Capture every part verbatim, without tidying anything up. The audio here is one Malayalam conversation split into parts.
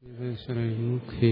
മുഖേ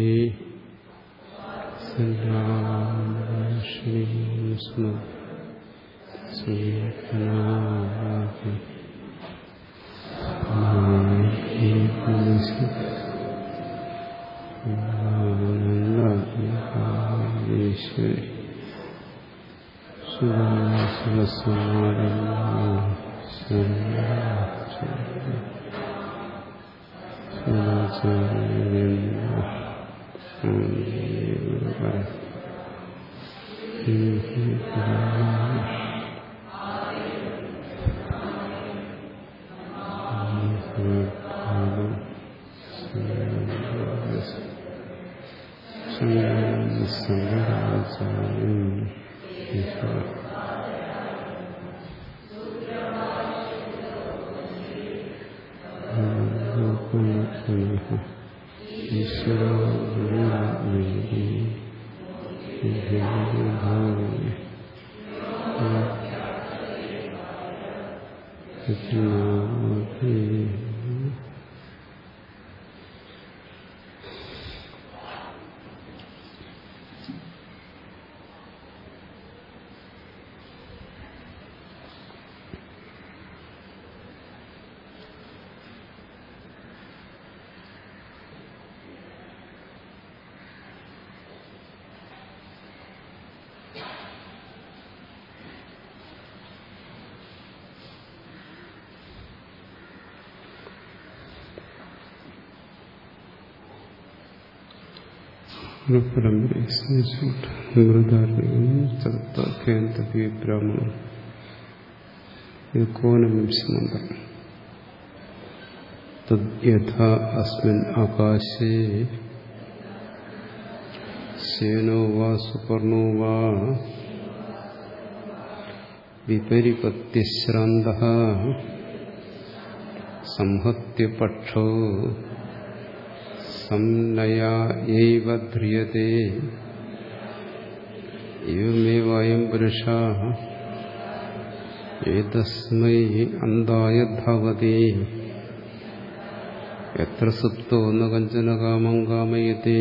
ബ്രാഹ്മണം ഇത് കോനവിംശമന്ത്രം. തദ്യഥാ അസ്മിൻ ആകാശേ സേനോ വാ സുപർണോ വാ വിപരിപത്യശ്രാന്തഃ സംഹത്യ പക്ഷോ സംനയായൈവ ധ്രിയതേ ഏവമേവായം പുരുഷഃ ഏതസ്മൈ അന്ധായ ധാവതി യത്ര സുപ്തോ ന കഞ്ചന കാമം കാമയതേ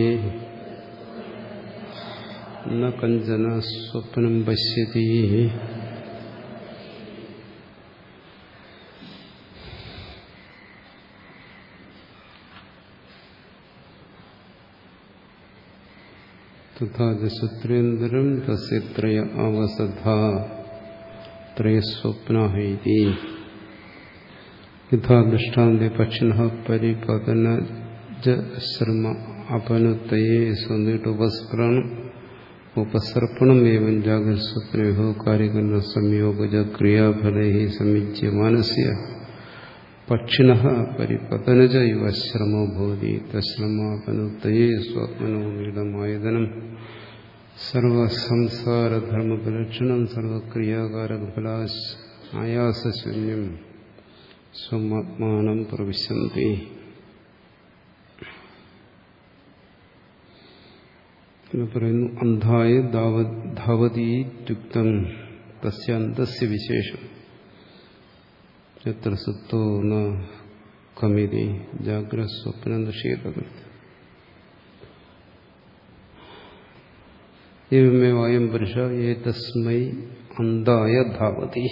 ന കഞ്ചന സ്വപ്നം പശ്യതി. തഥാചസുത്രേന്ദ്രം തസ്യ ത്രയ അവസഥാ ത്രയസ്വപ്നാഹൈതി യഥാ ദൃഷ്ടാന്തേ പക്ഷിണഃ പരിപതനജശ്രമ അപനുത്തയേ സ്വനിട്ടുപസ്കരണം ഉപസർപ്പണം ഏവം ജാഗ്രസ്വപ്നയോ കാര്യകരണ സംയോഗജ ക്രിയാഫലൈഃ സമിജ്യ മാനസ്യ പക്ഷിണഃ പരിപതനജ ഇവ ശ്രമോ ഭവതി തശ്രമാപനുത്തയേ സ്വപ്നോ നീളമായതനം സർവസംസാരധർമ്മപലക്ഷണം സർവക്രിയാകാരകഫലായാസശൂന്യം സ്വമാത്മാനം പ്രവിശന്തി. പറയുന്നു അന്ധായ ധാവതീത്യുക്തം തസ്യ അന്തസ്യ വിശേഷം എത്ര സുപ്തോ ന കമിതി ജാഗ്രസ്വപ്ന നിഷേധകൃത് ഏവമേവായം പുരുഷ ഏതസ്മൈ അന്ധായ ധാവതി.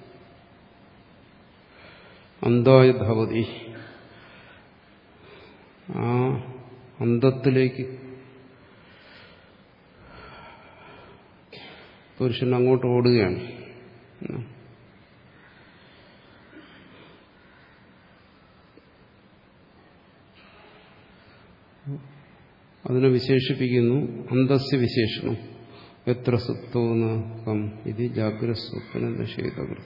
അന്ധായ ധാവതി ആ അന്തത്തിലേക്ക് പുരുഷൻ അങ്ങോട്ട് ഓടുകയാണ്. അതിനെ വിശേഷിപ്പിക്കുന്നു അന്തസ്യ വിശേഷണം എത്ര സുപ്തോന കം ഇത് ജാഗ്രസ്വപ്ന നിഷേധകൃത്.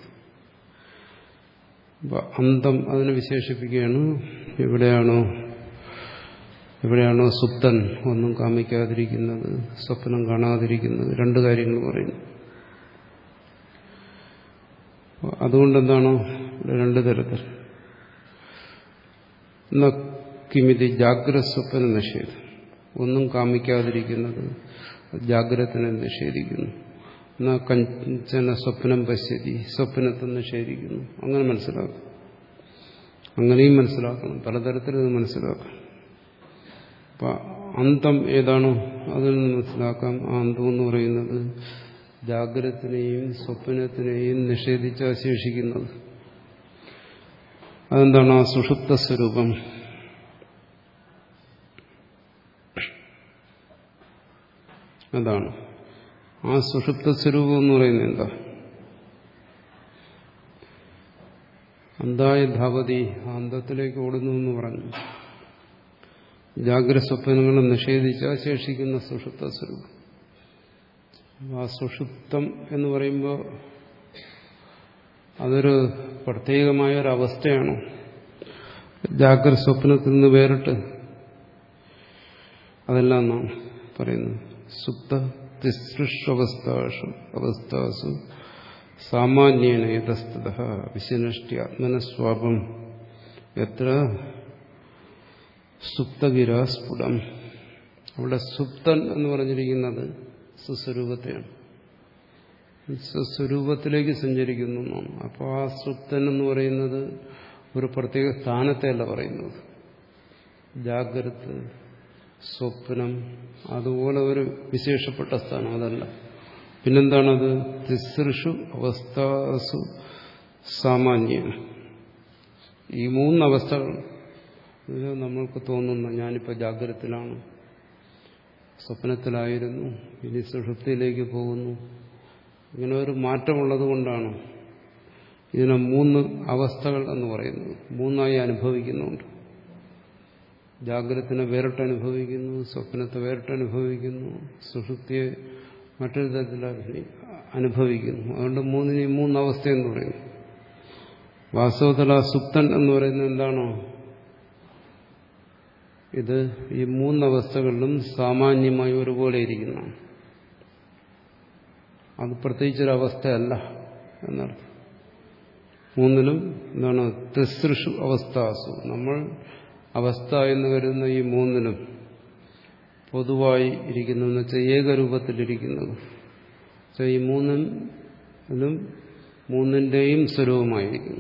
അന്തം അതിനെ വിശേഷിപ്പിക്കുകയാണ്. എവിടെയാണോ എവിടെയാണോ സുപ്തൻ ഒന്നും കാമിക്കാതിരിക്കുന്നത്, സ്വപ്നം കാണാതിരിക്കുന്നത്, രണ്ട് കാര്യങ്ങൾ പറയുന്നു. അതുകൊണ്ടെന്താണോ രണ്ടു തരത്തിൽ കിമിതി ജാഗ്രസ്വപ്ന നിഷേധം, ഒന്നും കാമിക്കാതിരിക്കുന്നത് ജാഗ്രതനെ നിഷേധിക്കുന്നു. എന്നാ കഞ്ചന സ്വപ്നം പശ്യതി, സ്വപ്നത്തെ നിഷേധിക്കുന്നു. അങ്ങനെ മനസ്സിലാക്കും. അങ്ങനെയും മനസ്സിലാക്കണം, പലതരത്തിൽ ഇത് മനസ്സിലാക്കണം. അപ്പം അന്തം ഏതാണോ അതിൽ നിന്ന് മനസ്സിലാക്കാം. ആ അന്തം എന്ന് പറയുന്നത് ജാഗ്രതത്തിനെയും സ്വപ്നത്തിനെയും നിഷേധിച്ച് അവശേഷിക്കുന്നത്. അതെന്താണ്? ആ സുഷുപ്ത സ്വരൂപം. അതാണ് ആ സുഷുപ്ത സ്വരൂപം എന്ന് പറയുന്നത്. എന്താ? അന്തായ ധാവതി, ആ അന്തത്തിലേക്ക് ഓടുന്നു എന്ന് പറഞ്ഞു. ജാഗ്രത സ്വപ്നങ്ങളെ നിഷേധിച്ച് ശേഷിക്കുന്ന സുഷുപ്ത സ്വരൂപം. ആ സുഷുപ്തം എന്ന് പറയുമ്പോൾ അതൊരു പ്രത്യേകമായ ഒരവസ്ഥയാണ്. ജാഗ്രത സ്വപ്നത്തിൽ നിന്ന് വേറിട്ട് അതെല്ലാം നാം പറയുന്നത്. സുപ്ത തിസൃഷവസ്ഥാസു അവസ്ഥാസു സാമാന്യേന യതസ്തതഃ വിശിനഷ്ടി ആത്മനസ്വാപം എത്ര സുപ്തഗിരാ സ്ഫുടം. അവിടെ സുപ്തൻ എന്ന് പറഞ്ഞിരിക്കുന്നത് സുസ്വരൂപത്തെയാണ്. സ്വസ്വരൂപത്തിലേക്ക് സഞ്ചരിക്കുന്നു എന്നാണ്. അപ്പോൾ ആ സുപ്തൻ എന്ന് പറയുന്നത് ഒരു പ്രത്യേക സ്ഥാനത്തെയല്ല പറയുന്നത്. ജാഗ്രത, സ്വപ്നം, അതുപോലെ ഒരു വിശേഷപ്പെട്ട സ്ഥാനം അതല്ല. പിന്നെന്താണത്? തിസൃഷു അവസ്ഥാസു സാമാന്യം. ഈ മൂന്നവസ്ഥകൾ നമ്മൾക്ക് തോന്നുന്നു, ഞാനിപ്പോൾ ജാഗ്രതത്തിലാണ്, സ്വപ്നത്തിലായിരുന്നു, ഇനി സുഷുപ്തിയിലേക്ക് പോകുന്നു. ഇങ്ങനെ ഒരു മാറ്റമുള്ളത് കൊണ്ടാണ് ഇതിനെ മൂന്ന് അവസ്ഥകൾ എന്ന് പറയുന്നത്. മൂന്നായി അനുഭവിക്കുന്നുണ്ട്. ജാഗ്രതത്തിനെ വേറിട്ട് അനുഭവിക്കുന്നു, സ്വപ്നത്തെ വേറിട്ട് അനുഭവിക്കുന്നു, സുഷുപ്തിയെ മറ്റൊരു തരത്തിൽ അനുഭവിക്കുന്നു. അതുകൊണ്ട് മൂന്നിന് മൂന്നവസ്ഥയെന്ന് പറയുന്നു. വാസ്തവത്തിൽ ആ സുപ്തൻ എന്ന് പറയുന്നത് എന്താണോ, ഇത് ഈ മൂന്നവസ്ഥകളിലും സാമാന്യമായി ഒരുപോലെ ഇരിക്കുന്നതാണ്. അത് പ്രത്യേകിച്ചൊരവസ്ഥയല്ല എന്നർത്ഥം. മൂന്നിലും എന്താണ്? തിസൃഷു അവസ്ഥാസു. നമ്മൾ അവസ്ഥ എന്ന് കരുതുന്ന ഈ മൂന്നിലും പൊതുവായി ഇരിക്കുന്നു എന്ന് വെച്ചാൽ ഏകരൂപത്തിലിരിക്കുന്നത്. ഈ മൂന്നിലും മൂന്നിന്റെയും സ്വരൂപമായിരിക്കുന്നു.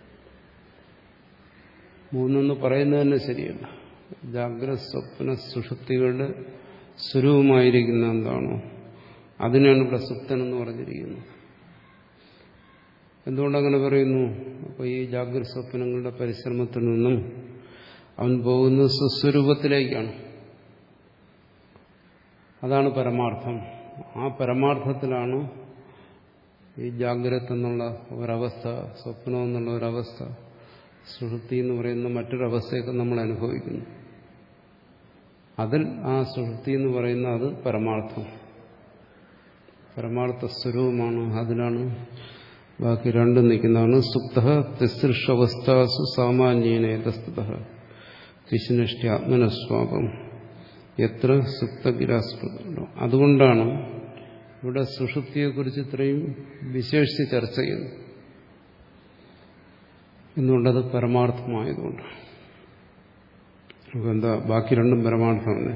മൂന്നെന്ന് പറയുന്നത് തന്നെ ശരിയല്ല. ജാഗ്രത, സ്വപ്ന, സുഷുപ്തികളുടെ സ്വരൂപമായിരിക്കുന്ന എന്താണോ അതിനാണ് ഇവിടെ സുപ്തൻ എന്ന് പറഞ്ഞിരിക്കുന്നത്. എന്തുകൊണ്ടങ്ങനെ പറയുന്നു? അപ്പോൾ ഈ ജാഗ്രത സ്വപ്നങ്ങളുടെ പരിശ്രമത്തിൽ നിന്നും അവൻ പോകുന്നത് സ്വസ്വരൂപത്തിലേക്കാണ്. അതാണ് പരമാർത്ഥം. ആ പരമാർത്ഥത്തിലാണ് ഈ ജാഗ്രത എന്നുള്ള ഒരവസ്ഥ, സ്വപ്നം എന്നുള്ള ഒരവസ്ഥ, സുഷുപ്തി എന്ന് പറയുന്ന മറ്റൊരവസ്ഥയൊക്കെ നമ്മൾ അനുഭവിക്കുന്നു. അതിൽ ആ സുഷുപ്തി എന്ന് പറയുന്ന അത് പരമാർത്ഥം, പരമാർത്ഥ സ്വരൂപമാണ്. അതിലാണ് ബാക്കി രണ്ടും നിൽക്കുന്നതാണ്. സുപ്തഃ തിസൃഷവസ്ഥാസു സാമാന്യേന യതസ്തതഃ വിശിനഷ്ടി ആത്മനസ്വാപം എത്ര സുപ്തഗിരാസ്പദം. അതുകൊണ്ടാണ് ഇവിടെ സുഷുപ്തിയെക്കുറിച്ച് ഇത്രയും വിശേഷിച്ച് ചർച്ച ചെയ്യുന്നത്. എന്നുകൊണ്ടത് പരമാർത്ഥമായതുകൊണ്ട്. അപ്പോൾ എന്താ? ബാക്കി രണ്ടും പരമാർത്ഥമാണ്.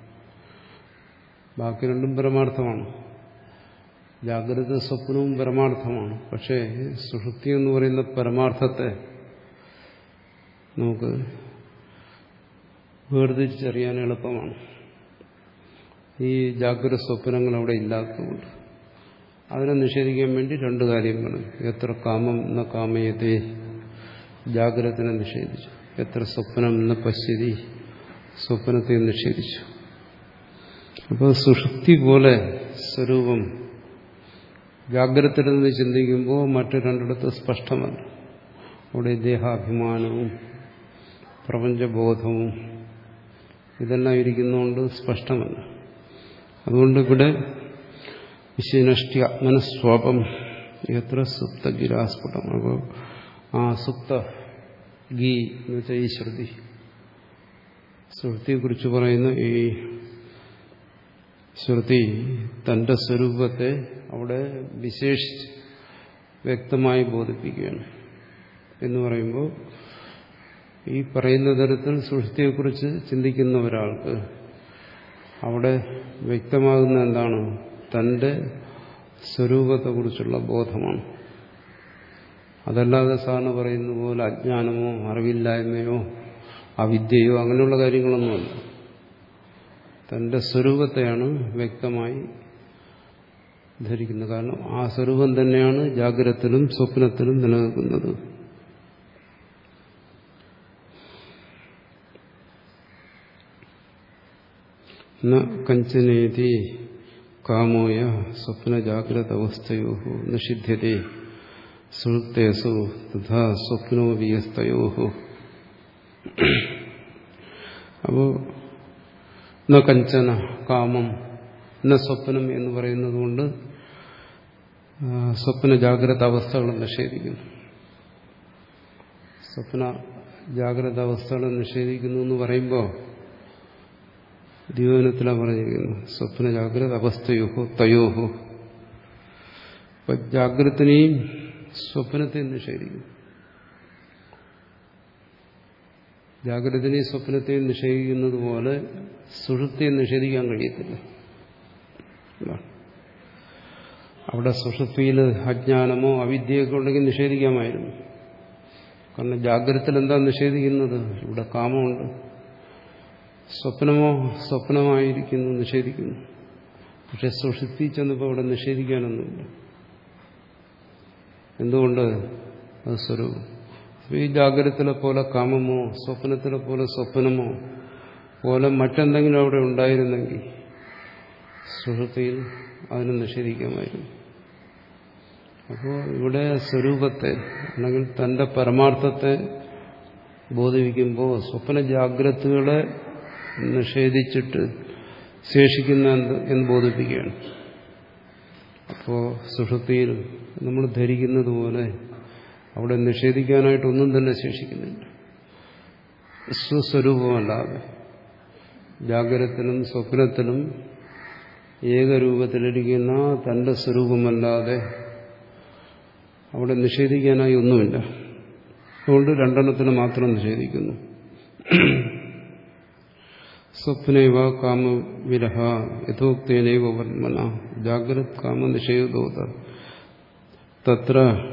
ബാക്കി രണ്ടും പരമാർത്ഥമാണ്. ജാഗ്രത, സ്വപ്നവും പരമാർത്ഥമാണ്. പക്ഷേ സുഷുപ്തി എന്ന് പറയുന്ന പരമാർത്ഥത്തെ നമുക്ക് വേർതിരിച്ചറിയാൻ എളുപ്പമാണ്. ഈ ജാഗ്രത സ്വപ്നങ്ങൾ അവിടെ ഇല്ലാത്തതുകൊണ്ട് അതിനെ നിഷേധിക്കാൻ വേണ്ടി രണ്ട് കാര്യങ്ങൾ. എത്ര കാമം എന്ന കാമയത്തെ, ജാഗ്രതത്തിനെ നിഷേധിച്ചു. എത്ര സ്വപ്നം എന്ന പശ്യതി, സ്വപ്നത്തെ നിഷേധിച്ചു. അപ്പോൾ സുഷുപ്തി പോലെ സ്വരൂപം ജാഗ്രതത്തിൽ നിന്ന് ചിന്തിക്കുമ്പോൾ മറ്റു രണ്ടിടത്ത് സ്പഷ്ടമല്ല. അവിടെ ദേഹാഭിമാനവും പ്രപഞ്ചബോധവും ഇതെല്ലാം ഇരിക്കുന്നതുകൊണ്ട് സ്പഷ്ടമല്ല. അതുകൊണ്ട് ഇവിടെ വിശിനഷ്ടി ആത്മനസ്വാപം എത്ര സുപ്തഗിരാസ്ഫുടം. അപ്പോൾ ആ സുപ്ത ഗീ എന്ന് വെച്ചാൽ ഈ ശ്രുതി, ശ്രുതിയെക്കുറിച്ച് പറയുന്ന ഈ ശ്രുതി തന്റെ സ്വരൂപത്തെ അവിടെ വിശേഷിച്ച് വ്യക്തമായി ബോധിപ്പിക്കുകയാണ്. എന്ന് പറയുമ്പോൾ ഈ പറയുന്ന തരത്തിൽ സുഷുപ്തിയെക്കുറിച്ച് ചിന്തിക്കുന്ന ഒരാൾക്ക് അവിടെ വ്യക്തമാകുന്ന എന്താണ്? തന്റെ സ്വരൂപത്തെക്കുറിച്ചുള്ള ബോധമാണ്. അതല്ലാതെ സാറിന് പറയുന്ന പോലെ അജ്ഞാനമോ അറിവില്ലായ്മയോ അവിദ്യയോ അങ്ങനെയുള്ള കാര്യങ്ങളൊന്നുമല്ല. തന്റെ സ്വരൂപത്തെയാണ് വ്യക്തമായി ധരിക്കുന്നത്. കാരണം ആ സ്വരൂപം തന്നെയാണ് ജാഗ്രതത്തിലും സ്വപ്നത്തിലും നിലനിൽക്കുന്നത്. ന കഞ്ചനേതി കാമോയ സ്വപ്ന ജാഗ്രത അവസ്ഥയോ നിഷിധ്യതേ സുഹൃത്തേസു തഥാ സ്വപ്നോ വിയസ്തയോ. അപ്പോ ന കഞ്ചന കാമം ന സ്വപ്നം എന്ന് പറയുന്നത് കൊണ്ട് സ്വപ്ന ജാഗ്രത അവസ്ഥകളെ നിഷേധിക്കുന്നു. സ്വപ്ന ജാഗ്രത അവസ്ഥകളെ നിഷേധിക്കുന്നു എന്ന് പറയുമ്പോൾ ദ്യോതനത്തിലാണ് പറഞ്ഞിരിക്കുന്നു സ്വപ്ന ജാഗ്രത അവസ്ഥയോഹോ തയോഹോ. അപ്പൊ ജാഗ്രതനെയും സ്വപ്നത്തെയും നിഷേധിക്കുന്നു. ജാഗ്രതനെയും സ്വപ്നത്തെയും നിഷേധിക്കുന്നത് പോലെ സുഷുപ്തിയെ നിഷേധിക്കാൻ കഴിയത്തില്ല. അവിടെ സുഷുപ്തിയിൽ അജ്ഞാനമോ അവിദ്യയൊക്കെ ഉണ്ടെങ്കിൽ നിഷേധിക്കാമായിരുന്നു. കാരണം ജാഗ്രതത്തിൽ എന്താ നിഷേധിക്കുന്നത്? ഇവിടെ കാമമുണ്ട്. സ്വപ്നമോ സ്വപ്നമായിരിക്കുന്നു, നിഷേധിക്കുന്നു. പക്ഷെ സുഷുപ്തി ചെന്നപ്പോൾ അവിടെ നിഷേധിക്കാനൊന്നുമില്ല. എന്തുകൊണ്ട്? അത് സ്വരൂപം. ഈ ജാഗ്രതത്തിലെ പോലെ കാമമോ സ്വപ്നത്തിലെ പോലെ സ്വപ്നമോ പോലെ മറ്റെന്തെങ്കിലും അവിടെ ഉണ്ടായിരുന്നെങ്കിൽ സുഷുപ്തിയിൽ അതിനെ നിഷേധിക്കാമായിരുന്നു. അപ്പോൾ ഇവിടെ സ്വരൂപത്തെ അല്ലെങ്കിൽ തന്റെ പരമാർത്ഥത്തെ ബോധിപ്പിക്കുമ്പോൾ സ്വപ്ന ജാഗ്രതകളെ നിഷേധിച്ചിട്ട് ശേഷിക്കുന്ന എന്ത് എന്ന് ബോധിപ്പിക്കുകയാണ്. അപ്പോൾ സുഷുപ്തിയിൽ നമ്മൾ ധരിക്കുന്നത് പോലെ അവിടെ നിഷേധിക്കാനായിട്ടൊന്നും തന്നെ ശേഷിക്കുന്നില്ല. സ്വസ്വരൂപമല്ലാതെ ജാഗ്രതത്തിലും സ്വപ്നത്തിലും ഏകരൂപത്തിലിരിക്കുന്ന തന്റെ സ്വരൂപമല്ലാതെ അവിടെ നിഷേധിക്കാനായി ഒന്നുമില്ല. അതുകൊണ്ട് രണ്ടെണ്ണത്തിന് മാത്രം നിഷേധിക്കുന്നു. സ്വപ്നൈവ കാമവിരഹ യഥോക്തേനൈവ വർമ്മന ജാഗ്രത് കാമനിഷേധോത തത്ര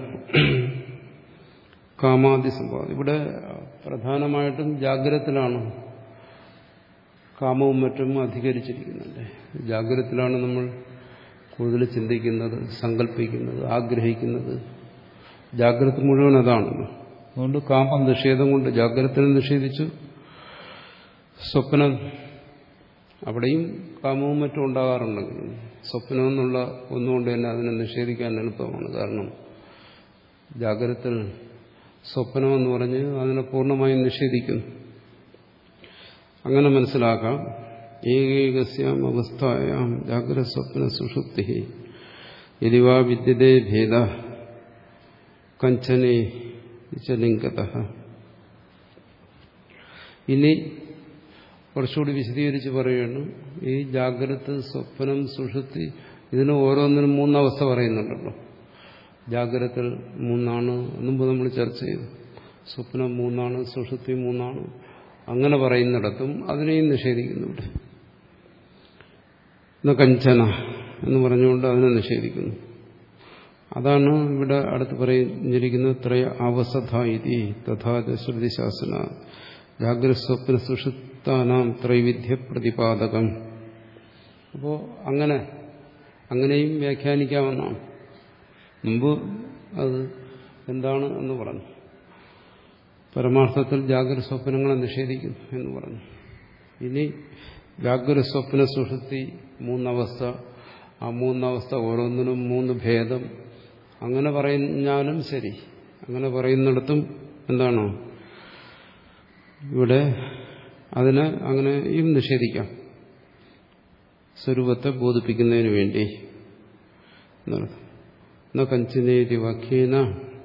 കാമാദി സംഭവം. ഇവിടെ പ്രധാനമായിട്ടും ജാഗ്രതത്തിലാണ് കാമവും മറ്റും അധികരിച്ചിരിക്കുന്നുണ്ട്. ജാഗ്രതത്തിലാണ് നമ്മൾ കൂടുതൽ ചിന്തിക്കുന്നത്, സങ്കല്പിക്കുന്നത്, ആഗ്രഹിക്കുന്നത്. ജാഗ്രത മുഴുവൻ അതാണല്ലോ. അതുകൊണ്ട് കാമ നിഷേധം കൊണ്ട് ജാഗ്രതനെ നിഷേധിച്ചു. സ്വപ്നം അവിടെയും കാമവും മറ്റും ഉണ്ടാകാറുണ്ടെങ്കിലും സ്വപ്നം എന്നുള്ള ഒന്നുകൊണ്ട് തന്നെ അതിനെ നിഷേധിക്കാൻ എളുപ്പമാണ്. കാരണം ജാഗ്രതത്തിൽ സ്വപ്നമെന്ന് പറഞ്ഞ് അതിനെ പൂർണ്ണമായും നിഷേധിക്കുന്നു. അങ്ങനെ മനസ്സിലാക്കാം. ഏകേകസ്യാം അവസ്ഥായാം ജാഗ്രത സ്വപ്ന സുഷുപ്തി യദിവാ വിദ്യതേ ഭേദ കഞ്ചനേ ലിംഗതഃ. ഇനി കുറച്ചുകൂടി വിശദീകരിച്ച് പറയുകയാണ്. ഈ ജാഗ്രത സ്വപ്നം സുഷുപ്തി ഇതിന് ഓരോന്നിനും മൂന്നവസ്ഥ പറയുന്നുണ്ടല്ലോ. ജാഗ്രതത്തിൽ മൂന്നാണ്, മുമ്പ് നമ്മൾ ചർച്ച ചെയ്തു. സ്വപ്നം മൂന്നാണ്, സുഷുപ്തി മൂന്നാണ്. അങ്ങനെ പറയുന്നിടത്തും അതിനെയും നിഷേധിക്കുന്നുണ്ട്. കഞ്ചന എന്ന് പറഞ്ഞുകൊണ്ട് അതിനെ നിഷേധിക്കുന്നു. അതാണ് ഇവിടെ അടുത്ത് പറഞ്ഞിരിക്കുന്നത്. ത്രയ അവസഥ ഇതി തഥാച ശ്രുതിശാസന ജാഗ്രത സ്വപ്ന സുഷുപ്താനാം ത്രൈവിധ്യ പ്രതിപാദകം. അപ്പോൾ അങ്ങനെ അങ്ങനെയും വ്യാഖ്യാനിക്കാമെന്നാണ്. മുമ്പ് അത് എന്താണ് എന്ന് പറഞ്ഞു. പരമാർത്ഥത്തിൽ ജാഗ്രത സ്വപ്നങ്ങളെ നിഷേധിക്കുന്നു എന്ന് പറഞ്ഞു. ഇനി ജാഗ്രത സ്വപ്ന സുഷുപ്തി മൂന്നവസ്ഥ, ആ മൂന്നവസ്ഥ ഓരോന്നിനും മൂന്ന് ഭേദം, അങ്ങനെ പറഞ്ഞാലും ശരി. അങ്ങനെ പറയുന്നിടത്തും എന്താണോ ഇവിടെ അതിനെ അങ്ങനെയും നിഷേധിക്കാം, സ്വരൂപത്തെ ബോധിപ്പിക്കുന്നതിന് വേണ്ടി. കഞ്ചനേതി വാക്യേന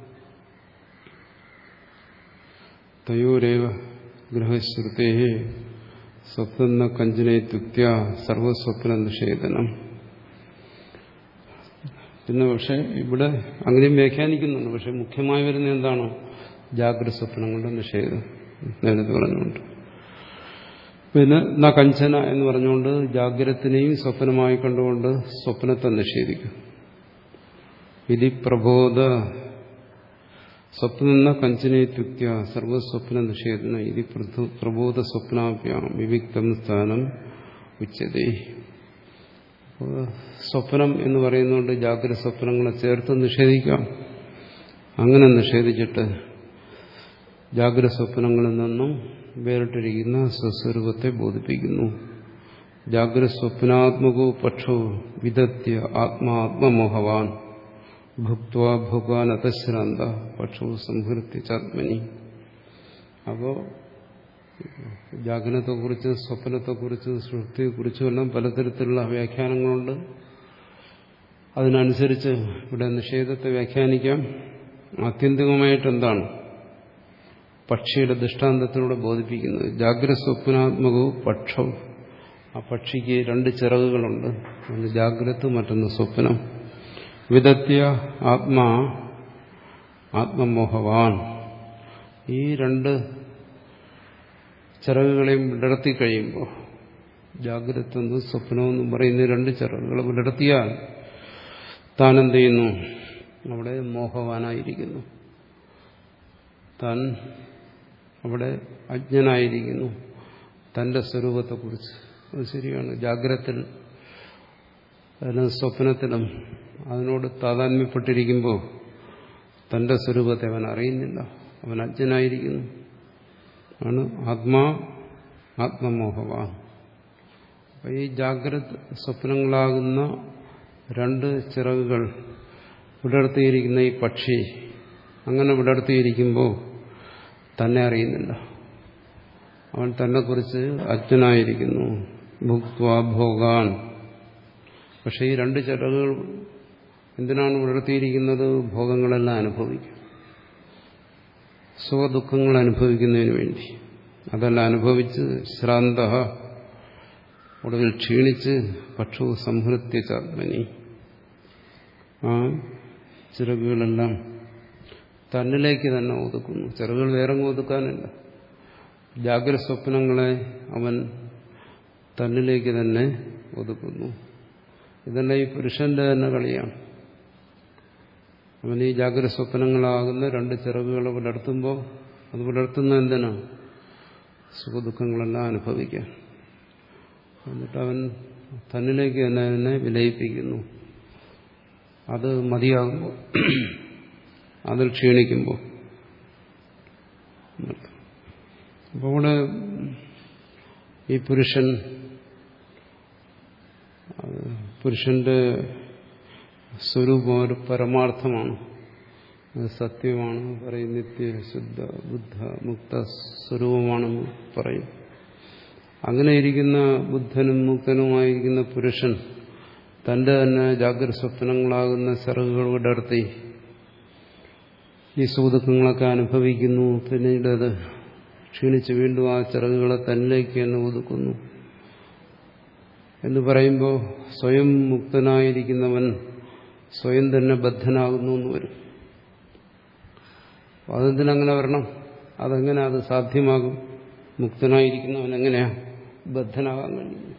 തയോരേവ ഗൃഹശ്രുതേ സ്വപ്ന കഞ്ചനേത്യുക്ത്യ സർവസ്വപ്ന നിഷേധനം. പിന്നെ പക്ഷെ ഇവിടെ അങ്ങനെയും വ്യാഖ്യാനിക്കുന്നുണ്ട്. പക്ഷെ മുഖ്യമായി വരുന്ന എന്താണ്? ജാഗ്രത സ്വപ്നങ്ങളുടെ നിഷേധം നേരത്തെ പറഞ്ഞുകൊണ്ട്. പിന്നെ ന കഞ്ചന എന്ന് പറഞ്ഞുകൊണ്ട് ജാഗ്രതത്തിനെയും സ്വപ്നമായി കണ്ടുകൊണ്ട് സ്വപ്നത്തെ നിഷേധിക്കും. ഇതി പ്രബോധ സ്വപ്ന കഞ്ചനേത്യുക്ത്യ സർവസ്വപ്ന നിഷേധന ഇതി പ്രബോധ സ്വപ്നാഭ്യാം വിവിക്തം സ്ഥാനം ഉച്ചതേ. സ്വപ്നം എന്ന് പറയുന്നതുകൊണ്ട് ജാഗ്രത സ്വപ്നങ്ങളെ ചേർത്ത് നിഷേധിക്കാം. അങ്ങനെ നിഷേധിച്ചിട്ട് ജാഗ്രത സ്വപ്നങ്ങളിൽ നിന്നും വേറിട്ടിരിക്കുന്ന സ്വസ്വരൂപത്തെ ബോധിപ്പിക്കുന്നു. ജാഗ്രത സ്വപ്നാത്മകോ പക്ഷോ വിദഗ്ധ്യ ആത്മാത്മമോഹവാൻ ഭുക്വാ ഭോഗാൻ അതശ്രാന്ത പക്ഷോ സംഹൃത്യാത്മനി. അപ്പോൾ ജാഗ്രതത്തെക്കുറിച്ചും സ്വപ്നത്തെക്കുറിച്ചും സുഷുപ്തിയെക്കുറിച്ചും എല്ലാം പലതരത്തിലുള്ള വ്യാഖ്യാനങ്ങളുണ്ട്. അതിനനുസരിച്ച് ഇവിടെ നിഷേധത്തെ വ്യാഖ്യാനിക്കാം. ആത്യന്തികമായിട്ട് എന്താണ് പക്ഷിയുടെ ദൃഷ്ടാന്തത്തിലൂടെ ബോധിപ്പിക്കുന്നത്? ജാഗ്രത സ്വപ്നാത്മകവും പക്ഷവും. ആ പക്ഷിക്ക് രണ്ട് ചിറകുകളുണ്ട്, ഒന്ന് ജാഗ്രത, മറ്റൊന്ന് സ്വപ്നം. വിദഗ്ധ്യ ആത്മാ ആത്മമോഹവാൻ. ഈ രണ്ട് ചിറകുകളെയും വിടർത്തി കഴിയുമ്പോൾ, ജാഗ്രത എന്നും സ്വപ്നമെന്നും പറയുന്ന രണ്ട് ചിറകുകൾ വിടർത്തിയാൽ താൻ എന്ത് ചെയ്യുന്നു? അവിടെ മോഹവാനായിരിക്കുന്നു, താൻ അവിടെ അജ്ഞനായിരിക്കുന്നു തന്റെ സ്വരൂപത്തെക്കുറിച്ച്. അത് ശരിയാണ്. ജാഗ്രതത്തിൽ സ്വപ്നത്തിലും അതിനോട് താതാത്മ്യപ്പെട്ടിരിക്കുമ്പോൾ തന്റെ സ്വരൂപത്തെ അവൻ അറിയുന്നില്ല, അവൻ അജ്ഞനായിരിക്കുന്നു. ആണ് ആത്മാ ആത്മമോഹവാൻ. അപ്പം ഈ ജാഗ്രത സ്വപ്നങ്ങളാകുന്ന രണ്ട് ചിറകുകൾ വിടർത്തിയിരിക്കുന്ന ഈ പക്ഷി അങ്ങനെ വിടർത്തിയിരിക്കുമ്പോൾ തന്നെ അറിയുന്നില്ല, അവൻ തന്നെക്കുറിച്ച് അജ്ഞനായിരിക്കുന്നു. ഭുക്വാ ഭോഗാൻ. പക്ഷെ ഈ രണ്ട് ചിറകുകൾ എന്തിനാണ് വിടർത്തിയിരിക്കുന്നത്? ഭോഗങ്ങളെല്ലാം അനുഭവിക്കും, സുഖദുഃഖങ്ങൾ അനുഭവിക്കുന്നതിന് വേണ്ടി. അതെല്ലാം അനുഭവിച്ച് ശ്രാന്ത, ഒടുവിൽ ക്ഷീണിച്ച് പക്ഷു സംഹൃത്യാത്മനി. ആ ചിറകുകളെല്ലാം തന്നിലേക്ക് തന്നെ ഒതുക്കുന്നു. ചിറകുകൾ വേറെ ഒതുക്കാനില്ല. ജാഗ്രത സ്വപ്നങ്ങളെ അവൻ തന്നിലേക്ക് തന്നെ ഒതുക്കുന്നു. ഇതെല്ലാം ഈ പുരുഷന്റെ തന്നെ കളിയാണ്. അവൻ ഈ ജാഗ്രത സ്വപ്നങ്ങളാകുന്ന രണ്ട് ചിറകുകളെ വിടർത്തുമ്പോൾ അത് വിടർത്തുന്ന എന്തിനാണ്? സുഖദുഃഖങ്ങളെല്ലാം അനുഭവിക്കാൻ. എന്നിട്ട് അവൻ തന്നിലേക്ക് തന്നെ അതിനെ വിലയിപ്പിക്കുന്നു. അത് മതിയാകുമ്പോൾ, അതിൽ ക്ഷീണിക്കുമ്പോൾ. അപ്പോൾ ഇവിടെ ഈ പുരുഷൻ, പുരുഷന്റെ സ്വരൂപം ഒരു പരമാർത്ഥമാണ്, സത്യമാണ് പറയും. നിത്യ ശുദ്ധ ബുദ്ധ മുക്ത സ്വരൂപമാണെന്ന് പറയും. അങ്ങനെ ഇരിക്കുന്ന ബുദ്ധനും മുക്തനുമായിരിക്കുന്ന പുരുഷൻ തന്റെ തന്നെ ജാഗ്രത സ്വപ്നങ്ങളാകുന്ന ചിറകുകൾ വിടർത്തി ഈ സുഖദുഃഖങ്ങളൊക്കെ അനുഭവിക്കുന്നു. പിന്നീട് അത് ക്ഷീണിച്ച് വീണ്ടും ആ ചിറകുകളെ തന്നിലേക്ക് തന്നെ ഒതുക്കുന്നു എന്ന് പറയുമ്പോൾ സ്വയം മുക്തനായിരിക്കുന്നവൻ സ്വയം തന്നെ ബദ്ധനാകുന്നു എന്ന് വരും. അതെന്തിനങ്ങനെ വരണം? അതെങ്ങനെ അത് സാധ്യമാകും? മുക്തനായിരിക്കുന്നവൻ എങ്ങനെയാ ബദ്ധനാകാൻ കഴിയും?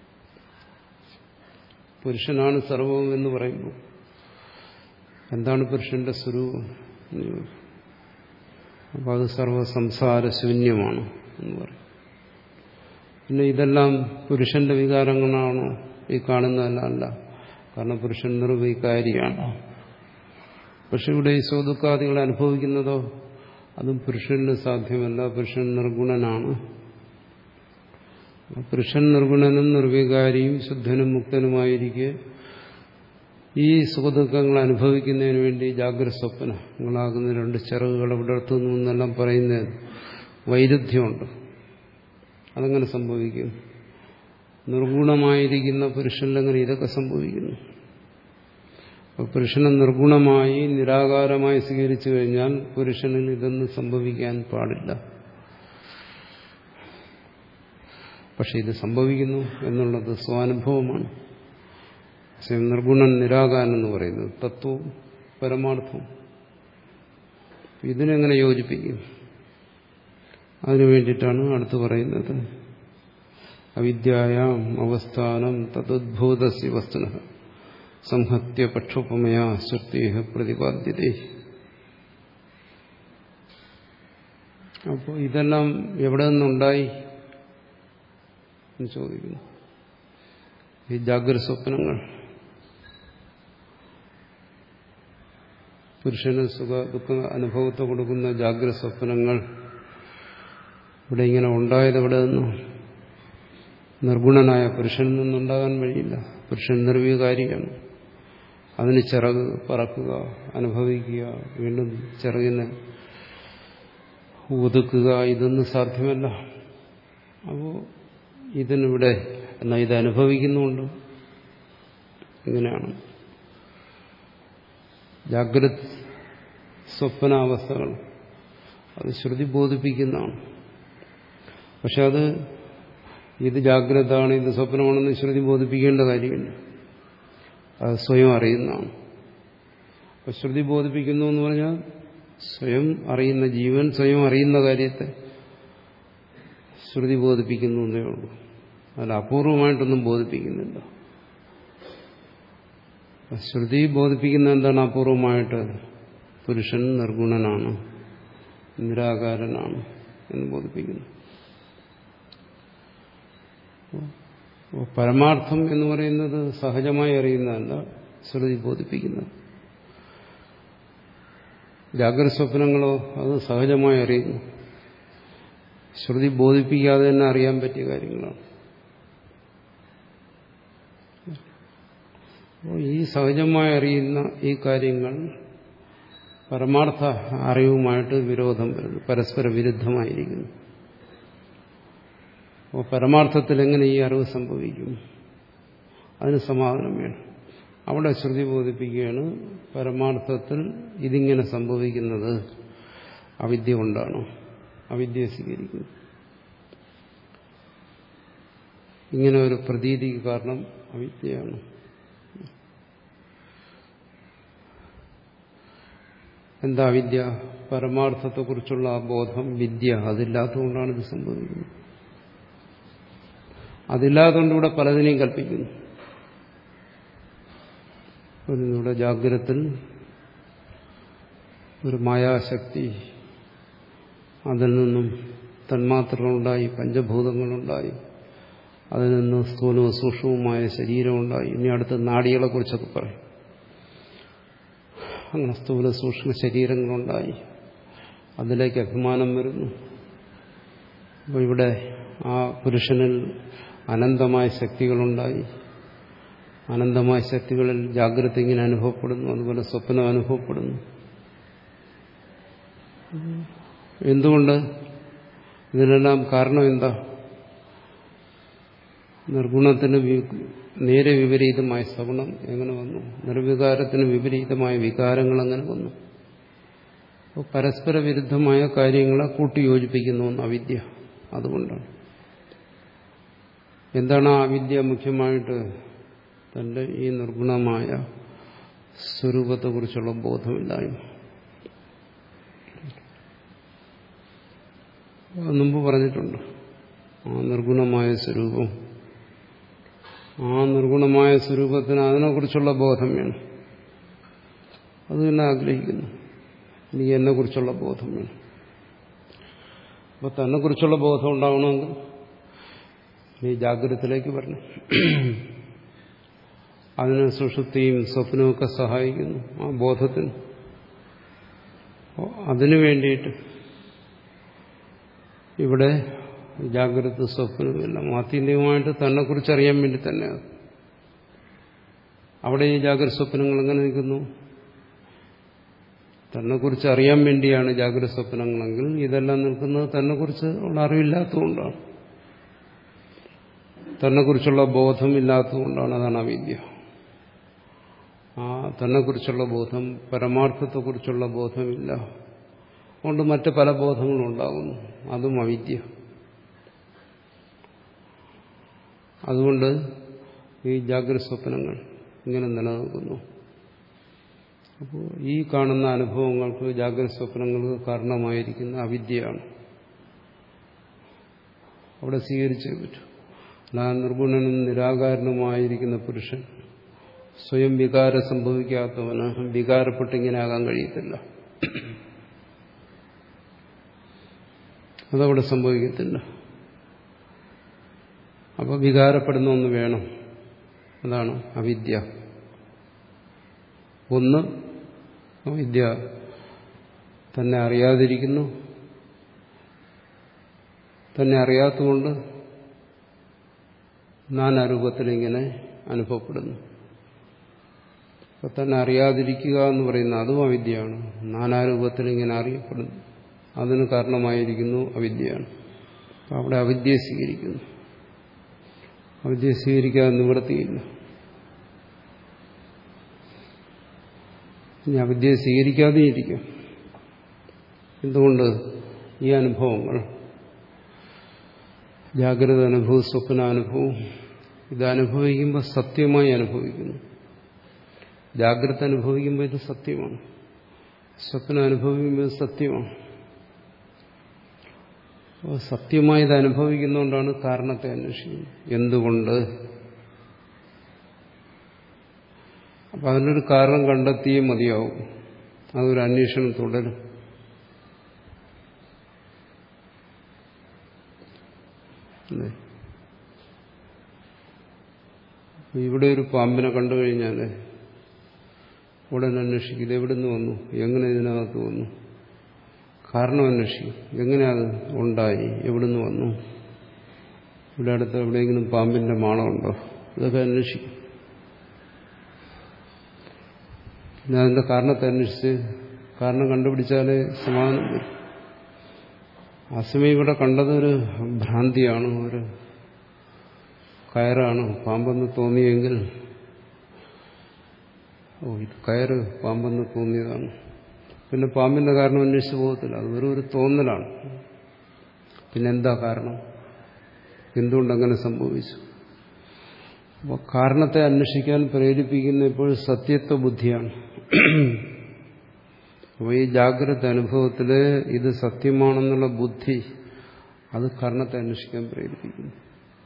പുരുഷനാണ് സർവവും എന്ന് പറയുമ്പോൾ എന്താണ് പുരുഷന്റെ സ്വരൂപം? അപ്പോൾ അത് സർവസംസാരശൂന്യമാണ് എന്ന് പറയും. പിന്നെ ഇതെല്ലാം പുരുഷന്റെ വികാരങ്ങളാണോ ഈ കാണുന്നതല്ല? അല്ല. കാരണം പുരുഷൻ നിർവികാരിയാണ്. പക്ഷെ ഇവിടെ ഈ സ്വദുഃഖാദികളെ അനുഭവിക്കുന്നതോ അതും പുരുഷന് സാധ്യമല്ല. പുരുഷൻ നിർഗുണനാണ്. പുരുഷൻ നിർഗുണനും നിർവികാരിയും ശുദ്ധനും മുക്തനുമായിരിക്കെ ഈ സുഖദുഃഖങ്ങൾ അനുഭവിക്കുന്നതിന് വേണ്ടി ജാഗ്രത സ്വപ്നങ്ങളാകുന്ന രണ്ട് ചിറകുകളെ വിടർത്തുന്നു എന്നെല്ലാം പറയുന്നത് വൈരുദ്ധ്യമുണ്ട്. അതങ്ങനെ സംഭവിക്കും? നിർഗുണമായിരിക്കുന്ന പുരുഷനിലെങ്ങനെ ഇതൊക്കെ സംഭവിക്കുന്നു? അപ്പോൾ പുരുഷനെ നിർഗുണമായി നിരാകാരമായി സ്വീകരിച്ചു കഴിഞ്ഞാൽ പുരുഷനിൽ ഇതൊന്നും സംഭവിക്കാൻ പാടില്ല. പക്ഷെ ഇത് സംഭവിക്കുന്നു എന്നുള്ളത് സ്വാനുഭവമാണ്. നിർഗുണൻ നിരാകാരൻ എന്ന് പറയുന്നത് തത്വവും പരമാർത്ഥവും. ഇതിനെങ്ങനെ യോജിപ്പിക്കും? അതിനു വേണ്ടിയിട്ടാണ് അടുത്ത് പറയുന്നത് അവിദ്യായാം അവസ്ഥാനം തദ്ഭൂതസ്യ വസ്തുനഃ സംഹത്യ പക്ഷോപമയാ ശ്രുതേഹ പ്രതിപാദ്യതേ. അപ്പോൾ ഇതെല്ലാം എവിടെ നിന്നുണ്ടായി എന്ന് ചോദിക്കുന്നു. ഈ ജാഗ്രത സ്വപ്നങ്ങൾ പുരുഷന് സുഖ ദുഃഖ അനുഭവത്തെ കൊടുക്കുന്ന ജാഗ്രത സ്വപ്നങ്ങൾ ഇവിടെ ഇങ്ങനെ ഉണ്ടായത് ഇവിടെ നിന്നും നിർഗുണനായ പുരുഷനിൽ നിന്നുണ്ടാകാൻ വഴിയില്ല. പുരുഷൻ നിർവികാരിയാണ്. അതിന് ചിറക് പറക്കുക, അനുഭവിക്കുക, വീണ്ടും ചിറകിനെ ഒതുക്കുക, ഇതൊന്നും സാധ്യമല്ല. അപ്പോൾ ഇതിനിവിടെ എന്നാൽ ഇത് അനുഭവിക്കുന്നുണ്ട്. ഇങ്ങനെയാണ് ജാഗ്രത സ്വപ്നാവസ്ഥകൾ. അത് ശ്രുതി ബോധിപ്പിക്കുന്നതാണ്. പക്ഷെ അത് ഇത് ജാഗ്രതാണ്, ഇത് സ്വപ്നമാണെന്ന് ശ്രുതി ബോധിപ്പിക്കേണ്ട കാര്യമില്ല. അത് സ്വയം അറിയുന്നതാണ്. അപ്പോൾ ശ്രുതി ബോധിപ്പിക്കുന്നു എന്ന് പറഞ്ഞാൽ സ്വയം അറിയുന്ന ജീവൻ സ്വയം അറിയുന്ന കാര്യത്തെ ശ്രുതി ബോധിപ്പിക്കുന്നു എന്നേ ഉള്ളൂ. അതിൽ അപൂർവമായിട്ടൊന്നും ബോധിപ്പിക്കുന്നില്ല. ശ്രുതി ബോധിപ്പിക്കുന്ന എന്താണ് അപൂർവമായിട്ട്? പുരുഷൻ നിർഗുണനാണ്, നിരാകാരനാണ് എന്ന് ബോധിപ്പിക്കുന്നു. പരമാർത്ഥം എന്ന് പറയുന്നത് സഹജമായി അറിയുന്നതല്ല, ശ്രുതി ബോധിപ്പിക്കുന്നത്. ജാഗ്രത സ്വപ്നങ്ങളോ അത് സഹജമായി അറിയുന്നു, ശ്രുതി ബോധിപ്പിക്കാതെ തന്നെ അറിയാൻ പറ്റിയ കാര്യങ്ങളാണ്. അപ്പോൾ ഈ സഹജമായി അറിയുന്ന ഈ കാര്യങ്ങൾ പരമാർത്ഥ അറിവുമായിട്ട് വിരോധം വരുന്നു, പരസ്പര വിരുദ്ധമായിരിക്കുന്നു. അപ്പോൾ പരമാർത്ഥത്തിൽ എങ്ങനെ ഈ അറിവ് സംഭവിക്കും? അതിന് സമാധാനം വേണം. അവിടെ ശ്രുതി ബോധിപ്പിക്കുകയാണ്, പരമാർത്ഥത്തിൽ ഇതിങ്ങനെ സംഭവിക്കുന്നത് അവിദ്യ കൊണ്ടാണ്, അവിദ്യയെ സ്വീകരിക്കുന്നു. ഇങ്ങനെ ഒരു പ്രതീതിക്ക് കാരണം അവിദ്യയാണ്. എന്താ വിദ്യ? പരമാർത്ഥത്തെക്കുറിച്ചുള്ള ആ ബോധം, വിദ്യ, അതില്ലാത്തതുകൊണ്ടാണ് ഇത് സംഭവിക്കുന്നത്. അതില്ലാത്തതുകൊണ്ട് ഇവിടെ പലതിനെയും കൽപ്പിക്കുന്നു. ഇവിടെ ജാഗ്രതത്തിൽ ഒരു മായാശക്തി, അതിൽ നിന്നും തന്മാത്രകളുണ്ടായി, പഞ്ചഭൂതങ്ങളുണ്ടായി, അതിൽ നിന്ന് സ്ഥൂലവും സൂക്ഷ്മവുമായ ശരീരമുണ്ടായി. ഇനി അടുത്ത നാഡികളെക്കുറിച്ചൊക്കെ പറയും. അങ്ങനെ സ്ഥൂല സൂക്ഷ്മ ശരീരങ്ങളുണ്ടായി, അതിലേക്ക് അഭിമാനം വരുന്നു. അപ്പോൾ ഇവിടെ ആ പുരുഷനിൽ അനന്തമായ ശക്തികളുണ്ടായി, അനന്തമായ ശക്തികളിൽ ജാഗ്രത ഇങ്ങനെ അനുഭവപ്പെടുന്നു, അതുപോലെ സ്വപ്നം അനുഭവപ്പെടുന്നു. എന്തുകൊണ്ട്? ഇതിനെല്ലാം കാരണം എന്താ? നിർഗുണത്തിന് നേരെ വിപരീതമായ സഗുണം എങ്ങനെ വന്നു? നിർവികാരത്തിന് വിപരീതമായ വികാരങ്ങൾ എങ്ങനെ വന്നു? അപ്പോൾ പരസ്പര വിരുദ്ധമായ കാര്യങ്ങളെ കൂട്ടിയോജിപ്പിക്കുന്നു അവിദ്യ. അതുകൊണ്ടാണ്. എന്താണ് ആ അവിദ്യ? മുഖ്യമായിട്ട് തന്റെ ഈ നിർഗുണമായ സ്വരൂപത്തെക്കുറിച്ചുള്ള ബോധമില്ലായ്മ. മുമ്പ് പറഞ്ഞിട്ടുണ്ട്, ആ നിർഗുണമായ സ്വരൂപം, ആ നിർഗുണമായ സ്വരൂപത്തിന് അതിനെക്കുറിച്ചുള്ള ബോധം വേണം. അത് തന്നെ ആഗ്രഹിക്കുന്നു. എനിക്ക് എന്നെക്കുറിച്ചുള്ള ബോധം വേണം. അപ്പോൾ തന്നെക്കുറിച്ചുള്ള ബോധം ഉണ്ടാവണമെങ്കിൽ ഈ ജാഗ്രതത്തിലേക്ക് വരണം. അതിന് സുഷുപ്തിയും സ്വപ്നവുമൊക്കെ സഹായിക്കുന്നു ആ ബോധത്തിന്. അതിനു വേണ്ടിയിട്ട് ഇവിടെ ജാഗ്രത സ്വപ്നമെല്ലാം ആത്യന്തികമായിട്ട് തന്നെക്കുറിച്ച് അറിയാൻ വേണ്ടി തന്നെ. അവിടെ ഈ ജാഗ്രത സ്വപ്നങ്ങൾ എങ്ങനെ നിൽക്കുന്നു? തന്നെക്കുറിച്ച് അറിയാൻ വേണ്ടിയാണ് ജാഗ്രത സ്വപ്നങ്ങളെങ്കിൽ ഇതെല്ലാം നിൽക്കുന്നത് തന്നെക്കുറിച്ച് ഉള്ള അറിവില്ലാത്തതുകൊണ്ടാണ്, തന്നെക്കുറിച്ചുള്ള ബോധമില്ലാത്തതുകൊണ്ടാണ്. അതാണ് അവിദ്യ. ആ തന്നെക്കുറിച്ചുള്ള ബോധം, പരമാർത്ഥത്തെക്കുറിച്ചുള്ള ബോധമില്ല, അതുകൊണ്ട് മറ്റ് പല ബോധങ്ങളും ഉണ്ടാകുന്നു. അതും അവിദ്യ. അതുകൊണ്ട് ഈ ജാഗ്രത സ്വപ്നങ്ങൾ ഇങ്ങനെ നിലനിൽക്കുന്നു. അപ്പോൾ ഈ കാണുന്ന അനുഭവങ്ങൾക്ക്, ജാഗ്രത സ്വപ്നങ്ങൾക്ക് കാരണമായിരിക്കുന്ന അവിദ്യയാണ്. അവിടെ സ്വീകരിച്ചേ പറ്റൂ. അല്ല, നിർഗുണനും നിരാകാരനുമായിരിക്കുന്ന പുരുഷൻ സ്വയം വികാരം സംഭവിക്കാത്തവന് വികാരപ്പെട്ടിങ്ങനെ ആകാൻ കഴിയത്തില്ല. അതവിടെ സംഭവിക്കത്തില്ല. അപ്പോൾ വികാരപ്പെടുന്ന ഒന്ന് വേണം. അതാണ് അവിദ്യ. ഒന്ന് അവിദ്യ തന്നെ അറിയാതിരിക്കുന്നു, തന്നെ അറിയാത്തതുകൊണ്ട് നാനാരൂപത്തിലിങ്ങനെ അനുഭവപ്പെടുന്നു. അപ്പൊ തന്നെ അറിയാതിരിക്കുക എന്ന് പറയുന്നത് അതും അവിദ്യയാണ്. നാനാരൂപത്തിലിങ്ങനെ അറിയപ്പെടുന്നു, അതിന് കാരണമായിരിക്കുന്നു അവിദ്യയാണ്. അപ്പം അവിടെ അവിദ്യയെ സ്വീകരിക്കുന്നു. അവിദ്യയെ സ്വീകരിക്കാതെ നിവൃത്തിയില്ല. ഇനി അവിദ്യയെ സ്വീകരിക്കാതെ ഇരിക്കും. എന്തുകൊണ്ട്? ഈ അനുഭവങ്ങൾ, ജാഗ്രത അനുഭവം, സ്വപ്നാനുഭവം, ഇത് അനുഭവിക്കുമ്പോൾ സത്യമായി അനുഭവിക്കുന്നു. ജാഗ്രത അനുഭവിക്കുമ്പോൾ ഇത് സത്യമാണ്, സ്വപ്നം അനുഭവിക്കുമ്പോൾ ഇത് സത്യമാണ്. സത്യമായി ഇത് അനുഭവിക്കുന്നതുകൊണ്ടാണ് കാരണത്തെ അന്വേഷിക്കുന്നത്. എന്തുകൊണ്ട്? അപ്പം അതിനൊരു കാരണം കണ്ടെത്തിയേ മതിയാവും. അതൊരു അന്വേഷണം തുടരും. ഇവിടെ ഒരു പാമ്പിനെ കണ്ടു കഴിഞ്ഞാൽ ഉടനെ അന്വേഷിക്കും, ഇത് എവിടെ നിന്ന് വന്നു, എങ്ങനെ ഇതിനകത്ത് വന്നു, കാരണം അന്വേഷിക്കും. എങ്ങനെ അത് ഉണ്ടായി, എവിടെ നിന്ന് വന്നു, ഇവിടെ അടുത്ത് എവിടെയെങ്കിലും പാമ്പിന്റെ മാണമുണ്ടോ, ഇതൊക്കെ അന്വേഷിക്കും. പിന്നെ അതിന്റെ കാരണത്തെ അന്വേഷിച്ച് കാരണം കണ്ടുപിടിച്ചാലേ സമാധാനം വരും. ആ സമയം ഇവിടെ കണ്ടതൊരു ഭ്രാന്തിയാണ്, ഒരു കയറാണ്, പാമ്പെന്ന് തോന്നിയെങ്കിൽ ഓ ഇത് കയറ് പാമ്പെന്ന് തോന്നിയതാണ്. പിന്നെ പാമ്പിന്റെ കാരണം അന്വേഷിച്ച് പോകത്തില്ല, അത് വെറും ഒരു തോന്നലാണ്. പിന്നെന്താ കാരണം, എന്തുകൊണ്ടങ്ങനെ സംഭവിച്ചു? അപ്പോൾ കാരണത്തെ അന്വേഷിക്കാൻ പ്രേരിപ്പിക്കുന്ന എപ്പോഴും സത്യത്വ ബുദ്ധിയാണ്. അപ്പോൾ ഈ ജാഗ്രത അനുഭവത്തിൽ ഇത് സത്യമാണെന്നുള്ള ബുദ്ധി അത് കാരണത്തെ അന്വേഷിക്കാൻ പ്രേരിപ്പിക്കുന്നു.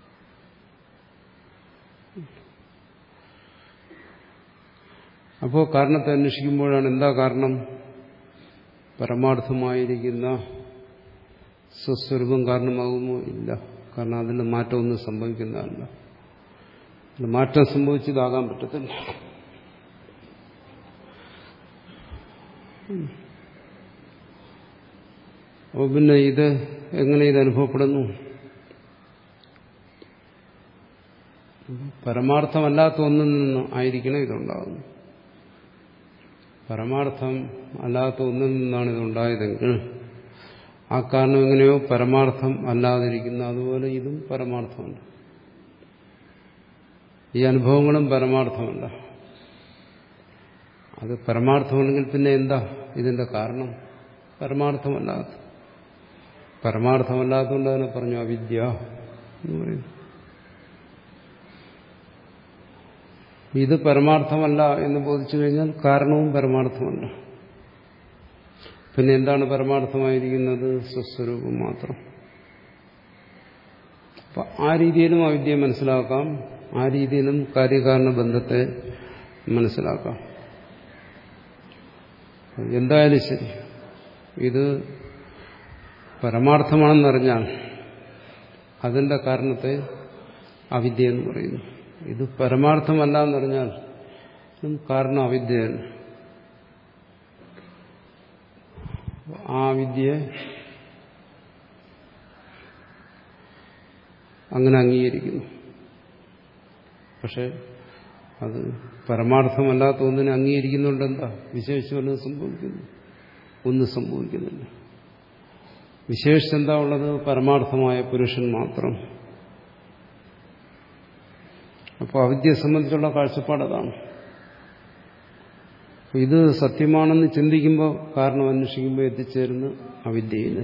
അപ്പോൾ കാരണത്തെ അന്വേഷിക്കുമ്പോഴാണ് എന്താ കാരണം? പരമാർത്ഥമായിരിക്കുന്ന സ്വസ്വരൂപം കാരണമാകുമോ? ഇല്ല. കാരണം അതിൽ മാറ്റമൊന്നും സംഭവിക്കുന്നതല്ല. മാറ്റം സംഭവിച്ചതാകാൻ പറ്റത്തില്ല. അപ്പോൾ പിന്നെ ഇത് എങ്ങനെ ഇത് അനുഭവപ്പെടുന്നു? പരമാർത്ഥമല്ലാത്ത ഒന്നിൽ നിന്ന് ആയിരിക്കണം ഇതുണ്ടാകുന്നു. പരമാർത്ഥം അല്ലാത്ത ഒന്നിൽ നിന്നാണ് ഇതുണ്ടായതെങ്കിൽ ആ കാരണം എങ്ങനെയോ പരമാർത്ഥം അല്ലാതിരിക്കുന്നു. അതുപോലെ ഇതും പരമാർത്ഥമല്ല, ഈ അനുഭവങ്ങളും പരമാർത്ഥമല്ല. അത് പരമാർത്ഥമല്ലെങ്കിൽ പിന്നെ എന്താ ഇതിന്റെ കാരണം? പരമാർത്ഥമല്ലാത്ത. പരമാർത്ഥമല്ലാത്തതുകൊണ്ട് തന്നെ പറഞ്ഞു അവിദ്യ എന്ന് പറയുന്നു. ഇത് പരമാർത്ഥമല്ല എന്ന് ബോധിച്ചു കഴിഞ്ഞാൽ കാരണവും പരമാർത്ഥമല്ല. പിന്നെ എന്താണ് പരമാർത്ഥമായിരിക്കുന്നത്? സ്വസ്വരൂപം മാത്രം. അപ്പൊ ആ രീതിയിലും അവിദ്യയെ മനസ്സിലാക്കാം, ആ രീതിയിലും കാര്യകാരണ ബന്ധത്തെ മനസ്സിലാക്കാം. എന്തായാലും ശരി, ഇത് പരമാർത്ഥമാണെന്നറിഞ്ഞാൽ അതിന്റെ കാരണത്തെ അവിദ്യ എന്ന് പറയുന്നു. ഇത് പരമാർത്ഥമല്ല എന്നറിഞ്ഞാൽ കാരണം അവിദ്യയാണ്. ആ വിദ്യയെ അങ്ങനെ അംഗീകരിക്കുന്നു. പക്ഷെ അത് പരമാർത്ഥമല്ലാത്ത ഒന്നിനെ അംഗീകരിക്കുന്നുണ്ട്. എന്താ വിശേഷിച്ച് വല്ലതും സംഭവിക്കുന്നു? ഒന്നും സംഭവിക്കുന്നില്ല. വിശേഷിച്ചെന്താ ഉള്ളത്? പരമാർത്ഥമായ പുരുഷൻ മാത്രം. അപ്പോൾ അവിദ്യയെ സംബന്ധിച്ചുള്ള കാഴ്ചപ്പാട് അതാണ്. ഇത് സത്യമാണെന്ന് ചിന്തിക്കുമ്പോൾ, കാരണം അന്വേഷിക്കുമ്പോൾ എത്തിച്ചേരുന്ന അവിദ്യയിൽ.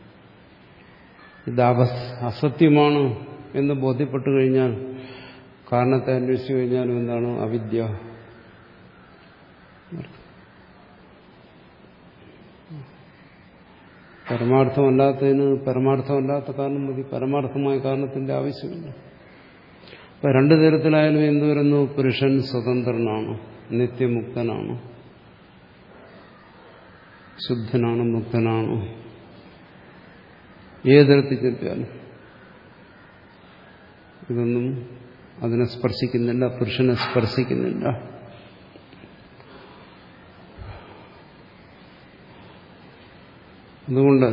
ഇത് അസത്യമാണ് എന്ന് ബോധ്യപ്പെട്ടു കഴിഞ്ഞാൽ, കാരണത്തെ അന്വേഷിച്ചു കഴിഞ്ഞാലും എന്താണ്? അവിദ്യ. പരമാർത്ഥമല്ലാത്തതിന് പരമാർത്ഥമല്ലാത്ത കാരണം മതി, പരമാർത്ഥമായ കാരണത്തിന്റെ ആവശ്യമില്ല. അപ്പൊ രണ്ടു തരത്തിലായാലും എന്തു വരുന്നു? പുരുഷൻ സ്വതന്ത്രനാണ്, നിത്യമുക്തനാണ്, ശുദ്ധനാണ്, മുക്തനാണ്. ഏത് തരത്തിൽ ചിന്തിച്ചാലും ഇതൊന്നും അതിനെ സ്പർശിക്കുന്നില്ല, പുരുഷനെ സ്പർശിക്കുന്നില്ല. അതുകൊണ്ട്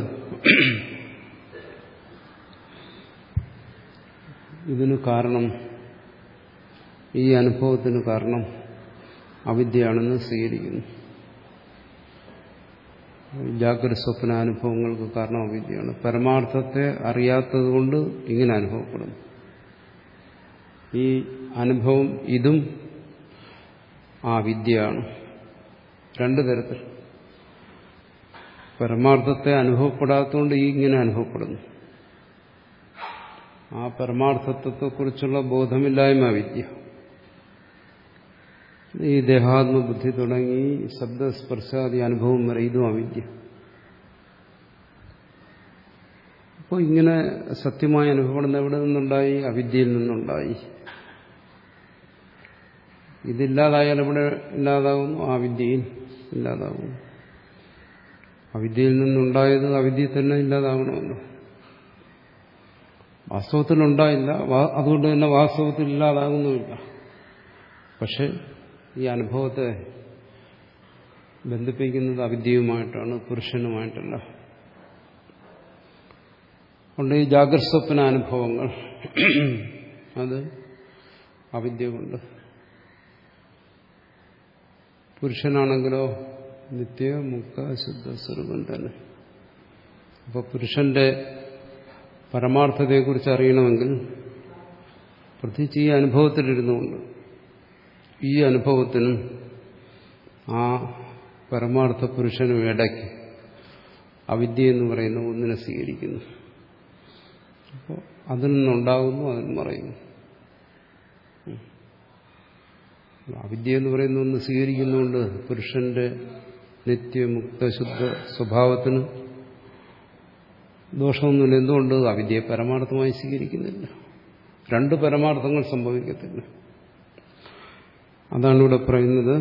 ഇതിന് കാരണം, ഈ അനുഭവത്തിന് കാരണം അവിദ്യയാണെന്ന് സ്വീകരിക്കുന്നു. ജാഗ്രത സ്വപ്ന അനുഭവങ്ങൾക്ക് കാരണം അവിദ്യയാണ്. പരമാർത്ഥത്തെ അറിയാത്തതുകൊണ്ട് ഇങ്ങനെ അനുഭവപ്പെടുന്നു. ഈ അനുഭവം ഇതും ആ വിദ്യയാണ്. രണ്ടു തരത്തിൽ. പരമാർത്ഥത്തെ അനുഭവപ്പെടാത്തതുകൊണ്ട് ഈ ഇങ്ങനെ അനുഭവപ്പെടുന്നു. ആ പരമാർത്ഥത്വത്തെക്കുറിച്ചുള്ള ബോധമില്ലായ്മ വിദ്യ. ഈ ദേഹാത്മബുദ്ധി തുടങ്ങി ശബ്ദസ്പർശാദി അനുഭവം വരെ ഇതും അവിദ്യ. അപ്പോൾ ഇങ്ങനെ സത്യമായി അനുഭവപ്പെടുന്ന എവിടെ നിന്നുണ്ടായി? അവിദ്യയിൽ നിന്നുണ്ടായി. ഇതില്ലാതായാൽ എവിടെ ഇല്ലാതാകുന്നു? ആ വിദ്യയിൽ ഇല്ലാതാകുന്നു. അവിദ്യയിൽ നിന്നുണ്ടായത് അവിദ്യയിൽ തന്നെ ഇല്ലാതാകണമല്ലോ. വാസ്തവത്തിലുണ്ടായില്ല, അതുകൊണ്ട് തന്നെ വാസ്തവത്തിൽ ഇല്ലാതാകുന്നുമില്ല. പക്ഷെ ഈ അനുഭവത്തെ ബന്ധിപ്പിക്കുന്നത് അവിദ്യയുമായിട്ടാണ്, പുരുഷനുമായിട്ടല്ല. അതുകൊണ്ട് ഈ ജാഗ്രത സ്വപ്ന അനുഭവങ്ങൾ അത് അവിദ്യ കൊണ്ട്. പുരുഷനാണെങ്കിലോ നിത്യ മുക്ത ശുദ്ധ സ്വരൂപം തന്നെ. അപ്പോൾ പുരുഷന്റെ പരമാർത്ഥതയെക്കുറിച്ച് അറിയണമെങ്കിൽ പ്രത്യേകിച്ച് ഈ അനുഭവത്തിലിരുന്നുകൊണ്ട് ഈ അനുഭവത്തിനും ആ പരമാർത്ഥ പുരുഷനും ഇടയ്ക്ക് അവിദ്യ എന്ന് പറയുന്ന ഒന്നിനെ സ്വീകരിക്കുന്നു. അപ്പോൾ അതിൽ നിന്നുണ്ടാകുന്നു, അതിൽ മറയുന്നു. അവിദ്യ എന്ന് പറയുന്ന ഒന്ന് സ്വീകരിക്കുന്നതുകൊണ്ട് പുരുഷന്റെ നിത്യമുക്ത ശുദ്ധ സ്വഭാവത്തിന് ദോഷമൊന്നുമില്ല. എന്തുകൊണ്ട്? അവിദ്യയെ പരമാർത്ഥമായി സ്വീകരിക്കുന്നില്ല. രണ്ട് പരമാർത്ഥങ്ങൾ സംഭവിക്കത്തില്ല. അതാണ് ഇവിടെ പറയുന്നത്.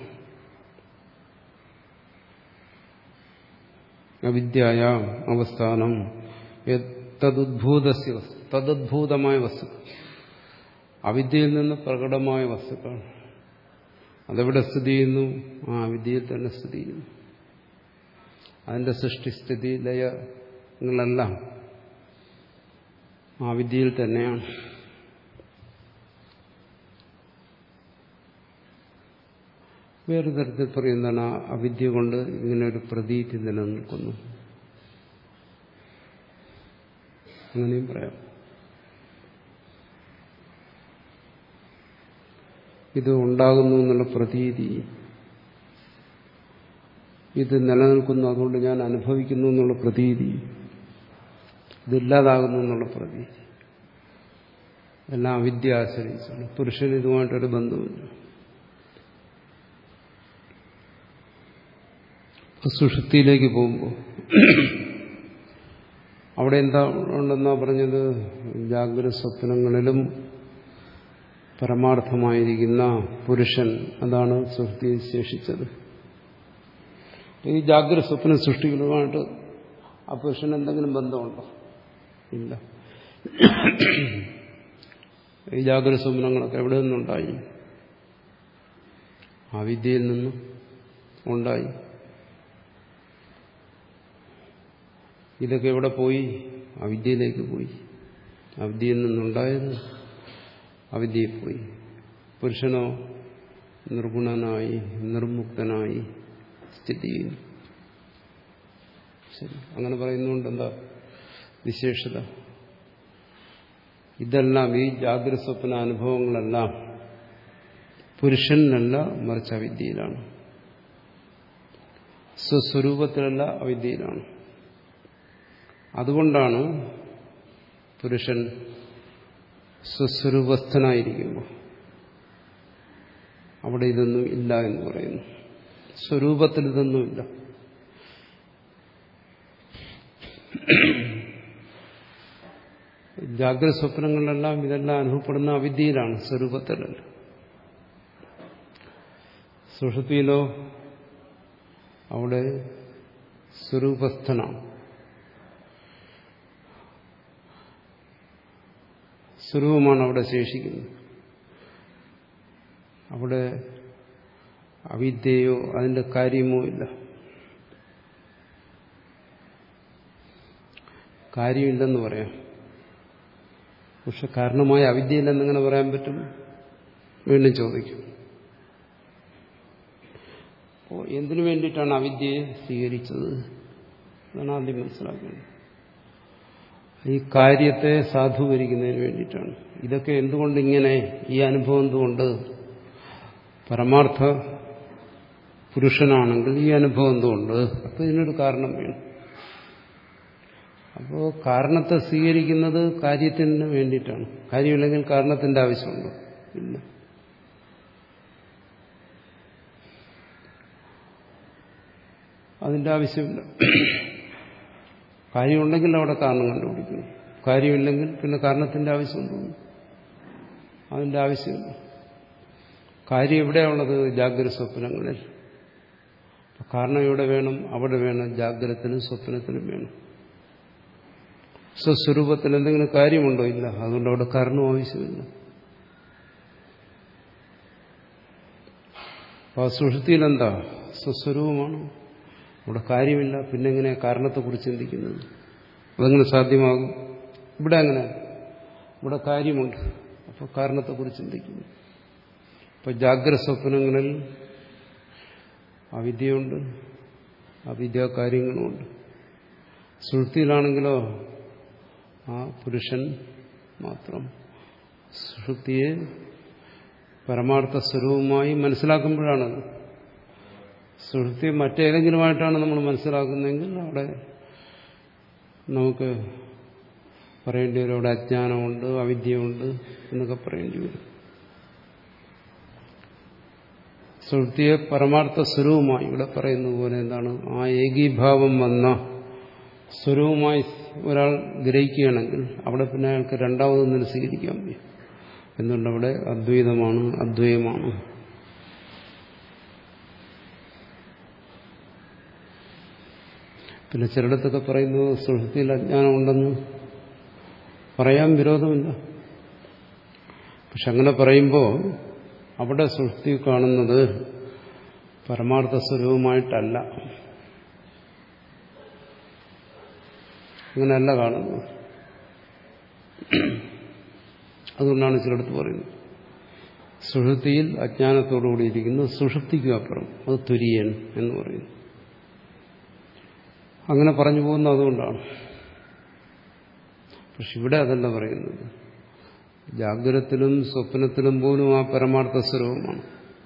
അവിദ്യായ അവസ്ഥാനം തദുദ്ഭൂതസ്യ വസ്തു, തദുദ്ഭൂതമായ വസ്തുക്കൾ, അവിദ്യയിൽ നിന്ന് പ്രകടമായ വസ്തുക്കൾ അതെവിടെ സ്ഥിതി ചെയ്യുന്നു? ആ അവിദ്യയിൽ തന്നെ സ്ഥിതി ചെയ്യുന്നു. അതിന്റെ സൃഷ്ടിസ്ഥിതി ലയങ്ങളെല്ലാം ആ വിദ്യയിൽ തന്നെയാണ്. വേറെ തരത്തിൽ പറയുന്നതാണ് ആ അവിദ്യ കൊണ്ട് ഇങ്ങനെ ഒരു പ്രതീതി നിലനിൽക്കുന്നു. അങ്ങനെയും പറയാം. ഇത് ഉണ്ടാകുന്നു എന്നുള്ള പ്രതീതി, ഇത് നിലനിൽക്കുന്നു അതുകൊണ്ട് ഞാൻ അനുഭവിക്കുന്നു എന്നുള്ള പ്രതീതി, ഇതില്ലാതാകുന്നു എന്നുള്ള പ്രതീതി, എല്ലാം അവിദ്യ ആശ്രയിച്ചാണ്. പുരുഷന് ഇതുമായിട്ടൊരു ബന്ധമില്ല. സുഷുപ്തിയിലേക്ക് പോകുമ്പോൾ അവിടെ എന്താ ഉണ്ടെന്നാ പറഞ്ഞത്? ജാഗ്രത സ്വപ്നങ്ങളിലും പരമാർത്ഥമായിരിക്കുന്ന പുരുഷൻ, അതാണ് സുഷുപ്തിയിൽ ശേഷിച്ചത്. ഈ ജാഗ്രത സ്വപ്ന സൃഷ്ടികളുമായിട്ട് ആ പുരുഷന് എന്തെങ്കിലും ബന്ധമുണ്ടോ? ഇല്ല. ഈ ജാഗ്രത സ്വപ്നങ്ങളൊക്കെ എവിടെ നിന്നുണ്ടായി? ആ വിദ്യയിൽ നിന്നും ഉണ്ടായി. ഇതൊക്കെ എവിടെ പോയി? അവിദ്യയിലേക്ക് പോയി. അവിദ്യയിൽ നിന്നുണ്ടായത് അവിദ്യയിൽ പോയി. പുരുഷനോ നിർഗുണനായി നിർമുക്തനായി സ്ഥിതി ചെയ്യുന്നു. ശരി, അങ്ങനെ പറയുന്നുകൊണ്ട് എന്താ വിശേഷത? ഇതെല്ലാം ഈ ജാഗ്രത സ്വപ്ന അനുഭവങ്ങളെല്ലാം പുരുഷനല്ല, മറിച്ച് അവിദ്യയിലാണ്. സ്വസ്വരൂപത്തിലല്ല, അവിദ്യയിലാണ്. അതുകൊണ്ടാണ് പുരുഷൻ സ്വസ്വരൂപസ്ഥനായിരിക്കുമ്പോൾ അവിടെ ഇതൊന്നും ഇല്ല എന്ന് പറയുന്നു. സ്വരൂപത്തിൽ ഇതൊന്നുമില്ല. ജാഗ്രത സ്വപ്നങ്ങളിലെല്ലാം ഇതെല്ലാം അനുഭവപ്പെടുന്ന അവിദ്യയിലാണ്, സ്വരൂപത്തിലല്ല. സുഷുപ്തിയിലോ അവിടെ സ്വരൂപസ്ഥനാണ്. സ്വരൂപമാണ് അവിടെ ശേഷിക്കുന്നത്. അവിടെ അവിദ്യയോ അതിന്റെ കാര്യമോ ഇല്ല. കാര്യമില്ലെന്ന് പറയാം. പക്ഷെ കാരണമായ അവിദ്യയില്ലെന്നിങ്ങനെ പറയാൻ പറ്റും? വീണ്ടും ചോദിക്കും. അപ്പോൾ എന്തിനു വേണ്ടിയിട്ടാണ് അവിദ്യയെ സ്വീകരിച്ചത്? അതാണ് ആദ്യം മനസ്സിലാക്കേണ്ടത്. ഈ കാര്യത്തെ സാധൂകരിക്കുന്നതിന് വേണ്ടിയിട്ടാണ്. ഇതൊക്കെ എന്തുകൊണ്ടിങ്ങനെ, ഈ അനുഭവം എന്തുകൊണ്ട്? പരമാർത്ഥ പുരുഷനാണെങ്കിൽ ഈ അനുഭവം എന്തുകൊണ്ട്? അപ്പോൾ ഇതിനൊരു കാരണം വേണം. അപ്പോൾ കാരണത്തെ സ്വീകരിക്കുന്നത് കാര്യത്തിന് വേണ്ടിയിട്ടാണ്. കാര്യമില്ലെങ്കിൽ കാരണത്തിന്റെ ആവശ്യമുണ്ടോ? ഇല്ല. അതിന്റെ ആവശ്യമില്ല. കാര്യമുണ്ടെങ്കിൽ അവിടെ കാരണം കണ്ടുപിടിക്കുന്നു. കാര്യമില്ലെങ്കിൽ പിന്നെ കാരണത്തിന്റെ ആവശ്യമുണ്ടോ? അതിന്റെ ആവശ്യമില്ല. കാര്യം എവിടെയാണുള്ളത്? ജാഗ്രത സ്വപ്നങ്ങളിൽ. കാരണം ഇവിടെ വേണം, അവിടെ വേണം. ജാഗ്രതത്തിനും സ്വപ്നത്തിനും വേണം. സ്വസ്വരൂപത്തിൽ എന്തെങ്കിലും കാര്യമുണ്ടോ? ഇല്ല. അതുകൊണ്ട് അവിടെ കാരണവും ആവശ്യമില്ല. അപ്പോൾ സുഷുപ്തിയിലെന്താ? സ്വസ്വരൂപമാണ്. അവിടെ കാര്യമില്ല. പിന്നെ എങ്ങനെ കാരണത്തെക്കുറിച്ച് ചിന്തിക്കുന്നത്? അതെങ്ങനെ സാധ്യമാകും? ഇവിടെ അങ്ങനെ, ഇവിടെ കാര്യമുണ്ട്. അപ്പോൾ കാരണത്തെക്കുറിച്ച് ചിന്തിക്കുന്നു. അപ്പോൾ ജാഗ്രത സ്വപ്നങ്ങളിൽ അവിദ്യയുണ്ട്, അവിദ്യാ കാര്യങ്ങളുമുണ്ട്. സുഷുപ്തിയിലാണെങ്കിലോ ആ പുരുഷൻ മാത്രം. സുഷുപ്തിയെ പരമാർത്ഥ സ്വരൂപമായി മനസ്സിലാക്കുമ്പോഴാണത്. സുഷുപ്തി മറ്റേതെങ്കിലുമായിട്ടാണ് നമ്മൾ മനസ്സിലാക്കുന്നതെങ്കിൽ അവിടെ നമുക്ക് പറയേണ്ടി വരും, അവിടെ അജ്ഞാനമുണ്ട്, അവിദ്യയുണ്ട് എന്നൊക്കെ പറയേണ്ടി വരും. സുഷുപ്തിയെ പരമാർത്ഥ സ്വരൂപമായി ഇവിടെ പറയുന്നത് പോലെ എന്താണ്, ആ ഏകീഭാവം വന്ന സ്വരൂപമായി ഒരാൾ ഗ്രഹിക്കുകയാണെങ്കിൽ അവിടെ പിന്നെ അയാൾക്ക് രണ്ടാമതൊന്നിന് സ്വീകരിക്കാൻ വയ്യ. എന്തുകൊണ്ടവിടെ അദ്വൈതമാണ്, അദ്വൈതമാണ്. പിന്നെ ചിലയിടത്തൊക്കെ പറയുന്നത് സുഷുപ്തിയിൽ അജ്ഞാനമുണ്ടെന്ന് പറയാൻ വിരോധമില്ല. പക്ഷെ അങ്ങനെ പറയുമ്പോൾ അവിടെ സുഷുപ്തി കാണുന്നത് പരമാർത്ഥ സ്വരൂപമായിട്ടല്ല. അങ്ങനെയല്ല കാണുന്നത്. അതുകൊണ്ടാണ് ചിലടത്ത് പറയുന്നത് സുഷുപ്തിയിൽ അജ്ഞാനത്തോടുകൂടിയിരിക്കുന്നു, സുഷുപ്തിക്കും അപ്പുറം അത് തുര്യൻ എന്ന് പറയുന്നു. അങ്ങനെ പറഞ്ഞു പോകുന്നത് അതുകൊണ്ടാണ്. പക്ഷെ ഇവിടെ അതല്ല പറയുന്നത്. ജാഗ്രതത്തിലും സ്വപ്നത്തിലും പോലും ആ പരമാർത്ഥ സ്വരൂപമാണ്.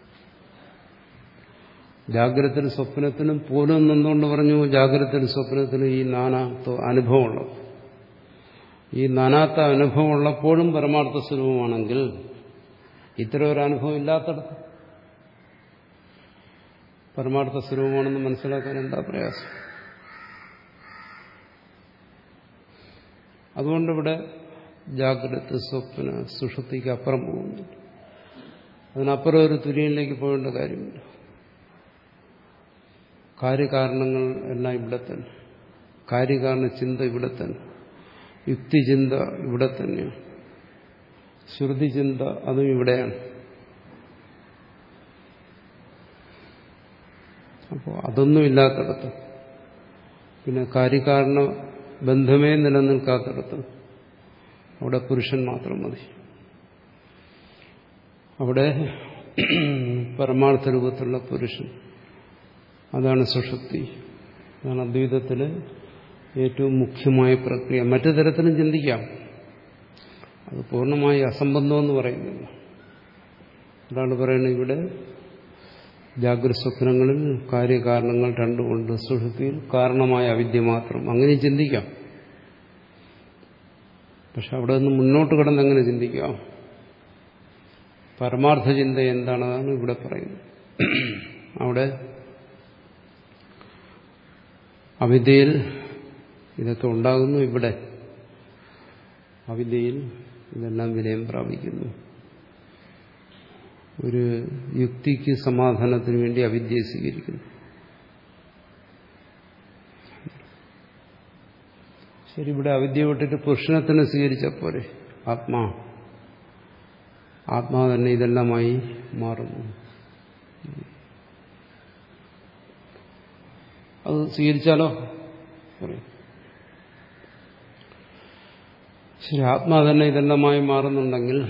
ജാഗ്രതത്തിലും സ്വപ്നത്തിനും പോലും നിന്നുകൊണ്ട് പറഞ്ഞു, ജാഗ്രതത്തിലും സ്വപ്നത്തിലും ഈ നാനാത്വ അനുഭവമുള്ളത്. ഈ നാനാത്വ അനുഭവം ഉള്ളപ്പോഴും പരമാർത്ഥ സ്വരൂപമാണെങ്കിൽ ഇത്തരം ഒരു അനുഭവം ഇല്ലാത്തടത്ത് പരമാർത്ഥ സ്വരൂപമാണെന്ന് മനസ്സിലാക്കാൻ എന്താ പ്രയാസം? അതുകൊണ്ടിവിടെ ജാഗ്രത, സ്വപ്ന, സുഷുപ്തിക്ക് അപ്പുറം പോകുന്നു. അതിനപ്പുറം ഒരു തുര്യനിലേക്ക് പോകേണ്ട കാര്യമില്ല. കാര്യകാരണങ്ങൾ എല്ലാം ഇവിടെ തന്നെ. കാര്യകാരണ ചിന്ത ഇവിടെ തന്നെ. യുക്തിചിന്ത ഇവിടെ തന്നെയാണ്. ശ്രുതിചിന്ത അതും ഇവിടെയാണ്. അപ്പോൾ അതൊന്നുമില്ലാത്തടത്ത്, പിന്നെ കാര്യകാരണ ബന്ധമേ നിലനിൽക്കാത്തടത്ത് അവിടെ പുരുഷൻ മാത്രം മതി. അവിടെ പരമാർത്ഥ രൂപത്തിലുള്ള പുരുഷൻ, അതാണ് സുഷുപ്തി. അതാണ് അദ്വൈതത്തിലെ ഏറ്റവും മുഖ്യമായ പ്രക്രിയ. മറ്റു തരത്തിലും ചിന്തിക്കാം, അത് പൂർണ്ണമായി അസംബന്ധമെന്ന് പറയുന്നില്ല. അതാണ് പറയുന്നത് ഇവിടെ ജാഗ്രത സ്വപ്നങ്ങളിൽ കാര്യകാരണങ്ങൾ രണ്ടുമുണ്ട്, സുഷുപ്തിയിൽ കാരണമായ അവിദ്യ മാത്രം. അങ്ങനെ ചിന്തിക്കാം. പക്ഷെ അവിടെ നിന്ന് മുന്നോട്ട് കടന്ന് എങ്ങനെ ചിന്തിക്കാം? പരമാർത്ഥ ചിന്ത എന്താണെന്നാണ് ഇവിടെ പറയുന്നത്. അവിടെ അവിദ്യയിൽ ഇതൊക്കെ ഉണ്ടാകുന്നു, ഇവിടെ അവിദ്യയിൽ ഇതെല്ലാം വിലയം പ്രാപിക്കുന്നു. ഒരു യുക്തിക്ക് സമാധാനത്തിന് വേണ്ടി അവിദ്യയെ സ്വീകരിക്കുന്നു. ശരി, ഇവിടെ അവിദ്യ വിട്ടിട്ട് പുരുഷനെ തന്നെ സ്വീകരിച്ച പോരെ? ആത്മാ ആത്മാവ് തന്നെ ഇതെല്ലാമായി മാറുന്നു. അത് സ്വീകരിച്ചാലോ? പറയും. ശരി, ആത്മാവ് തന്നെ ഇതെല്ലാമായി മാറുന്നുണ്ടെങ്കിൽ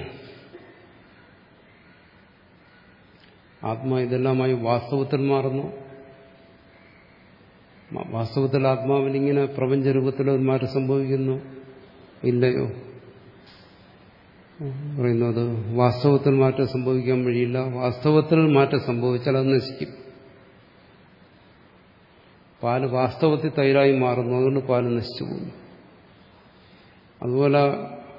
ആത്മാ ഇതെല്ലാമായി വാസ്തവത്തിൽ മാറുന്നു. വാസ്തവത്തിൽ ആത്മാവിന് ഇങ്ങനെ പ്രപഞ്ചരൂപത്തിൽ ഒരു മാറ്റം സംഭവിക്കുന്നു ഇല്ലയോ? പറയുന്നത് വാസ്തവത്തിൽ മാറ്റം സംഭവിക്കാൻ വഴിയില്ല. വാസ്തവത്തിൽ മാറ്റം സംഭവിച്ചാൽ അത് നശിക്കും. പാല് വാസ്തവത്തിൽ തൈരായി മാറുന്നു, അതുകൊണ്ട് പാല് നശിച്ചു പോകുന്നു. അതുപോലെ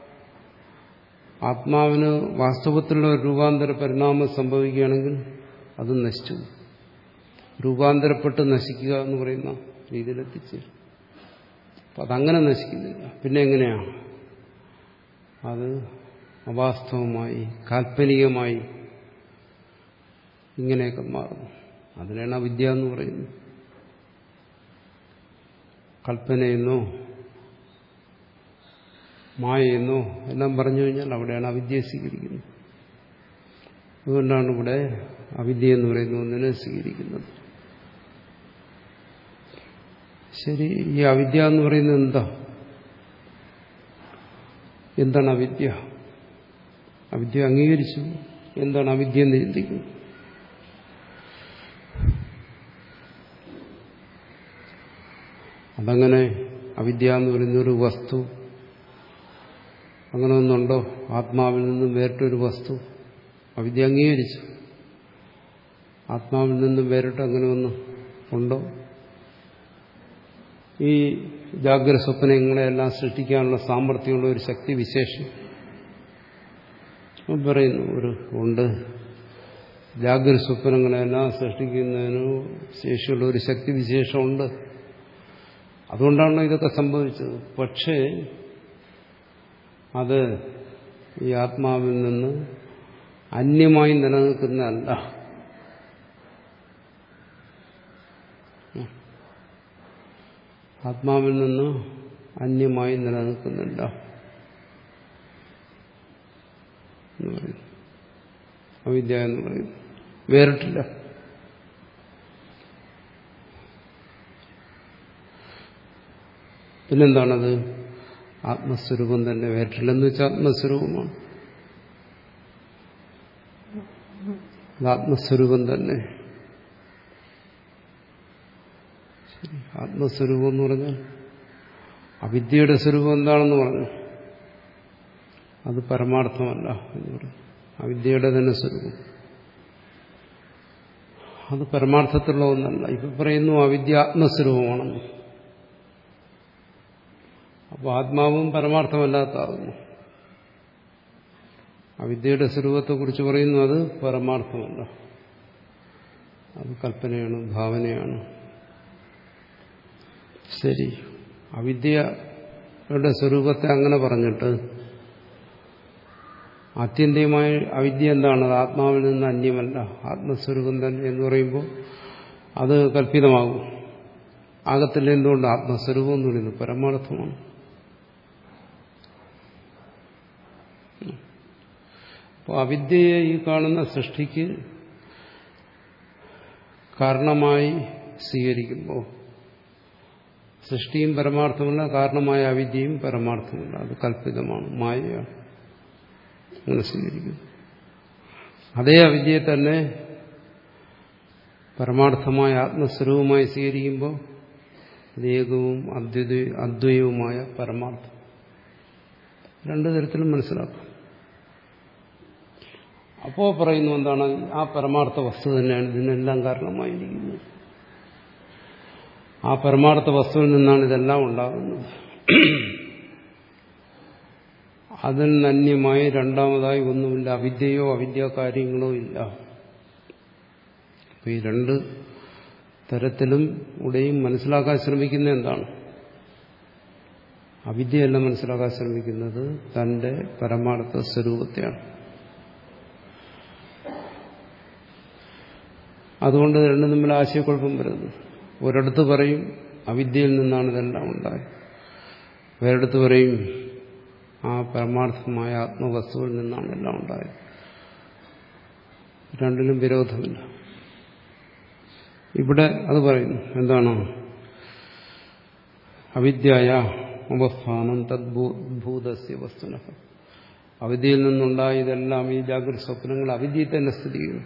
ആത്മാവിന് വാസ്തവത്തിലുള്ള ഒരു രൂപാന്തര പരിണാമം സംഭവിക്കുകയാണെങ്കിൽ അത് നശിച്ചു. രൂപാന്തരപ്പെട്ട് നശിക്കുക എന്ന് പറയുന്ന രീതിയിലെത്തിച്ചേരും. അപ്പം അതങ്ങനെ നശിക്കുന്നില്ല. പിന്നെ എങ്ങനെയാണ് അത് അവാസ്തവമായി കാൽപ്പനികമായി ഇങ്ങനെയൊക്കെ മാറുന്നു? അതിനാണ് അവിദ്യ എന്ന് പറയുന്നത്. കൽപ്പനയെന്നോ മായയെന്നോ എല്ലാം പറഞ്ഞു കഴിഞ്ഞാൽ അവിടെയാണ് അവിദ്യയെ സ്വീകരിക്കുന്നത്. അതുകൊണ്ടാണ് ഇവിടെ അവിദ്യ എന്ന് പറയുന്ന ഒന്നിനെ സ്വീകരിക്കുന്നത്. ശരി, ഈ അവിദ്യ എന്ന് പറയുന്നത് എന്താ? എന്താണ് അവിദ്യ? അവിദ്യ അംഗീകരിച്ചു. എന്താണ് അവിദ്യ എന്ന് ചിന്തിക്കുന്നു. അതങ്ങനെ അവിദ്യ എന്ന് പറയുന്ന ഒരു വസ്തു അങ്ങനെ ഒന്നുണ്ടോ? ആത്മാവിൽ നിന്നും വേറിട്ടൊരു വസ്തു അവിദ്യ അംഗീകരിച്ചു. ആത്മാവിൽ നിന്നും വേറിട്ട് അങ്ങനെ ഒന്നും ഉണ്ടോ? ഈ ജാഗ്രത സ്വപ്നങ്ങളെല്ലാം സൃഷ്ടിക്കാനുള്ള സാമർഥ്യമുള്ള ഒരു ശക്തി വിശേഷം പറയുന്നു ഒരു ഉണ്ട്. ജാഗ്രത സ്വപ്നങ്ങളെല്ലാം സൃഷ്ടിക്കുന്നതിന് ശേഷിയുള്ള ഒരു ശക്തി വിശേഷമുണ്ട്. അതുകൊണ്ടാണ് ഇതൊക്കെ സംഭവിച്ചത്. പക്ഷേ അത് ഈ ആത്മാവിൽ നിന്ന് അന്യമായി നിലനിൽക്കുന്നതല്ല. ആത്മാവിൽ നിന്ന് അന്യമായി നിലനിൽക്കുന്നില്ല എന്ന് പറയുന്നു. അവിദ്യ എന്ന് പറയുന്നു വേറിട്ടില്ല. പിന്നെന്താണത്? ആത്മസ്വരൂപം തന്നെ. വേറിട്ടില്ലെന്ന് വെച്ചാൽ ആത്മസ്വരൂപമാണ്. അത് ആത്മസ്വരൂപം തന്നെ. ആത്മസ്വരൂപം എന്ന് പറഞ്ഞാൽ അവിദ്യയുടെ സ്വരൂപം എന്താണെന്ന് പറഞ്ഞു. അത് പരമാർത്ഥമല്ല എന്ന് പറഞ്ഞു. അവിദ്യയുടെ തന്നെ സ്വരൂപം അത് പരമാർത്ഥത്തിലുള്ള ഒന്നല്ല. ഇപ്പൊ പറയുന്നു അവിദ്യ ആത്മസ്വരൂപമാണെന്ന്. അപ്പോൾ ആത്മാവും പരമാർത്ഥമല്ലാത്താകുന്നു. അവിദ്യയുടെ സ്വരൂപത്തെക്കുറിച്ച് പറയുന്നു അത് പരമാർത്ഥമല്ല, അത് കൽപ്പനയാണ്, ഭാവനയാണ്. ശരി, അവിദ്യയുടെ സ്വരൂപത്തെ അങ്ങനെ പറഞ്ഞിട്ട് ആത്യന്തികമായി അവിദ്യ എന്താണ്? അത് ആത്മാവിൽ നിന്ന് അന്യമല്ല, ആത്മസ്വരൂപം തന്നെ എന്ന് പറയുമ്പോൾ അത് കല്പിതമാകും. ആകത്തില്ല. എന്തുകൊണ്ട്? ആത്മസ്വരൂപം എന്ന് പറയുന്നത് പരമാർത്ഥമാണ്. അപ്പോൾ അവിദ്യയെ ഈ കാണുന്ന സൃഷ്ടിക്ക് കാരണമായി സ്വീകരിക്കുമ്പോൾ സൃഷ്ടിയും പരമാർത്ഥമല്ല, കാരണമായ അവിദ്യയും പരമാർത്ഥമല്ല, അത് കല്പിതമാണ്, മായയാണ്. അങ്ങനെ സ്വീകരിക്കുന്നു. അതേ അവിദ്യയെ തന്നെ പരമാർത്ഥമായ ആത്മസ്വരൂപമായി സ്വീകരിക്കുമ്പോൾ ഏകവും അദ്വൈത അദ്വൈതവുമായ പരമാർത്ഥം. രണ്ടു തരത്തിലും മനസ്സിലാക്കും. അപ്പോ പറയുന്നു എന്താണ്? ആ പരമാർത്ഥ വസ്തു തന്നെയാണ് ഇതിനെല്ലാം കാരണമായിരിക്കുന്നത്. ആ പരമാർത്ഥ വസ്തുവിൽ നിന്നാണ് ഇതെല്ലാം ഉണ്ടാകുന്നത്. അതിൽ അന്യമായി രണ്ടാമതായി ഒന്നുമില്ല. അവിദ്യയോ അവിദ്യാ കാര്യങ്ങളോ ഇല്ല. അപ്പൊ ഈ രണ്ട് തരത്തിലും ഇവിടെയും മനസ്സിലാക്കാൻ ശ്രമിക്കുന്ന എന്താണ്? അവിദ്യയല്ല മനസ്സിലാക്കാൻ ശ്രമിക്കുന്നത് തന്റെ പരമാർത്ഥ സ്വരൂപത്തെയാണ്. അതുകൊണ്ട് രണ്ടും തമ്മിൽ ആശയക്കുഴപ്പം വരുന്നത്. ഒരിടത്ത് പറയും അവിദ്യയിൽ നിന്നാണ് ഇതെല്ലാം ഉണ്ടായത്, വേറെടുത്ത് പറയും ആ പരമാർത്ഥമായ ആത്മവസ്തുവിൽ നിന്നാണ് എല്ലാം ഉണ്ടായത്. രണ്ടിലും വിരോധമില്ല. ഇവിടെ അത് പറയുന്നു. എന്താണ്? അവിദ്യയ ഉപസ്ഥാനം തദ്ഭൂതസ്യ വസ്തുനഃ. അവിദ്യയിൽ നിന്നുണ്ടായതെല്ലാം ഈ ജാഗ്രത സ്വപ്നങ്ങൾ അവിദ്യയിൽ തന്നെ സ്ഥിതി ചെയ്യുന്നു.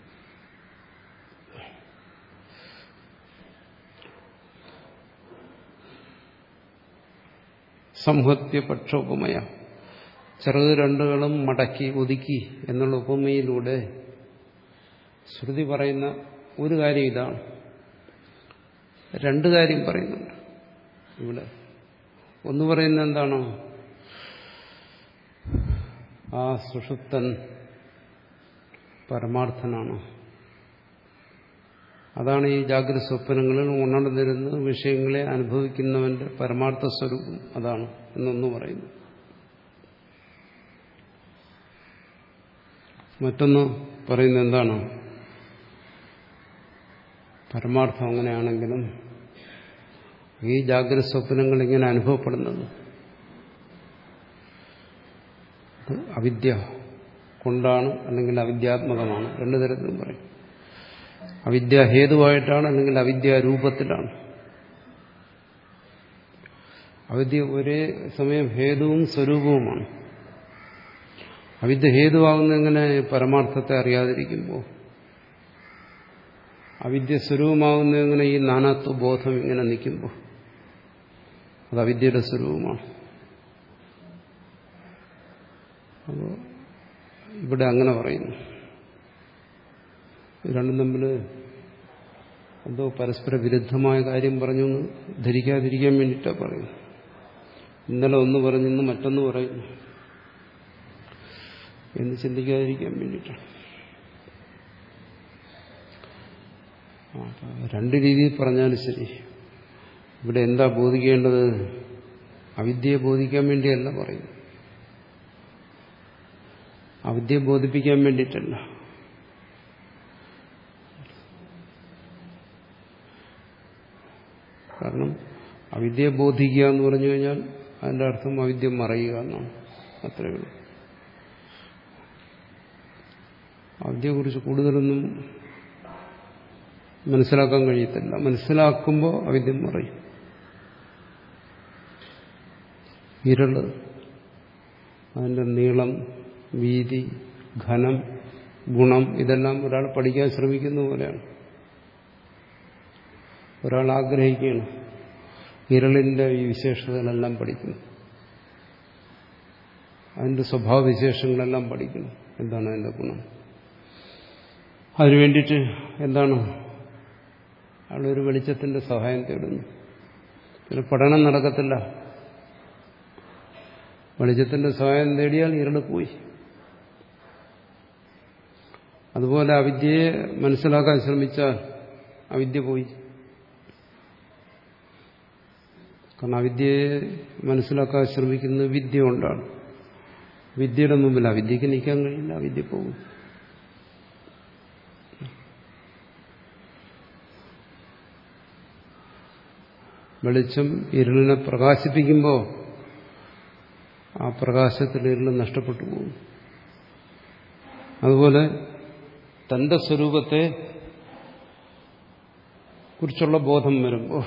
സംഹത്യ പക്ഷോപമയ, ചെറുത് രണ്ടുകളും മടക്കി ഒതുക്കി എന്നുള്ള ഉപമയിലൂടെ ശ്രുതി പറയുന്ന ഒരു കാര്യം ഇതാണ്. രണ്ട് കാര്യം പറയുന്നുണ്ട് ഇവിടെ. ഒന്ന് പറയുന്നത് എന്താണ്? ആ സുഷുപ്തൻ പരമാർത്ഥനാണ്. അതാണ് ഈ ജാഗ്രത സ്വപ്നങ്ങളിൽ ഉണർന്നിരുന്ന വിഷയങ്ങളെ അനുഭവിക്കുന്നവന്റെ പരമാർത്ഥ സ്വരൂപം അതാണ് എന്നൊന്ന് പറയുന്നു. മറ്റൊന്ന് പറയുന്നത് എന്താണ്? പരമാർത്ഥം അങ്ങനെയാണെങ്കിലും ഈ ജാഗ്രത സ്വപ്നങ്ങൾ ഇങ്ങനെ അനുഭവപ്പെടുന്നത് അവിദ്യ കൊണ്ടാണ്, അല്ലെങ്കിൽ അവിദ്യാത്മകമാണ്. രണ്ടു തരത്തിലും പറയും. അവിദ്യ ഹേതുവായിട്ടാണ്, അല്ലെങ്കിൽ അവിദ്യാരൂപത്തിലാണ്. അവിദ്യ ഒരേ സമയം ഹേതുവും സ്വരൂപവുമാണ്. അവിദ്യ ഹേതുവാകുന്ന എങ്ങനെ? പരമാർത്ഥത്തെ അറിയാതിരിക്കുമ്പോൾ. അവിദ്യ സ്വരൂപമാകുന്ന എങ്ങനെ? ഈ നാനാത്വ ബോധം ഇങ്ങനെ നിൽക്കുമ്പോൾ. അത് അവിദ്യയുടെ സ്വരൂപമാണ്. അപ്പോൾ ഇവിടെ അങ്ങനെ പറയുന്നു. രണ്ടും തമ്മിൽ എന്തോ പരസ്പര വിരുദ്ധമായ കാര്യം പറഞ്ഞു എന്ന് ധരിക്കാതിരിക്കാൻ വേണ്ടിയിട്ടാണ് പറയുന്നത്. ഇന്നലെ ഒന്ന് പറഞ്ഞെന്ന് മറ്റൊന്ന് പറയുന്നു എന്ന് ചിന്തിക്കാതിരിക്കാൻ വേണ്ടിയിട്ടാണ്. രണ്ട് രീതിയിൽ പറഞ്ഞാലും ശരി, ഇവിടെ എന്താ ബോധിക്കേണ്ടത്? അവിദ്യയെ ബോധിക്കാൻ വേണ്ടിയല്ല പറയുന്നു. അവിദ്യയെ ബോധിപ്പിക്കാൻ വേണ്ടിയിട്ടല്ല. കാരണം അവിദ്യയെ ബോധിക്കുക എന്ന് പറഞ്ഞു കഴിഞ്ഞാൽ അതിൻ്റെ അർത്ഥം അവിദ്യ മറയുക എന്നാണ്. അത്രയേ ഉള്ളൂ. അവിദ്യയെക്കുറിച്ച് കൂടുതലൊന്നും മനസ്സിലാക്കാൻ കഴിയത്തില്ല. മനസ്സിലാക്കുമ്പോൾ അവിദ്യ മറയും. ഇരുള്, അതിൻ്റെ നീളം, വീതി, ഘനം, ഗുണം, ഇതെല്ലാം ഒരാൾ പഠിക്കാൻ ശ്രമിക്കുന്ന പോലെയാണ്. ഒരാൾ ആഗ്രഹിക്കുകയാണ് ഇരുളിന്റെ ഈ വിശേഷതകളെല്ലാം പഠിക്കുന്നു, അതിൻ്റെ സ്വഭാവവിശേഷങ്ങളെല്ലാം പഠിക്കുന്നു. എന്താണ് അതിൻ്റെ ഗുണം? അതിനു വേണ്ടിയിട്ട് എന്താണ് അയാളൊരു വെളിച്ചത്തിന്റെ സഹായം തേടുന്നു. പിന്നെ പഠനം നടക്കത്തില്ല. വെളിച്ചത്തിന്റെ സഹായം തേടിയാൽ ഇരുള് പോയി. അതുപോലെ അവിദ്യയെ മനസ്സിലാക്കാൻ ശ്രമിച്ചാൽ അവിദ്യ പോയി. കാരണം അവിദ്യയെ മനസ്സിലാക്കാൻ ശ്രമിക്കുന്നത് വിദ്യ കൊണ്ടാണ്. വിദ്യയുടെ മുമ്പിൽ അവിദ്യക്ക് നിൽക്കാൻ കഴിയില്ല, അവിദ്യ പോകും. വെളിച്ചം ഇരുളിനെ പ്രകാശിപ്പിക്കുമ്പോൾ ആ പ്രകാശത്തിൽ ഇരുള് നഷ്ടപ്പെട്ടു പോകും. അതുപോലെ തന്റെ സ്വരൂപത്തെ കുറിച്ചുള്ള ബോധം വരുമ്പോൾ,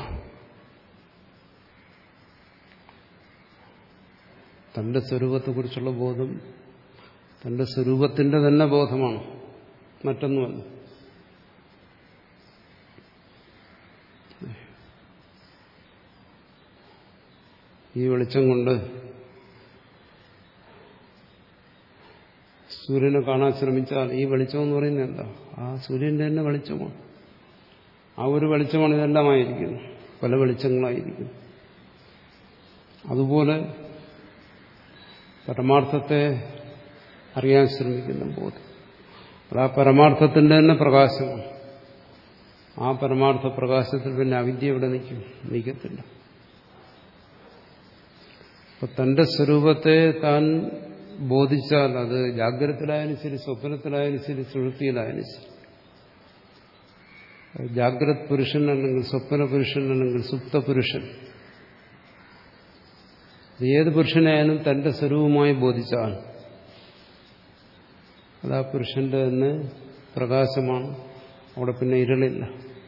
തന്റെ സ്വരൂപത്തെക്കുറിച്ചുള്ള ബോധം തന്റെ സ്വരൂപത്തിന്റെ തന്നെ ബോധമാണ്, മറ്റൊന്നുമല്ല. ഈ വെളിച്ചം കൊണ്ട് സൂര്യനെ കാണാൻ ശ്രമിച്ചാൽ ഈ വെളിച്ചം എന്ന് പറയുന്നത് എന്താ? ആ സൂര്യന്റെ തന്നെ വെളിച്ചമാണ്. ആ ഒരു വെളിച്ചമാണ് ഇതെല്ലാമായിരിക്കുന്നു. പല വെളിച്ചങ്ങളായിരിക്കും. അതുപോലെ പരമാർത്ഥത്തെ അറിയാൻ ശ്രമിക്കുന്ന ബോധം, അത് ആ പരമാർത്ഥത്തിന്റെ തന്നെ പ്രകാശമാണ്. ആ പരമാർത്ഥ പ്രകാശത്തിൽ പിന്നെ അവിദ്യ എവിടെ നിൽക്കും? നിൽക്കത്തില്ല. അപ്പൊ തന്റെ സ്വരൂപത്തെ താൻ ബോധിച്ചാൽ, അത് ജാഗ്രതത്തിലായാലും ശരി, സ്വപ്നത്തിലായാലും ശരി, സുഷുപ്തിയിലായാലും ശരി, ജാഗ്രത് പുരുഷൻ അല്ലെങ്കിൽ സ്വപ്ന പുരുഷൻ അല്ലെങ്കിൽ സുപ്ത പുരുഷൻ, ഏത് പുരുഷനായാലും തന്റെ സ്വരൂപമായി ബോധിച്ചാൽ അത് ആ പുരുഷന്റെ തന്നെ പ്രകാശമാണ്, അവിടെ പിന്നെ ഇരുളില്ല.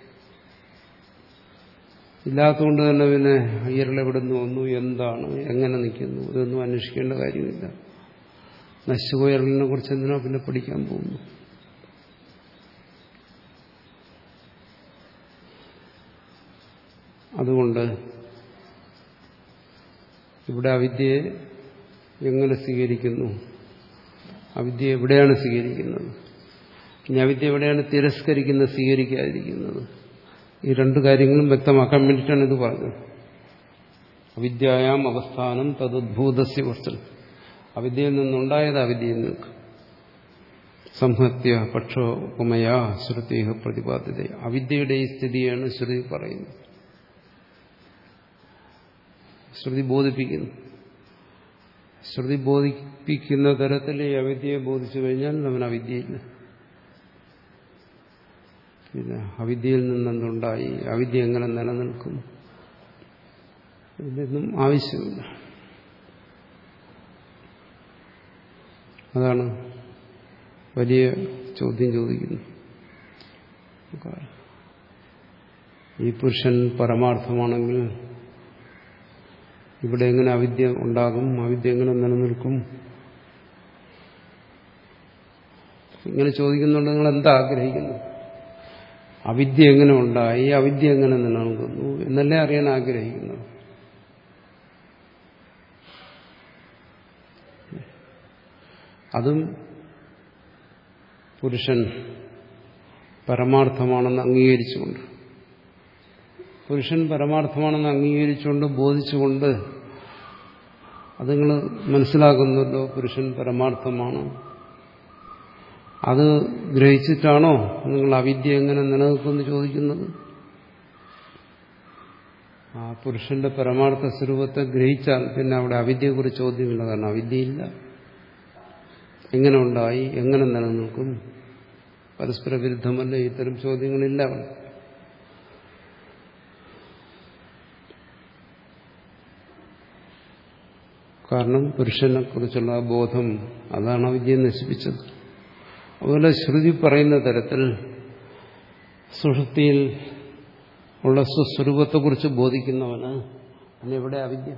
ഇല്ലാത്തതുകൊണ്ട് തന്നെ പിന്നെ ഇരുളെവിടുന്ന് വന്നു, എന്താണ്, എങ്ങനെ നിൽക്കുന്നു, ഇതൊന്നും അന്വേഷിക്കേണ്ട കാര്യമില്ല. നശിച്ചുപോയ ഇരുളിനെ കുറിച്ച് എന്തിനാ പിന്നെ പഠിക്കാൻ പോകുന്നു? അതുകൊണ്ട് ഇവിടെ അവിദ്യയെ എങ്ങനെ സ്വീകരിക്കുന്നു, അവിദ്യ എവിടെയാണ് സ്വീകരിക്കുന്നത്, ഇനി അവിദ്യ എവിടെയാണ് തിരസ്കരിക്കുന്നത്, സ്വീകരിക്കാതിരിക്കുന്നത്, ഈ രണ്ട് കാര്യങ്ങളും വ്യക്തമാക്കാൻ വേണ്ടിയിട്ടാണ് ഇത് പറഞ്ഞത്. അവിദ്യായാം അവസ്ഥാനം തദുദ്ഭൂതസ്യ വസ്തു, അവിദ്യയിൽ നിന്നുണ്ടായത് അവിദ്യയിൽ നിൽക്കും. സംഹത്യ പക്ഷോ ഉപമയാ ശ്രുതി പ്രതിപാദ്യത, അവിദ്യയുടെ ഈ സ്ഥിതിയാണ് ശ്രുതി പറയുന്നത്. ശ്രുതി ബോധിപ്പിക്കുന്നു. ശ്രുതി ബോധിപ്പിക്കുന്ന തരത്തിൽ ഈ അവിദ്യയെ ബോധിച്ചു കഴിഞ്ഞാൽ അവൻ അവിദ്യയില്ല. പിന്നെ അവിദ്യയിൽ നിന്നെന്തുണ്ടായി, അവിദ്യ എങ്ങനെ നിലനിൽക്കും, ഇതൊന്നും ആവശ്യമില്ല. അതാണ് വലിയ ചോദ്യം ചോദിക്കുന്നത്. ഈ പുരുഷൻ പരമാർത്ഥമാണെങ്കിൽ ഇവിടെ എങ്ങനെ അവിദ്യ ഉണ്ടാകും, അവിദ്യ എങ്ങനെ നിലനിൽക്കും? ഇങ്ങനെ ചോദിക്കുന്നുണ്ട്. നിങ്ങൾ എന്താ ആഗ്രഹിക്കുന്നു? അവിദ്യ എങ്ങനെ ഉണ്ടായി, അവിദ്യ എങ്ങനെ നിലനിൽക്കുന്നു എന്നല്ലേ അറിയാൻ ആഗ്രഹിക്കുന്നത്. അതും പുരുഷൻ പരമാർത്ഥമാണെന്ന് അംഗീകരിച്ചുകൊണ്ട്, പുരുഷൻ പരമാർത്ഥമാണെന്ന് അംഗീകരിച്ചുകൊണ്ട് ബോധിച്ചുകൊണ്ട് അത് നിങ്ങൾ മനസ്സിലാക്കുന്നുണ്ടോ? പുരുഷൻ പരമാർത്ഥമാണ്. അത് ഗ്രഹിച്ചിട്ടാണോ നിങ്ങൾ അവിദ്യ എങ്ങനെ നിലനിൽക്കുമെന്ന് ചോദിക്കുന്നത്? ആ പുരുഷന്റെ പരമാർത്ഥ സ്വരൂപത്തെ ഗ്രഹിച്ചാൽ പിന്നെ അവിടെ അവിദ്യയെക്കുറിച്ച് ചോദ്യമില്ല. കാരണം അവിദ്യയില്ല. എങ്ങനെ ഉണ്ടായി, എങ്ങനെ നിലനിൽക്കും, പരസ്പര വിരുദ്ധമല്ല, ഇത്തരം ചോദ്യങ്ങളില്ല. കാരണം പുരുഷനെ കുറിച്ചുള്ള ബോധം അതാണ് അവിദ്യയെ നശിപ്പിച്ചത്. അതുപോലെ ശ്രുതി പറയുന്ന തരത്തിൽ സുഷുപ്തിയിൽ ഉള്ള സ്വസ്വരൂപത്തെക്കുറിച്ച് ബോധിക്കുന്നവന് അന്നെവിടെ അവിദ്യ?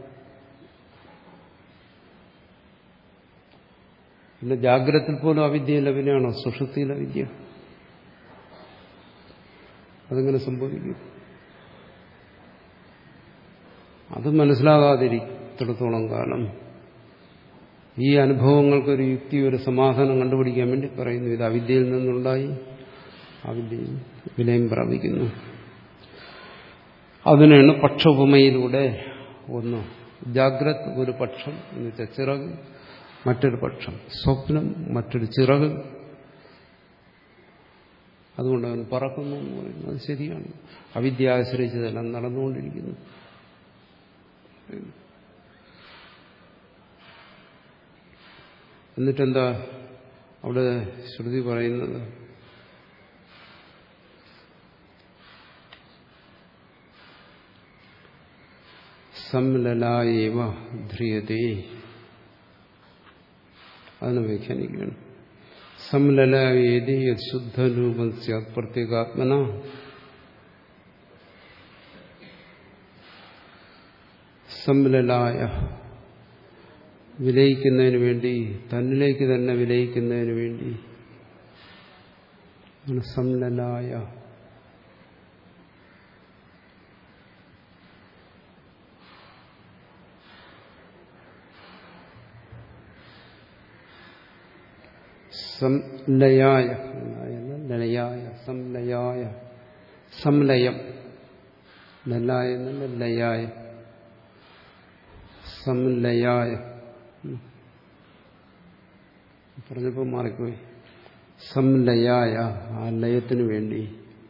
പിന്നെ ജാഗ്രതത്തിൽ പോലും അവിദ്യയില്ല, പിന്നെയാണോ സുഷുപ്തിയിലെ വിദ്യ? അതെങ്ങനെ സംഭവിക്കും? അത് മനസ്സിലാകാതിരിച്ചിടത്തോളം കാലം ഈ അനുഭവങ്ങൾക്കൊരു യുക്തി, ഒരു സമാധാനം കണ്ടുപിടിക്കാൻ വേണ്ടി പറയുന്നു. ഇത് അവിദ്യയിൽ നിന്നുണ്ടായി, അവിദ്യയിൽ വിലയം പ്രാപിക്കുന്നു. അതിനാണ് പക്ഷ ഉപമയിലൂടെ ഒന്ന് ജാഗ്രത് ഒരു പക്ഷം എന്ന് വെച്ചാൽ ചിറക്, മറ്റൊരു പക്ഷം സ്വപ്നം, മറ്റൊരു ചിറക്. അതുകൊണ്ട് അവൻ പറക്കുന്നു എന്ന് പറയുന്നത് അത് ശരിയാണ്. അവിദ്യ ആശ്രയിച്ചതെല്ലാം നടന്നുകൊണ്ടിരിക്കുന്നു. എന്നിട്ടെന്താ അവിടെ ശ്രുതി പറയുന്നത്? സംലലായേവ ധ്രിയതേ, അതിനെ വ്യാഖ്യാനിക്കുകയാണ്. സംലലായേതി ശുദ്ധരൂപം സ്യാത് പ്രത്യേകാത്മന സംലലായ, വിലയിക്കുന്നതിന് വേണ്ടി, തന്നിലേക്ക് തന്നെ വിലയിക്കുന്നതിന് വേണ്ടി. സംലലായ സംലയായ ലയായ സംലയായ സംലയം ലലായ എന്നല്ല ലയായ സംലയായ പറഞ്ഞപ്പോൾ മാറിപ്പോയി. സംലയായ ആ ലയത്തിനു വേണ്ടി,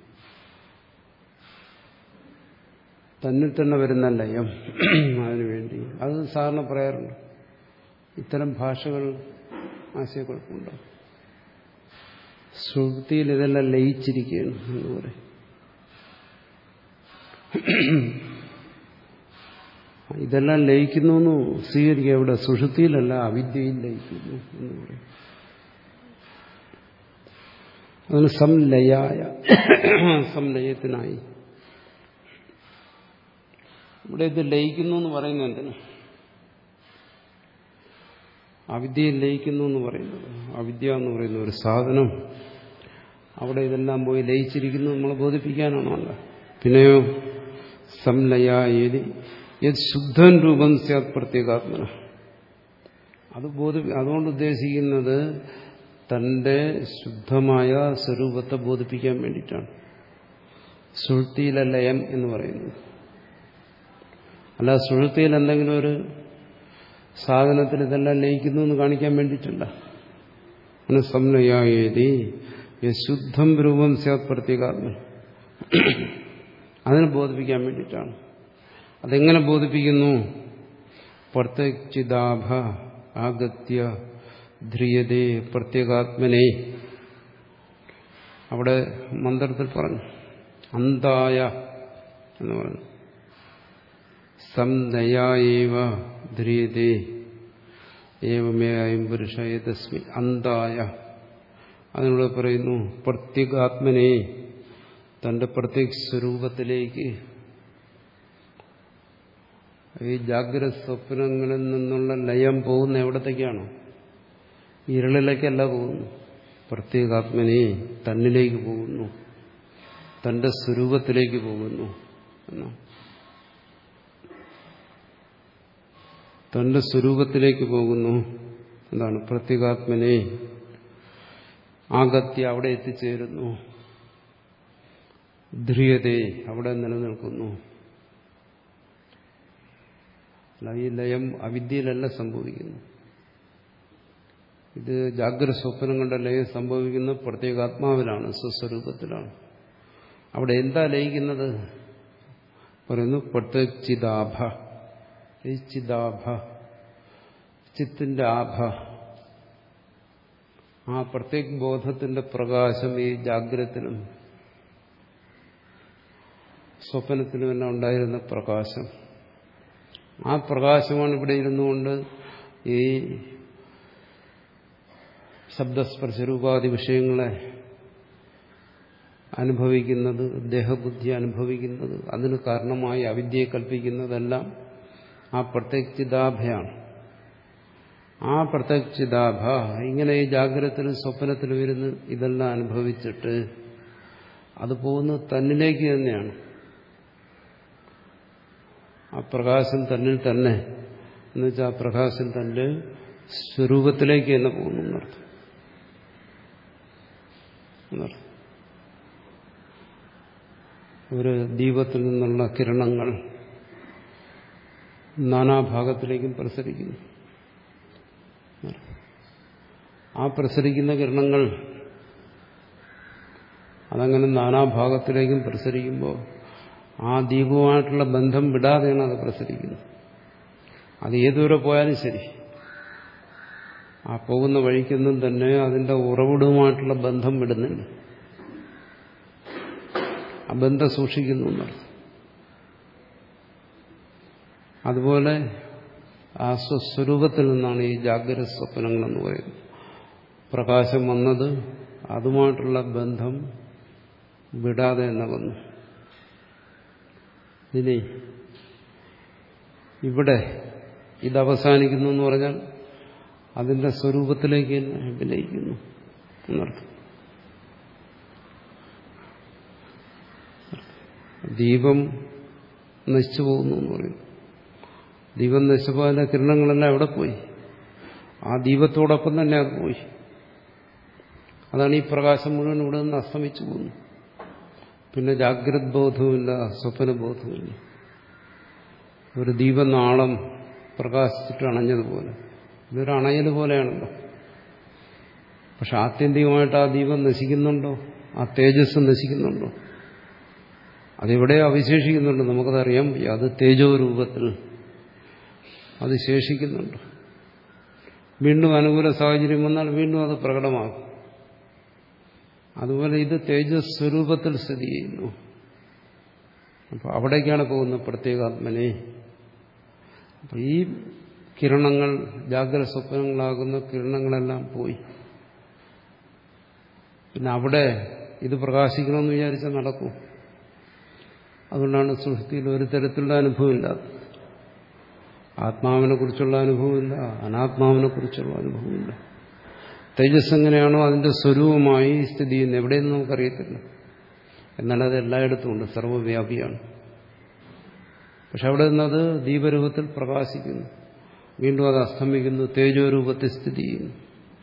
തന്നിൽ തന്നെ വരുന്ന ലയം, അതിനു വേണ്ടി. അത് സാധാരണ പറയാറുണ്ട്. ഇത്തരം ഭാഷകൾ ആശയക്കുഴപ്പമുണ്ടോ? ശ്രുതിയിൽ ഇതെല്ലാം ലയിച്ചിരിക്കുകയാണ് എന്ന് പറയും. ഇതെല്ലാം ലയിക്കുന്നു എന്ന് സ്വീകരിക്കുക. ഇവിടെ സുഷുപ്തിയിലല്ല, അവിദ്യയിൽ ലയിക്കുന്നു എന്ന് പറയും. അതിന് സംലയായ, സംലയത്തിനായി. ഇവിടെ ഇത് ലയിക്കുന്നു എന്ന് പറയുന്നത് എന്തിനാ? അവിദ്യയിൽ ലയിക്കുന്നു എന്ന് പറയുന്നത്, അവിദ്യ എന്ന് പറയുന്ന ഒരു സാധനം അവിടെ ഇതെല്ലാം പോയി ലയിച്ചിരിക്കുന്നു നമ്മളെ ബോധിപ്പിക്കാനാണോ? അല്ല. പിന്നെയോ സംലയായേതി യത് ശുദ്ധൻ രൂപം സ്യാത് പ്രത്യേകാത്മന. അത് ബോധി അതുകൊണ്ട് ഉദ്ദേശിക്കുന്നത് തന്റെ ശുദ്ധമായ സ്വരൂപത്തെ ബോധിപ്പിക്കാൻ വേണ്ടിയിട്ടാണ് സുഷുപ്തിയിലെ ലയം എന്ന് പറയുന്നത്. അല്ല സുഷുപ്തിയിൽ എന്തെങ്കിലും ഒരു സാധനത്തിൽ ഇതെല്ലാം ലയിക്കുന്നു എന്ന് കാണിക്കാൻ വേണ്ടിയിട്ടല്ല. സംലയായേതി ശുദ്ധം രൂപം സ്യാത് പ്രത്യേകാത്മൻ, അതിനെ ബോധിപ്പിക്കാൻ വേണ്ടിയിട്ടാണ്. അതെങ്ങനെ ബോധിപ്പിക്കുന്നു? പ്രത്യക്ഷിതാഭ ആഗത്യ ധ്രിയതേ പ്രത്യേകാത്മനെ. അവിടെ മന്ത്രത്തിൽ പറഞ്ഞു അന്തായ എന്ന് പറഞ്ഞു. സംനയായേവ ധ്രിയതേ ഏവമേ അയം പുരുഷ ഏതസ്മിൻ അന്തായ. അതിനോട് പറയുന്നു പ്രത്യേകാത്മനെ, തന്റെ പ്രത്യേക സ്വരൂപത്തിലേക്ക്. ഈ ജാഗ്രത സ്വപ്നങ്ങളിൽ നിന്നുള്ള ലയം പോകുന്ന എവിടത്തേക്കാണ്? ഇരുളിലേക്കല്ല പോകുന്നു. പ്രത്യേകാത്മനെ തന്നിലേക്ക് പോകുന്നു, തന്റെ സ്വരൂപത്തിലേക്ക് പോകുന്നു എന്നാണ്. തന്റെ സ്വരൂപത്തിലേക്ക് പോകുന്നു. എന്താണ്? പ്രത്യേകാത്മനെ ആഗത്യ, അവിടെ എത്തിച്ചേരുന്നു. ധ്രിയതേ, അവിടെ നിലനിൽക്കുന്നു. ഈ ലയം അവിദ്യയിലല്ല സംഭവിക്കുന്നു. ഇത് ജാഗ്രത സ്വപ്നങ്ങളുടെ ലയം സംഭവിക്കുന്ന പ്രത്യേകാത്മാവിലാണ്, സ്വസ്വരൂപത്തിലാണ്. അവിടെ എന്താ ലയിക്കുന്നത്? പറയുന്നു പ്രത്യക്ഷിതാഭ. ഈ ചിതാഭ, ചിത്തിന്റെ ആഭ, ആ പ്രത്യേക ബോധത്തിന്റെ പ്രകാശം ഈ ജാഗ്രതത്തിലും സ്വപ്നത്തിലുമെല്ലാം ഉണ്ടായിരുന്ന പ്രകാശം, ആ പ്രകാശമാണ് ഇവിടെ ഇരുന്നുകൊണ്ട് ഈ ശബ്ദസ്പർശരൂപാദി വിഷയങ്ങളെ അനുഭവിക്കുന്നത്, ദേഹബുദ്ധി അനുഭവിക്കുന്നത്, അതിന് കാരണമായി അവിദ്യയെ കൽപ്പിക്കുന്നതെല്ലാം ആ പ്രത്യക്ഷിതാഭയാണ്. ആ പ്രത്യക്ഷിതാഭ ഇങ്ങനെ ഈ ജാഗ്രതത്തിലും സ്വപ്നത്തിലും ഇരുന്ന് ഇതെല്ലാം അനുഭവിച്ചിട്ട് അത് പോകുന്നത് തന്നിലേക്ക് തന്നെയാണ്. ആ പ്രകാശം തന്നിൽ തന്നെ എന്ന് വെച്ചാൽ ആ പ്രകാശം തന്റെ സ്വരൂപത്തിലേക്ക് തന്നെ പോകുന്നു എന്നർത്ഥം. ഒരു ദീപത്തിൽ നിന്നുള്ള കിരണങ്ങൾ നാനാഭാഗത്തിലേക്കും പ്രസരിക്കുന്നു. ആ പ്രസരിക്കുന്ന കിരണങ്ങൾ അതങ്ങനെ നാനാഭാഗത്തിലേക്കും പ്രസരിക്കുമ്പോൾ ആ ദീപവുമായിട്ടുള്ള ബന്ധം വിടാതെയാണ് അത് പ്രസരിക്കുന്നത്. അത് ഏതുവരെ പോയാലും ശരി, ആ പോകുന്ന വഴിക്കൊന്നും തന്നെ അതിന്റെ ഉറവിടവുമായിട്ടുള്ള ബന്ധം വിടുന്നില്ല. ആ ബന്ധം സൂക്ഷിക്കുന്നു എന്നർത്ഥം. അതുപോലെ ആ സ്വസ്വരൂപത്തിൽ നിന്നാണ് ഈ ജാഗ്രത സ്വപ്നങ്ങളെന്ന് പറയുന്നത്. പ്രകാശം വന്നത് അതുമായിട്ടുള്ള ബന്ധം വിടാതെ തന്നെ വന്നു. ഇനി ഇവിടെ ഇത് അവസാനിക്കുന്നു എന്ന് പറഞ്ഞാൽ അതിന്റെ സ്വരൂപത്തിലേക്ക് തന്നെ വിലയിക്കുന്നു എന്നർത്ഥം. ദീപം നശിച്ചു പോകുന്നു എന്ന് പറയും. ദീപം നശിച്ചപ്പോൾ അതിന്റെ കിരണങ്ങളെല്ലാം എവിടെ പോയി? ആ ദീപത്തോടൊപ്പം തന്നെ അത് പോയി. അതാണ് ഈ പ്രകാശം മുഴുവൻ ഇവിടെ നിന്ന് അസ്തമിച്ചു പോകുന്നു. പിന്നെ ജാഗ്രത് ബോധവുമില്ല, സ്വപ്നബോധവുമില്ല. ഒരു ദീപനാളം പ്രകാശിച്ചിട്ട് അണഞ്ഞതുപോലെ, ഇതൊരു അണയൽ പോലെയാണല്ലോ. പക്ഷെ ആത്യന്തികമായിട്ട് ആ ദീപം നശിക്കുന്നുണ്ടോ? ആ തേജസ് നശിക്കുന്നുണ്ടോ? അതെവിടെ അവശേഷിക്കുന്നുണ്ട്? നമുക്കതറിയാൻ വയ്യ. അത് തേജോ രൂപത്തിൽ അത് ശേഷിക്കുന്നുണ്ട്. വീണ്ടും അനുകൂല സാഹചര്യം വന്നാൽ വീണ്ടും അത് പ്രകടമാകും. അതുപോലെ ഇത് തേജസ് സ്വരൂപത്തിൽ സ്ഥിതി ചെയ്യുന്നു. അപ്പോൾ അവിടേക്കാണ് പോകുന്നത് പ്രത്യേകാത്മനെ. അപ്പോൾ ഈ കിരണങ്ങൾ, ജാഗ്രത സ്വപ്നങ്ങളാകുന്ന കിരണങ്ങളെല്ലാം പോയി. പിന്നെ അവിടെ ഇത് പ്രകാശിക്കണമെന്ന് വിചാരിച്ചാൽ നടക്കും. അതുകൊണ്ടാണ് സുഷുപ്തിയിൽ ഒരു തരത്തിലുള്ള അനുഭവമില്ലാത്തത്. ആത്മാവിനെ കുറിച്ചുള്ള അനുഭവമില്ല, അനാത്മാവിനെ കുറിച്ചുള്ള അനുഭവമില്ല. തേജസ് എങ്ങനെയാണോ അതിന്റെ സ്വരൂപമായി സ്ഥിതി ചെയ്യുന്നത്, എവിടെയെന്ന് നമുക്കറിയത്തില്ല. എന്നാൽ അത് എല്ലായിടത്തും ഉണ്ട്, സർവ്വവ്യാപിയാണ്. പക്ഷെ അവിടെ നിന്നത് ദീപരൂപത്തിൽ പ്രകാശിക്കുന്നു, വീണ്ടും അത് അസ്തമിക്കുന്നു, തേജോരൂപത്തിൽ സ്ഥിതി ചെയ്യുന്നു,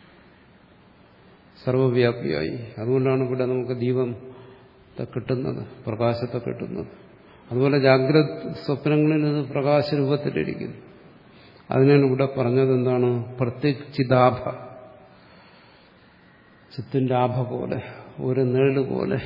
സർവ്വവ്യാപിയായി. അതുകൊണ്ടാണ് ഇവിടെ നമുക്ക് ദീപത്തെ കിട്ടുന്നത്, പ്രകാശത്തെ കിട്ടുന്നത്. അതുപോലെ ജാഗ്രത സ്വപ്നങ്ങളിൽ ഇത് പ്രകാശരൂപത്തിലിരിക്കുന്നു. അതിനാണ് ഇവിടെ പറഞ്ഞത് എന്താണ്? പ്രത്യേക ചിതാഭ, ചിത്തിന്റെ ആഭ പോലെ, ഒരു നിഴല് പോലെ,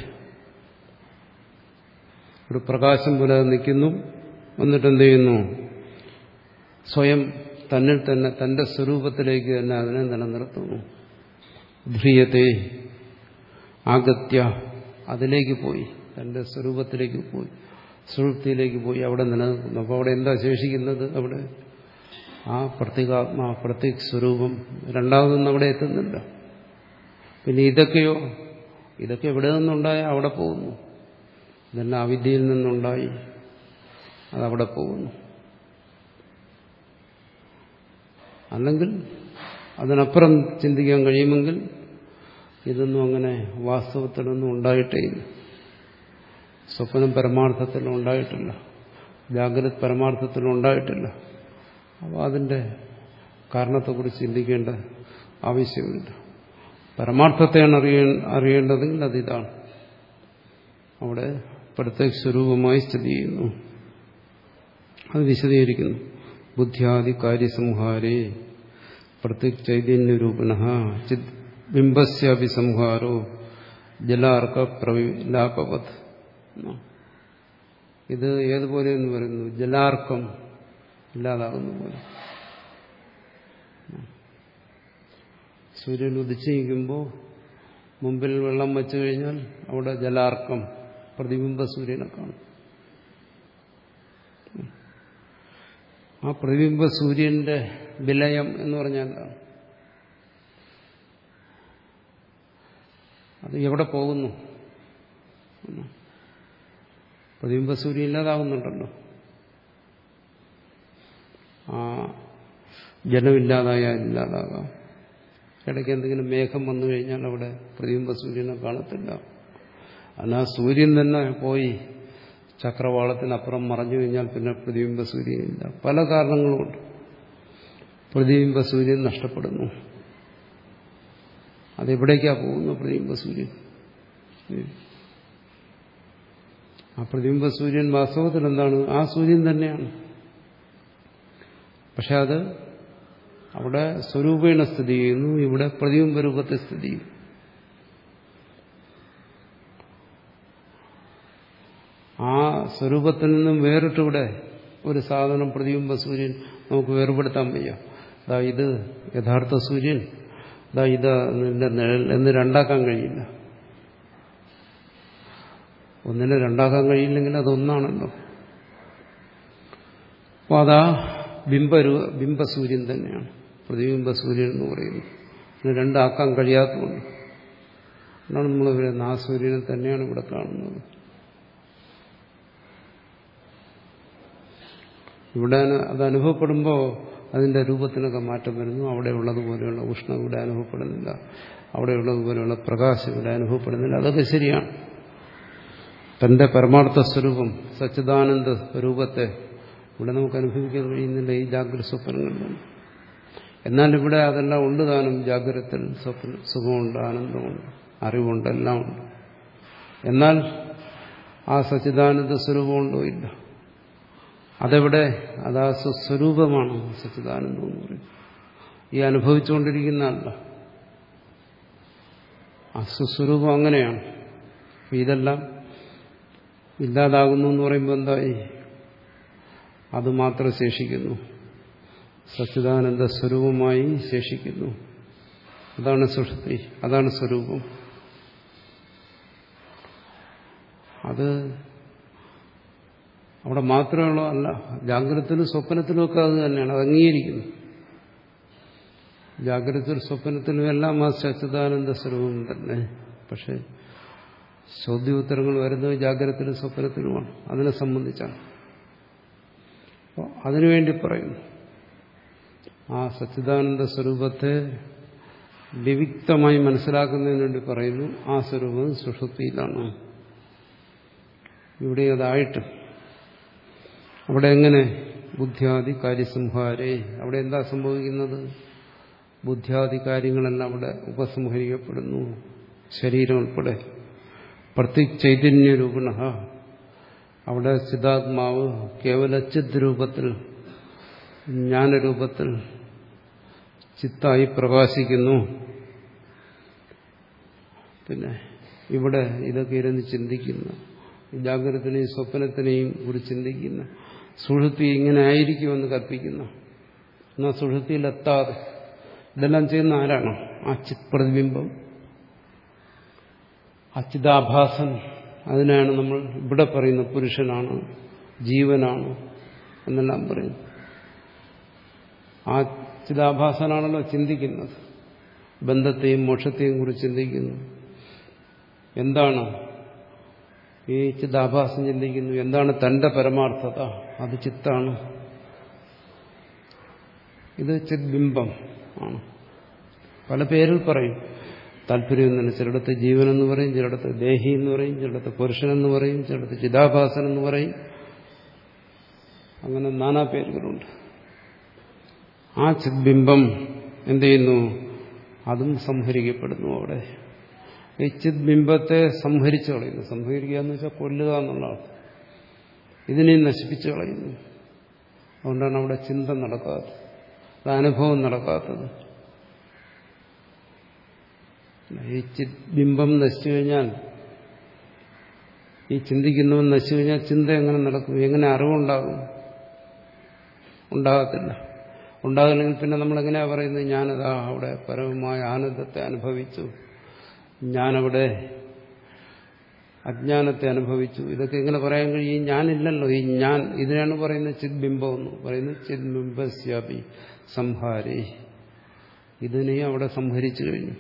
ഒരു പ്രകാശം പോലെ നിൽക്കുന്നു. എന്നിട്ട് എന്ത് ചെയ്യുന്നു? സ്വയം തന്നിൽ തന്നെ തന്റെ സ്വരൂപത്തിലേക്ക് തന്നെ അതിനെ നിലനിർത്തുന്നു. ധ്രിയത്തെ ആഗത്യ, അതിലേക്ക് പോയി, തന്റെ സ്വരൂപത്തിലേക്ക് പോയി, സുഷുപ്തിയിലേക്ക് പോയി, അവിടെ നിലനിൽക്കുന്നു. അപ്പോൾ അവിടെ എന്താ ശേഷിക്കുന്നത്? അവിടെ ആ പ്രത്യേകാത്മാ, പ്രത്യേക സ്വരൂപം. രണ്ടാമതൊന്നും അവിടെ എത്തുന്നില്ല. പിന്നെ ഇതൊക്കെയോ, ഇതൊക്കെ എവിടെ നിന്നുണ്ടായ അവിടെ പോകുന്നു. ഇതെല്ലാം അവിദ്യയിൽ നിന്നുണ്ടായി, അതവിടെ പോകുന്നു. അല്ലെങ്കിൽ അതിനപ്പുറം ചിന്തിക്കാൻ കഴിയുമെങ്കിൽ ഇതൊന്നും അങ്ങനെ വാസ്തവത്തിലൊന്നും ഉണ്ടായിട്ടേയില്ല. സ്വപ്നം പരമാർത്ഥത്തിലും ഉണ്ടായിട്ടില്ല, ജാഗ്രത പരമാർത്ഥത്തിലും ഉണ്ടായിട്ടില്ല. അപ്പോൾ അതിൻ്റെ കാരണത്തെക്കുറിച്ച് ചിന്തിക്കേണ്ട ആവശ്യമില്ല. പരമാർത്ഥത്തെയാണ് അറിയ അറിയേണ്ടതെങ്കിൽ അതിതാണ്. അവിടെ പ്രത്യേക സ്വരൂപമായി സ്ഥിതി ചെയ്യുന്നു. അത് വിശദീകരിക്കുന്നു. ബുദ്ധ്യാദി കാര്യസംഹാരേ പ്രത്യേക ചൈതന്യരൂപണ ചിത് ബിംബസ്യാഭിസംഹാരോ ജലാർക്ക പ്രവിലാപവത്. ഇത് ഏതുപോലെ എന്ന് പറയുന്നു? ജലാർക്കം ഇല്ലാതാകുന്ന പോലെ. സൂര്യൻ ഉദിച്ചിരിക്കുമ്പോൾ മുമ്പിൽ വെള്ളം വെച്ചു കഴിഞ്ഞാൽ അവിടെ ജലാർക്കം, പ്രതിബിംബ സൂര്യനെ കാണും. ആ പ്രതിബിംബ സൂര്യന്റെ വിലയം എന്ന് പറഞ്ഞാൽ അത് എവിടെ പോകുന്നു? പ്രതിബിംബ സൂര്യൻ ഇല്ലാതാകുന്നുണ്ടല്ലോ. ആ ജലമില്ലാതായാൽ ഇല്ലാതാകാം. ഇടയ്ക്ക് എന്തെങ്കിലും മേഘം വന്നു കഴിഞ്ഞാൽ അവിടെ പ്രതിബിംബ സൂര്യനെ കാണത്തില്ല. അല്ല, സൂര്യൻ തന്നെ പോയി ചക്രവാളത്തിനപ്പുറം മറഞ്ഞു കഴിഞ്ഞാൽ പിന്നെ പ്രതിബിംബ സൂര്യനില്ല. പല കാരണങ്ങളുമുണ്ട് പ്രതിബിംബ സൂര്യൻ നഷ്ടപ്പെടുന്നു. അതെവിടേക്കാ പോകുന്നു? പ്രതിബിംബ സൂര്യൻ. ആ പ്രതിബിംബ സൂര്യൻ വാസ്തവത്തിൽ എന്താണ്? ആ സൂര്യൻ തന്നെയാണ്. പക്ഷെ അത് അവിടെ സ്വരൂപേണ സ്ഥിതി ചെയ്യുന്നു, ഇവിടെ പ്രതിബിംബ രൂപത്തിൽ സ്ഥിതി ചെയ്യും. ആ സ്വരൂപത്തിൽ നിന്നും വേറിട്ടിവിടെ ഒരു സാധനം പ്രതിബിംബ സൂര്യൻ നമുക്ക് വേർപെടുത്താൻ വയ്യ. അതാ ഇത് യഥാർത്ഥ സൂര്യൻ, അതാ ഇത് നിന്റെ നിഴൽ എന്ന് രണ്ടാക്കാൻ കഴിയില്ല. ഒന്നിനെ രണ്ടാക്കാൻ കഴിയില്ലെങ്കിൽ അതൊന്നാണല്ലോ. അപ്പോൾ അതാ ബിംബരൂ ബിംബസൂര്യൻ തന്നെയാണ് പ്രതിബിംബ സൂര്യൻ എന്ന് പറയുന്നത്. അതിന് രണ്ടാക്കാൻ കഴിയാത്തതുകൊണ്ട് എന്നാണ് നമ്മൾ പറയുന്നത് ആ സൂര്യനെ തന്നെയാണ് ഇവിടെ കാണുന്നത്. ഇവിടെ അത് അനുഭവപ്പെടുമ്പോൾ അതിന്റെ രൂപത്തിനൊക്കെ മാറ്റം വരുന്നു. അവിടെ ഉള്ളതുപോലെയുള്ള ഉഷ്ണം ഇവിടെ അനുഭവപ്പെടുന്നില്ല, അവിടെ ഉള്ളതുപോലെയുള്ള പ്രകാശം ഇവിടെ അനുഭവപ്പെടുന്നില്ല. അതൊക്കെ ശരിയാണ്. തന്റെ പരമാർത്ഥ സ്വരൂപം സച്ചിദാനന്ദ രൂപത്തെ ഇവിടെ നമുക്ക് അനുഭവിക്കാൻ കഴിയുന്നില്ല ഈ ജാഗ്രത സ്വപ്നങ്ങളിലും. എന്നാൽ ഇവിടെ അതെല്ലാം ഉണ്ട് താനും. ജാഗ്രതത്തിൽ സ്വപ്ന സുഖമുണ്ട്, ആനന്ദമുണ്ട്, അറിവുണ്ട്, എല്ലാം ഉണ്ട്. എന്നാൽ ആ സച്ചിദാനന്ദ സ്വരൂപമുണ്ടോ? ഇല്ല. അതെവിടെ? അതാ സ്വസ്വരൂപമാണ് സച്ചിദാനന്ദം എന്ന് പറയും. ഈ അനുഭവിച്ചുകൊണ്ടിരിക്കുന്നതല്ല. ആ സ്വസ്വരൂപം അങ്ങനെയാണ്. ഇതെല്ലാം ഇല്ലാതാകുന്നു എന്ന് പറയുമ്പോൾ എന്തായി? അത് മാത്രം ശേഷിക്കുന്നു, സച്ചിദാനന്ദ സ്വരൂപമായി ശേഷിക്കുന്നു. അതാണ് സുഷുപ്തി, അതാണ് സ്വരൂപം. അത് അവിടെ മാത്രമേ ഉള്ളൂ അല്ല, ജാഗ്രതത്തിലും സ്വപ്നത്തിലും ഒക്കെ അത് തന്നെയാണ്. അത് അംഗീകരിക്കുന്നു. ജാഗ്രതത്തിലും സ്വപ്നത്തിലും എല്ലാം ആ സച്ചിദാനന്ദ സ്വരൂപം തന്നെ പക്ഷെ ചോദ്യോത്തരങ്ങൾ വരുന്നത് ജാഗ്രതത്തിലും സ്വപ്നത്തിലുമാണ്. അതിനെ സംബന്ധിച്ചാണ്. അപ്പോൾ അതിനുവേണ്ടി പറയുന്നു, ആ സച്ചിദാനന്ദ സ്വരൂപത്തെ വിവിക്തമായി മനസ്സിലാക്കുന്നതിന് വേണ്ടി പറയുന്നു, ആ സ്വരൂപം സുഷുപ്തിയിലാണ്. ഇവിടെ അതായിട്ട് അവിടെ എങ്ങനെ ബുദ്ധ്യാദി കാര്യസംഹാരേ, അവിടെ എന്താ സംഭവിക്കുന്നത്? ബുദ്ധ്യാദി കാര്യങ്ങളെല്ലാം അവിടെ ഉപസംഹരിക്കപ്പെടുന്നു, ശരീരം ഉൾപ്പെടെ. പ്രത്യേക ചൈതന്യരൂപണ, അവിടെ ചിദാത്മാവ് കേവല ചിത് രൂപത്തിൽ, ജ്ഞാനരൂപത്തിൽ ചിത്തായി പ്രകാശിക്കുന്നു. പിന്നെ ഇവിടെ ഇതൊക്കെ ഇരുന്ന് ചിന്തിക്കുന്ന, ജാഗ്രതത്തിനെയും സ്വപ്നത്തിനെയും കുറിച്ച് ചിന്തിക്കുന്ന, സുഷുപ്തി ഇങ്ങനെ ആയിരിക്കുമെന്ന് കൽപ്പിക്കുന്ന, എന്നാൽ സുഷുപ്തിയിലെത്താതെ ഇതെല്ലാം ചെയ്യുന്ന ആരാണ്? ആ ചിത് പ്രതിബിംബം, അച്ചിതാഭാസൻ. അതിനാണ് നമ്മൾ ഇവിടെ പറയുന്ന പുരുഷനാണ്, ജീവനാണ് എന്നെല്ലാം പറയുന്നു. ആ ചിതാഭാസനാണല്ലോ ചിന്തിക്കുന്നത്, ബന്ധത്തെയും മോക്ഷത്തെയും കുറിച്ച് ചിന്തിക്കുന്നു. എന്താണ് ഈ ചിതാഭാസം ചിന്തിക്കുന്നു? എന്താണ് തന്റെ പരമാർത്ഥത? അത് ചിത്താണ്. ഇത് ചിദ്ബിംബം ആണ്. പല പേരിൽ പറയും, താല്പര്യം തന്നെ. ചിലയിടത്ത് ജീവനെന്ന് പറയും, ചിലയിടത്ത് ദേഹി എന്ന് പറയും, ചിലയിടത്ത് പുരുഷനെന്ന് പറയും, ചിലയിടത്ത് ചിതാഭാസൻ എന്ന് പറയും. അങ്ങനെ നാനാ പേരുകളുണ്ട്. ആ ചിദ്ബിംബം എന്ത് ചെയ്യുന്നു? അതും സംഹരിക്കപ്പെടുന്നു. അവിടെ ഈ ചിദ്ബിംബത്തെ സംഹരിച്ചു കളയുന്നു. സംഹരിക്കുക എന്ന് വെച്ചാൽ കൊല്ലുക എന്നുള്ളതാണ്. ഇതിനെ നശിപ്പിച്ചു കളയുന്നു. അതുകൊണ്ടാണ് അവിടെ ചിന്ത നടക്കാത്തത്, അനുഭവം നടക്കാത്തത്. ഈ ചിദ്ബിംബം നശിച്ചു കഴിഞ്ഞാൽ, ഈ ചിന്തിക്കുന്നവൻ നശിച്ചു കഴിഞ്ഞാൽ ചിന്ത എങ്ങനെ നടക്കും? എങ്ങനെ അറിവുണ്ടാകും? ഉണ്ടാകത്തില്ല. ഉണ്ടാകില്ലെങ്കിൽ പിന്നെ നമ്മളെങ്ങനെയാ പറയുന്നത്? ഞാനതാ അവിടെ പരമമായ ആനന്ദത്തെ അനുഭവിച്ചു, ഞാനവിടെ അജ്ഞാനത്തെ അനുഭവിച്ചു. ഇതൊക്കെ എങ്ങനെ പറയാൻ കഴിയും? ഞാനില്ലല്ലോ. ഈ ഞാൻ, ഇതിനാണ് പറയുന്നത് ചിദ്ബിംബം എന്ന് പറയുന്നത്. ചിദ്ബിംബസ്യാപി സംഹാരേ, ഇതിനെ അവിടെ സംഹരിച്ചു കഴിഞ്ഞു.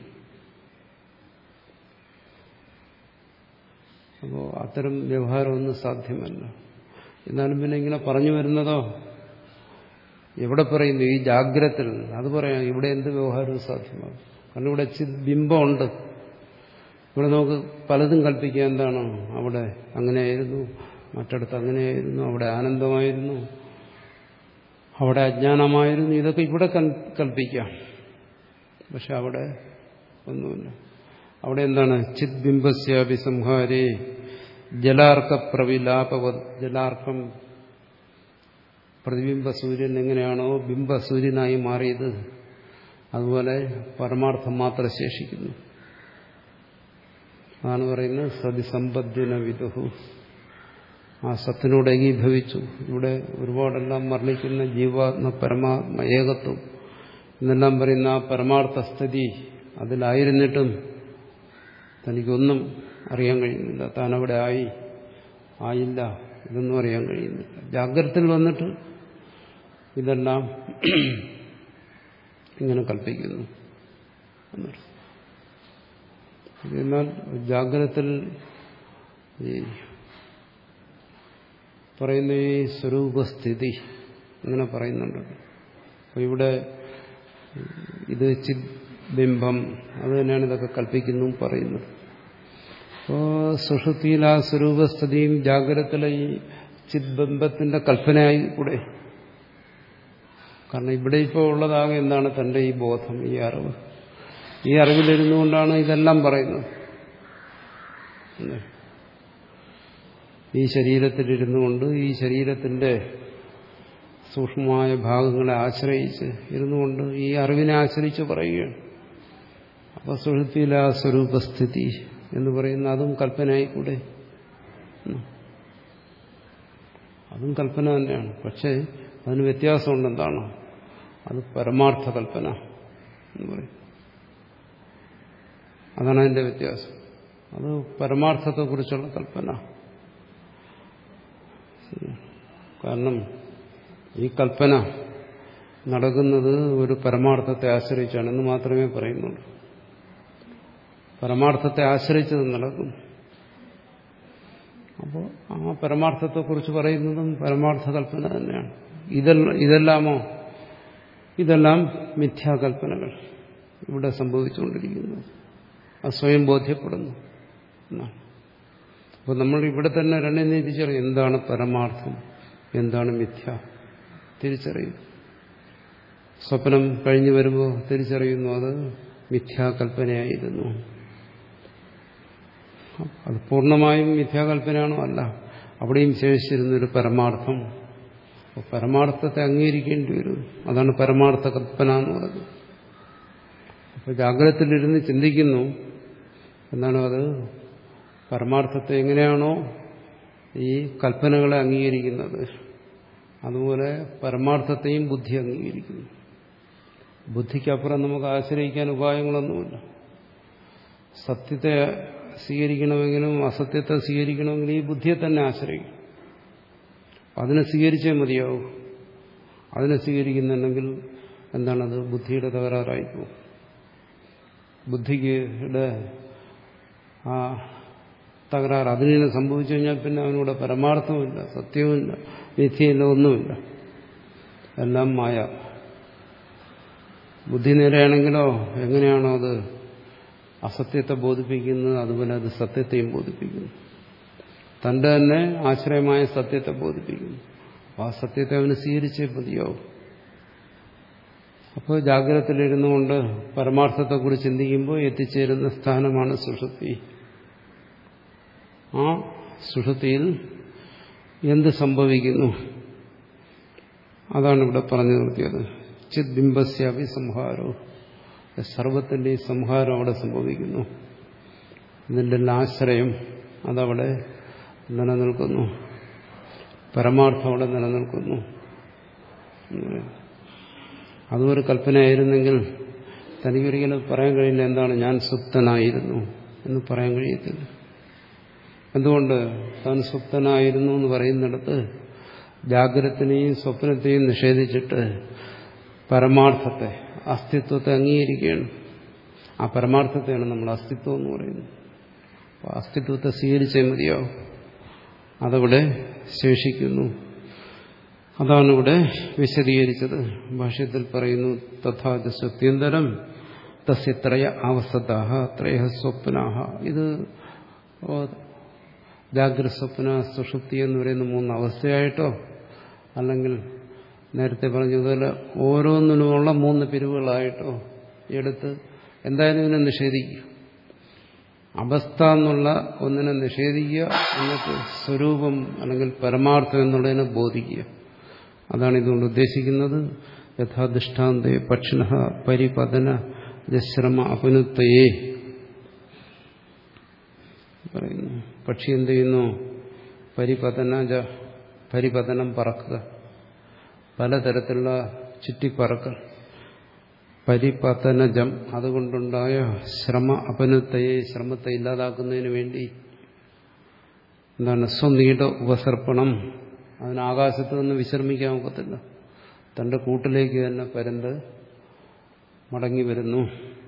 അപ്പോൾ അത്തരം വ്യവഹാരമൊന്നും സാധ്യമല്ല. എന്നാലും പിന്നെ ഇങ്ങനെ പറഞ്ഞു വരുന്നതോ എവിടെ പറയുന്നു? ഈ ജാഗ്രതത്തിൽ. അത് പറയാം, ഇവിടെ എന്ത് വ്യവഹാരവും സാധ്യമാകും. കാരണം ഇവിടെ ചിദ്ബിംബമുണ്ട്. ഇവിടെ നമുക്ക് പലതും കൽപ്പിക്കാം. എന്താണ്? അവിടെ അങ്ങനെയായിരുന്നു, മറ്റിടത്ത് അങ്ങനെയായിരുന്നു, അവിടെ ആനന്ദമായിരുന്നു, അവിടെ അജ്ഞാനമായിരുന്നു. ഇതൊക്കെ ഇവിടെ കൽപ്പിക്കാം. പക്ഷെ അവിടെ ഒന്നുമില്ല. അവിടെ എന്താണ്? ചിദ്ബിംബസ്യാപി സംഹാരേ ജലാർക്ക പ്രവിലാപവ. ജലാർക്കം, പ്രതിബിംബ സൂര്യൻ എങ്ങനെയാണോ ബിംബസൂര്യനായി മാറിയത്, അതുപോലെ പരമാർത്ഥം മാത്രം ശേഷിക്കുന്നു. അതാണ് പറയുന്നത് സതിസമ്പദ്യന വിദുഹു. ആ സത്തിനോട് ഏകീഭവിച്ചു. ഇവിടെ ഒരുപാടെല്ലാം വർണ്ണിക്കുന്ന ജീവാത്മ പരമാത്മ ഏകത്വം എന്നെല്ലാം പറയുന്ന ആ പരമാർത്ഥ സ്ഥിതി, അതിലായിരുന്നിട്ടും തനിക്കൊന്നും അറിയാൻ കഴിയുന്നില്ല. താനവിടെ ആയി ആയില്ല ഇതൊന്നും അറിയാൻ കഴിയുന്നില്ല. ജാഗ്രതയിൽ വന്നിട്ട് ഇതെല്ലാം ഇങ്ങനെ കൽപ്പിക്കുന്നു എന്നർത്ഥം. എന്നാൽ ജാഗ്രതത്തിൽ ഈ പറയുന്ന ഈ സ്വരൂപസ്ഥിതി ഇങ്ങനെ പറയുന്നുണ്ട്. അപ്പോൾ ഇവിടെ ഇത് ചിത് ബിംബം, അത് തന്നെയാണ് ഇതൊക്കെ കൽപ്പിക്കുന്നു പറയുന്നത്. അപ്പോൾ സുഷുപ്തിയിൽ ആ സ്വരൂപസ്ഥിതിയും ജാഗ്രതത്തിലെ ഈ ചിദ്ബിംബത്തിന്റെ കൽപ്പനയായി കൂടെ. കാരണം ഇവിടെ ഇപ്പോൾ ഉള്ളതാകെ എന്താണ്? തന്റെ ഈ ബോധം, ഈ അറിവ്. ഈ അറിവിലിരുന്നു കൊണ്ടാണ് ഇതെല്ലാം പറയുന്നത്. ഈ ശരീരത്തിലിരുന്നു കൊണ്ട് ഈ ശരീരത്തിന്റെ സൂക്ഷ്മമായ ഭാഗങ്ങളെ ആശ്രയിച്ച് ഇരുന്നു കൊണ്ട് ഈ അറിവിനെ ആശ്രയിച്ച് പറയുകയാണ്. അപ്പോൾ സുഷുപ്തിയിലെ ആ സ്വരൂപസ്ഥിതി എന്ന് പറയുന്ന അതും കൽപ്പനയായിക്കൂടെ? അതും കൽപ്പന തന്നെയാണ്. പക്ഷേ അതിന് വ്യത്യാസമുണ്ട്. എന്താണ്? അത് പരമാർത്ഥ കൽപ്പന എന്ന് പറയും. അതാണ് അതിന്റെ വ്യത്യാസം. അത് പരമാർത്ഥത്തെക്കുറിച്ചുള്ള കൽപ്പന. കാരണം ഈ കൽപ്പന നടക്കുന്നത് ഒരു പരമാർത്ഥത്തെ ആശ്രയിച്ചാണെന്ന് മാത്രമേ പറയുന്നുള്ളൂ. പരമാർത്ഥത്തെ ആശ്രയിച്ചത് നടക്കും. അപ്പോൾ ആ പരമാർത്ഥത്തെക്കുറിച്ച് പറയുന്നതും പരമാർത്ഥ കൽപ്പന തന്നെയാണ്. ഇതെല്ലാം ഇതെല്ലാമോ ഇതെല്ലാം മിഥ്യാകൽപ്പനകൾ ഇവിടെ സംഭവിച്ചുകൊണ്ടിരിക്കുന്നത്. അത് സ്വയം ബോധ്യപ്പെടുന്നു എന്നാണ്. അപ്പോൾ നമ്മൾ ഇവിടെ തന്നെ രണ്ടേ തിരിച്ചറിയും. എന്താണ് പരമാർത്ഥം, എന്താണ് മിഥ്യ തിരിച്ചറിയും. സ്വപ്നം കഴിഞ്ഞു വരുമ്പോൾ തിരിച്ചറിയുന്നു അത് മിഥ്യാകൽപ്പനയായിരുന്നു. അത് പൂർണ്ണമായും മിഥ്യാകൽപ്പനയാണോ? അല്ല, അവിടെയും ശേഷിച്ചിരുന്നൊരു പരമാർത്ഥം. അപ്പോൾ പരമാർത്ഥത്തെ അംഗീകരിക്കേണ്ടി വരും. അതാണ് പരമാർത്ഥ കൽപ്പന എന്ന് പറയുന്നത്. അപ്പോൾ ജാഗ്രതത്തിലിരുന്ന് ചിന്തിക്കുന്നു എന്നാണ് അത് പരമാർത്ഥത്തെ എങ്ങനെയാണോ ഈ കൽപ്പനകളെ അംഗീകരിക്കുന്നത് അതുപോലെ പരമാർത്ഥത്തെയും ബുദ്ധി അംഗീകരിക്കുന്നു. ബുദ്ധിക്കപ്പുറം നമുക്ക് ആശ്രയിക്കാൻ ഉപായങ്ങളൊന്നുമില്ല. സത്യത്തെ സ്വീകരിക്കണമെങ്കിലും അസത്യത്തെ സ്വീകരിക്കണമെങ്കിലും ഈ ബുദ്ധിയെ തന്നെ ആശ്രയിക്കും. അതിനെ സ്വീകരിച്ചേ മതിയാവും. അതിനെ സ്വീകരിക്കുന്നുണ്ടെങ്കിൽ എന്താണത്? ബുദ്ധിയുടെ തകരാറായിപ്പോ. ബുദ്ധിയുടെ ആ തകരാറ് അതിനെ സംഭവിച്ചു കഴിഞ്ഞാൽ പിന്നെ അവനൂടെ പരമാർത്ഥവുമില്ല, സത്യവുമില്ല, മിഥ്യയില്ല, ഒന്നുമില്ല. എല്ലാം മായ. ബുദ്ധി നേരെയാണെങ്കിലോ എങ്ങനെയാണോ അത് അസത്യത്തെ ബോധിപ്പിക്കുന്നത് അതുപോലെ അത് സത്യത്തെയും ബോധിപ്പിക്കുന്നു. തന്റെ തന്നെ ആശ്രയമായ സത്യത്തെ ബോധിപ്പിക്കുന്നു. ആ സത്യത്തെ അവന് സ്വീകരിച്ചേ മതിയാവും. അപ്പോൾ ജാഗ്രതത്തിലിരുന്നു കൊണ്ട് പരമാർത്ഥത്തെക്കുറിച്ച് ചിന്തിക്കുമ്പോൾ എത്തിച്ചേരുന്ന സ്ഥാനമാണ് സുഷുപ്തി. ആ സുഷുപ്തിയിൽ എന്ത് സംഭവിക്കുന്നു അതാണ് ഇവിടെ പറഞ്ഞു നിർത്തിയത്. ചിത് ബിംബസ്യാപി സംഹാരോ, സർവത്തിൻ്റെ സംഹാരം അവിടെ സംഭവിക്കുന്നു. ഇതിൻ്റെ ആശ്രയം അതവിടെ നിലനിൽക്കുന്നു, പരമാർത്ഥം അവിടെ നിലനിൽക്കുന്നു. അതും ഒരു കൽപ്പനയായിരുന്നെങ്കിൽ തനിക്കൊരിക്കലും പറയാൻ കഴിയില്ല എന്താണ് ഞാൻ സുപ്തനായിരുന്നു എന്ന് പറയാൻ കഴിയത്തില്ല. എന്തുകൊണ്ട്? താൻ സുപ്തനായിരുന്നു എന്ന് പറയുന്നിടത്ത് ജാഗ്രതത്തിനെയും സ്വപ്നത്തെയും നിഷേധിച്ചിട്ട് പരമാർത്ഥത്തെ, അസ്തിത്വത്തെ അംഗീകരിക്കുകയാണ്. ആ പരമാർത്ഥത്തെയാണ് നമ്മൾ അസ്തിത്വം എന്ന് പറയുന്നത്. അപ്പോൾ അസ്തിത്വത്തെ സ്വീകരിച്ചേ മതിയാവും. അതവിടെ ശേഷിക്കുന്നു. അതാണ് ഇവിടെ വിശദീകരിച്ചത്. ഭാഷ്യത്തിൽ പറയുന്നു തഥാ സത്യന്തരം തസ്യ ത്രയ അവസ്ഥതാഃ ത്രയ സ്വപ്നാഃ. ഇത് ജാഗ്രത, സ്വപ്ന, സുഷുപ്തി എന്ന് പറയുന്ന മൂന്ന് അവസ്ഥയായിട്ടോ അല്ലെങ്കിൽ നേരത്തെ പറഞ്ഞതുപോലെ ഓരോന്നിനുമുള്ള മൂന്ന് പിരിവുകളായിട്ടോ എടുത്ത് എന്തായാലും ഇതിനെ നിഷേധിക്കുക. അവസ്ഥ എന്നുള്ള ഒന്നിനെ നിഷേധിക്കുക, എന്നിട്ട് സ്വരൂപം അല്ലെങ്കിൽ പരമാർത്ഥം എന്നുള്ളതിനെ ബോധിക്കുക. അതാണ് ഇതുകൊണ്ട് ഉദ്ദേശിക്കുന്നത്. യഥാദൃഷ്ടാന്തേ പക്ഷിണഃ പരിപതന ജശ്രമ അപനുത്തയേ പറയുന്നു. പക്ഷി എന്ത് ചെയ്യുന്നു? പരിപതന പരിപതനം പറക്കുക, പലതരത്തിലുള്ള ചുറ്റിപ്പറക്കൽ. പരിപതനജം അതുകൊണ്ടുണ്ടായ ശ്രമ അപനുത്തയെ, ശ്രമത്തെ ഇല്ലാതാക്കുന്നതിന് വേണ്ടി എന്താണ്? സ്വനീട ഉപസർപ്പണം. അതിന് ആകാശത്ത് നിന്ന് വിശ്രമിക്കാൻ ഒക്കത്തില്ല. തന്റെ കൂട്ടിലേക്ക് തന്നെ പരന്ത് മടങ്ങി വരുന്നു.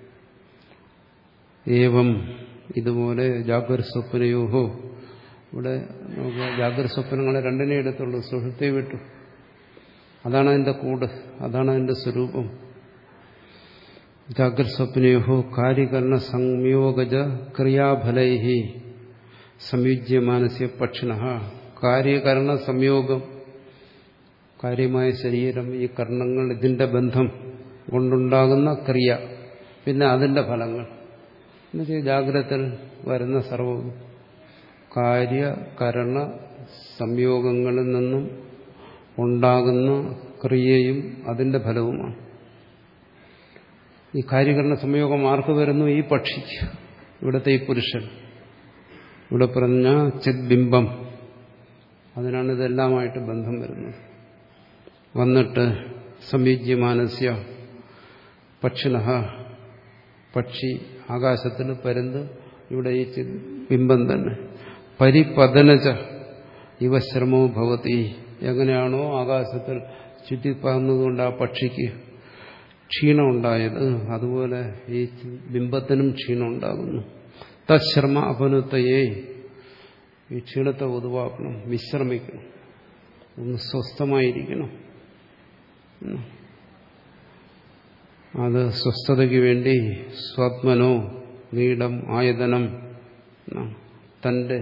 ഏവം ഇതുപോലെ ജാഗ്രത സ്വപ്നയോഹോ. ഇവിടെ നമുക്ക് ജാഗ്രത സ്വപ്നങ്ങളെ രണ്ടിനെ എടുത്തുള്ളൂ. സുഷുപ്തി വിട്ടു. അതാണ് അതിന്റെ കൂട്, അതാണ് അതിന്റെ സ്വരൂപം. ജാഗ്രത സ്വപ്നയോഹോ കാര്യകരണ സംയോഗജ ക്രിയാഫലൈഹി സംയുജ്യമാനസ്യ പക്ഷിണഃ. കാര്യകരണ സംയോഗം, കാര്യമായ ശരീരം, ഈ കർണങ്ങൾ, ഇതിന്റെ ബന്ധം കൊണ്ടുണ്ടാകുന്ന ക്രിയ, പിന്നെ അതിന്റെ ഫലങ്ങൾ. എന്നുവെച്ചാൽ ജാഗ്രതത്തിൽ വരുന്ന സർവ്വം കാര്യകരണ സംയോഗങ്ങളിൽ നിന്നും ഉണ്ടാകുന്ന ക്രിയയും അതിന്റെ ഫലവുമാണ്. ഈ കാര്യകരണ സംയോഗം ആർക്ക് വരുന്നു? ഈ പക്ഷിക്ക്, ഇവിടുത്തെ ഈ പുരുഷൻ. ഇവിടെ പറഞ്ഞ ചിദ്ബിംബം, അതിനാണ് ഇതെല്ലാമായിട്ട് ബന്ധം വരുന്നത്. വന്നിട്ട് സംയുജ്യമാനസ്യ പക്ഷിണഃ, പക്ഷി ആകാശത്തിൽ പരുന്ത്, ഇവിടെ ഈ ബിംബം തന്നെ. പരിപതനച ഇവ ശ്രമോ ഭവതി. എങ്ങനെയാണോ ആകാശത്തിൽ ചുറ്റിപ്പറന്നതുകൊണ്ട് ആ പക്ഷിക്ക് ക്ഷീണം ഉണ്ടായത്, അതുപോലെ ഈ ബിംബത്തിനും ക്ഷീണം ഉണ്ടാകുന്നു. തശ്രമ അപനുത്തയെ ഈ ക്ഷീണത്തെ ഒതുവാക്കണം, വിശ്രമിക്കണം, ഒന്ന് സ്വസ്ഥമായിരിക്കണം. അത് സ്വസ്ഥതയ്ക്ക് വേണ്ടി സ്വാത്മനോ നീടം ആയതനം, തന്റെ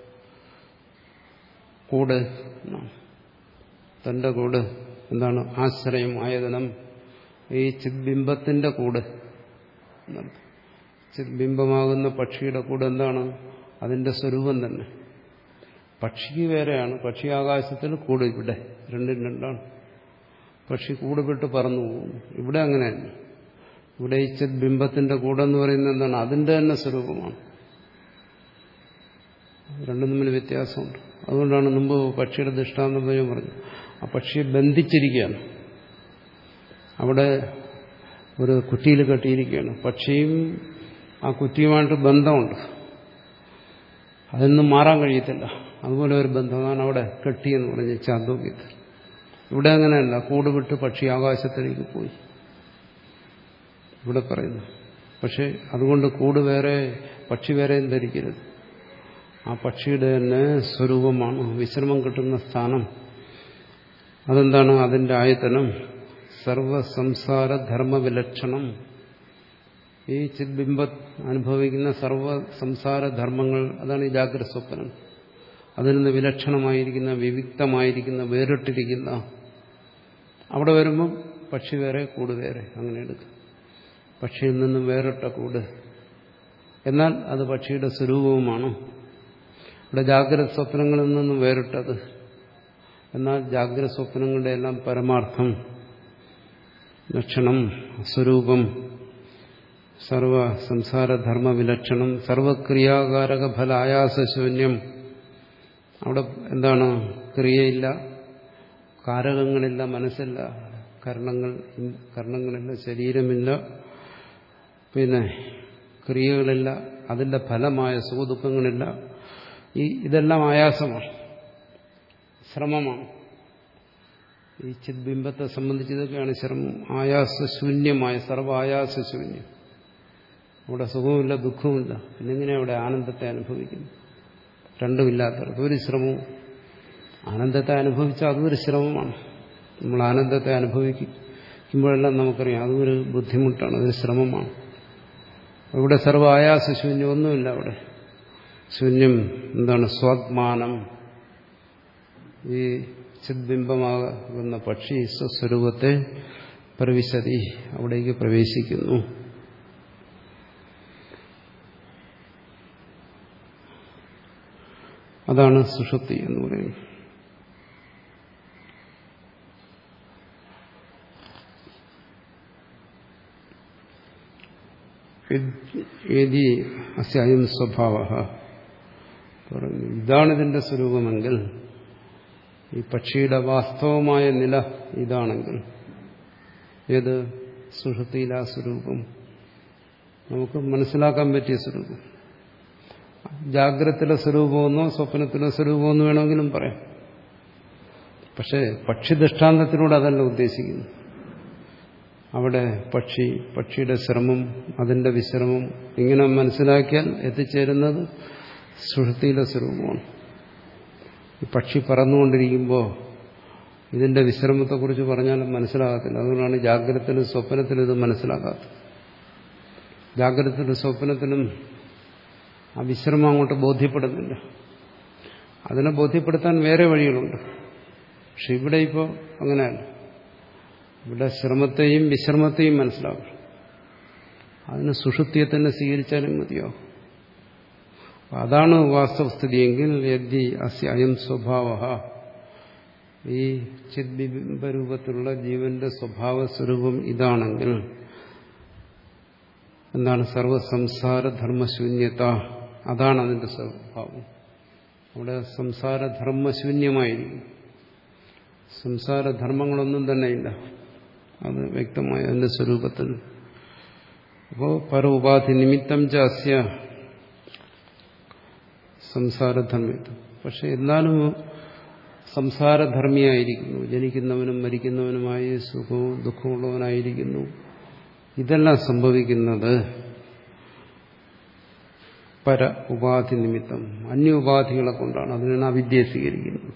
കൂട്, തന്റെ കൂട് എന്താണ്? ആശ്രയം, ആയതനം, ഈ ചിദ്ബിംബത്തിന്റെ കൂട്. ചിദ്ബിംബമാകുന്ന പക്ഷിയുടെ കൂട് എന്താണ്? അതിന്റെ സ്വരൂപം തന്നെ. പക്ഷിക്ക് വേറെയാണ്, പക്ഷി ആകാശത്തിൽ, കൂട് ഇവിടെ, രണ്ടും രണ്ടാണ്. പക്ഷി കൂട് വിട്ട് പറന്നു പോകുന്നു. ഇവിടെ അങ്ങനെയല്ല. ഇവിടെ ഈ ചിദ്ബിംബത്തിന്റെ കൂടെന്ന് പറയുന്നത് എന്താണ്? അതിന്റെ തന്നെ സ്വരൂപമാണ്. രണ്ടും തമ്മിൽ വ്യത്യാസമുണ്ട്. അതുകൊണ്ടാണ് മുമ്പ് പക്ഷിയുടെ ദൃഷ്ടാന്തം ഞാൻ പറഞ്ഞു. ആ പക്ഷിയെ ബന്ധിച്ചിരിക്കുകയാണ്. അവിടെ ഒരു കുറ്റിയിൽ കെട്ടിയിരിക്കുകയാണ്. പക്ഷിയും ആ കുറ്റിയുമായിട്ട് ബന്ധമുണ്ട്. അതൊന്നും മാറാൻ കഴിയത്തില്ല. അതുപോലെ ഒരു ബന്ധമാണ് അവിടെ കെട്ടിയെന്ന് പറഞ്ഞ് ചാന്തോക്യത്തിൽ. ഇവിടെ അങ്ങനെയല്ല. കൂട് വിട്ട് പക്ഷി ആകാശത്തിലേക്ക് പോയി ഇവിടെ പറയുന്നു. പക്ഷെ അതുകൊണ്ട് കൂട് വേറെ പക്ഷി വേറെയും ധരിക്കരുത്. ആ പക്ഷിയുടെ തന്നെ സ്വരൂപമാണ്, വിശ്രമം കിട്ടുന്ന സ്ഥാനം. അതെന്താണ്? അതിന്റെ ആയതനം സർവസംസാര ധർമ്മവിലക്ഷണം. ഈ ചിദ്ബിംബ അനുഭവിക്കുന്ന സർവ സംസാര ധർമ്മങ്ങൾ, അതാണ് ഈ ജാഗ്രത സ്വപ്നം. അതിൽ നിന്ന് വിലക്ഷണമായിരിക്കുന്ന, വിവിക്തമായിരിക്കുന്ന, വേറിട്ടിരിക്കുന്ന. അവിടെ വരുമ്പം പക്ഷി വേറെ കൂട് വേറെ, അങ്ങനെ എടുക്കും. പക്ഷിയിൽ നിന്നും വേറിട്ട കൂട്, എന്നാൽ അത് പക്ഷിയുടെ സ്വരൂപവുമാണ്. ഇവിടെ ജാഗ്രത സ്വപ്നങ്ങളിൽ നിന്നും വേറിട്ടത്, എന്നാൽ ജാഗ്രത സ്വപ്നങ്ങളുടെ എല്ലാം പരമാർത്ഥം, ലക്ഷണം, സ്വരൂപം, സർവ സംസാരധർമ്മ വിലക്ഷണം, സർവക്രിയാകാരക ഫല ആയാസശൂന്യം. അവിടെ എന്താണ്? ക്രിയയില്ല, കാരകങ്ങളില്ല, മനസ്സില്ല, കർണങ്ങൾ കർണങ്ങളില്ല, ശരീരമില്ല, പിന്നെ ക്രിയകളില്ല, അതിന്റെ ഫലമായ സുഖദുഃഖങ്ങളില്ല. ഈ ഇതെല്ലാം ആയാസമാണ്, ശ്രമമാണ്. ഈ ചിദ്ബിംബത്തെ സംബന്ധിച്ച് ഇതൊക്കെയാണ് ശ്രമം. ആയാസശൂന്യമായ, സർവ ആയാസശൂന്യം. അവിടെ സുഖവുമില്ല, ദുഃഖവുമില്ല. പിന്നെങ്ങനെ അവിടെ ആനന്ദത്തെ അനുഭവിക്കുന്നു? രണ്ടുമില്ലാത്തവർക്ക് ഒരു ശ്രമവും. ആനന്ദത്തെ അനുഭവിച്ചാൽ അതൊരു ശ്രമമാണ്. നമ്മൾ ആനന്ദത്തെ അനുഭവിക്കുമ്പോഴെല്ലാം നമുക്കറിയാം അതൊരു ബുദ്ധിമുട്ടാണ്, അതൊരു ശ്രമമാണ്. ഇവിടെ സർവ ആയാസശൂന്യം, ഒന്നുമില്ല അവിടെ. ശൂന്യം എന്താണ്? സ്വാത്മാനം. ഈ ചിദ്ബിംബമാകുന്ന പക്ഷി സ്വസ്വരൂപത്തെ പ്രവിശതി, അവിടേക്ക് പ്രവേശിക്കുന്നു. അതാണ് സുഷുപ്തി എന്ന് പറയുന്നത്. യദി അസ്യം സ്വഭാവഃ പറഞ്ഞു, ഇതാണിതിന്റെ സ്വരൂപമെങ്കിൽ, ഈ പക്ഷിയുടെ വാസ്തവമായ നില ഇതാണെങ്കിൽ, ഏത്? സുഷുപ്തിയിലെ ആ സ്വരൂപം നമുക്ക് മനസ്സിലാക്കാൻ പറ്റിയ സ്വരൂപം. ജാഗ്രതത്തിലെ സ്വരൂപമെന്നോ സ്വപ്നത്തിലെ സ്വരൂപമെന്നോ വേണമെങ്കിലും പറയാം. പക്ഷേ പക്ഷി ദൃഷ്ടാന്തത്തിലൂടെ അതല്ല ഉദ്ദേശിക്കുന്നു. അവിടെ പക്ഷി, പക്ഷിയുടെ ശ്രമം, അതിന്റെ വിശ്രമം, ഇങ്ങനെ മനസ്സിലാക്കിയാൽ എത്തിച്ചേരുന്നത് സുഷുപ്തിയിലെ സ്വരൂപമാണ്. ഈ പക്ഷി പറന്നുകൊണ്ടിരിക്കുമ്പോൾ ഇതിന്റെ വിശ്രമത്തെക്കുറിച്ച് പറഞ്ഞാലും മനസ്സിലാകത്തില്ല. അതുകൊണ്ടാണ് ജാഗ്രതത്തിലും സ്വപ്നത്തിലും ഇത് മനസ്സിലാകാത്തത്. ജാഗ്രതത്തിലും സ്വപ്നത്തിലും ആ വിശ്രമം അങ്ങോട്ട് ബോധ്യപ്പെടുന്നില്ല. അതിനെ ബോധ്യപ്പെടുത്താൻ വേറെ വഴികളുണ്ട്. പക്ഷെ ഇവിടെ ഇപ്പോൾ അങ്ങനെയല്ല. ഇവിടെ ശ്രമത്തെയും വിശ്രമത്തെയും മനസ്സിലാക്കും. അതിന് സുഷുപ്തിയെ തന്നെ സ്വീകരിച്ചാലും മതിയാവും. അതാണ് വാസ്തവസ്ഥിതിയെങ്കിൽ യദി അസ്യ അയം സ്വഭാവഃ, ഈ ചിദ്ബിംബരൂപത്തിലുള്ള ജീവന്റെ സ്വഭാവ സ്വരൂപം ഇതാണെങ്കിൽ എന്താണ്? സർവസംസാരധർമ്മശൂന്യത, അതാണ് അതിന്റെ സ്വഭാവം. അവിടെ സംസാരധർമ്മശൂന്യമായിരിക്കും. സംസാരധർമ്മങ്ങളൊന്നും തന്നെയില്ല. അത് വ്യക്തമായ അതിന്റെ സ്വരൂപത്തിൽ. അപ്പോൾ പര ഉപാധി നിമിത്തം ച അസ്യ സംസാരധർമ്മിത്വം. പക്ഷെ എന്നാലും സംസാരധർമ്മിയായിരിക്കുന്നു. ജനിക്കുന്നവനും മരിക്കുന്നവനുമായി സുഖവും ദുഃഖമുള്ളവനായിരിക്കുന്നു. ഇതെല്ലാം സംഭവിക്കുന്നത് പര ഉപാധി നിമിത്തം അന്യ ഉപാധികളെ കൊണ്ടാണ്. അതിനാണ് അവിദ്യയെ സ്വീകരിക്കുന്നത്.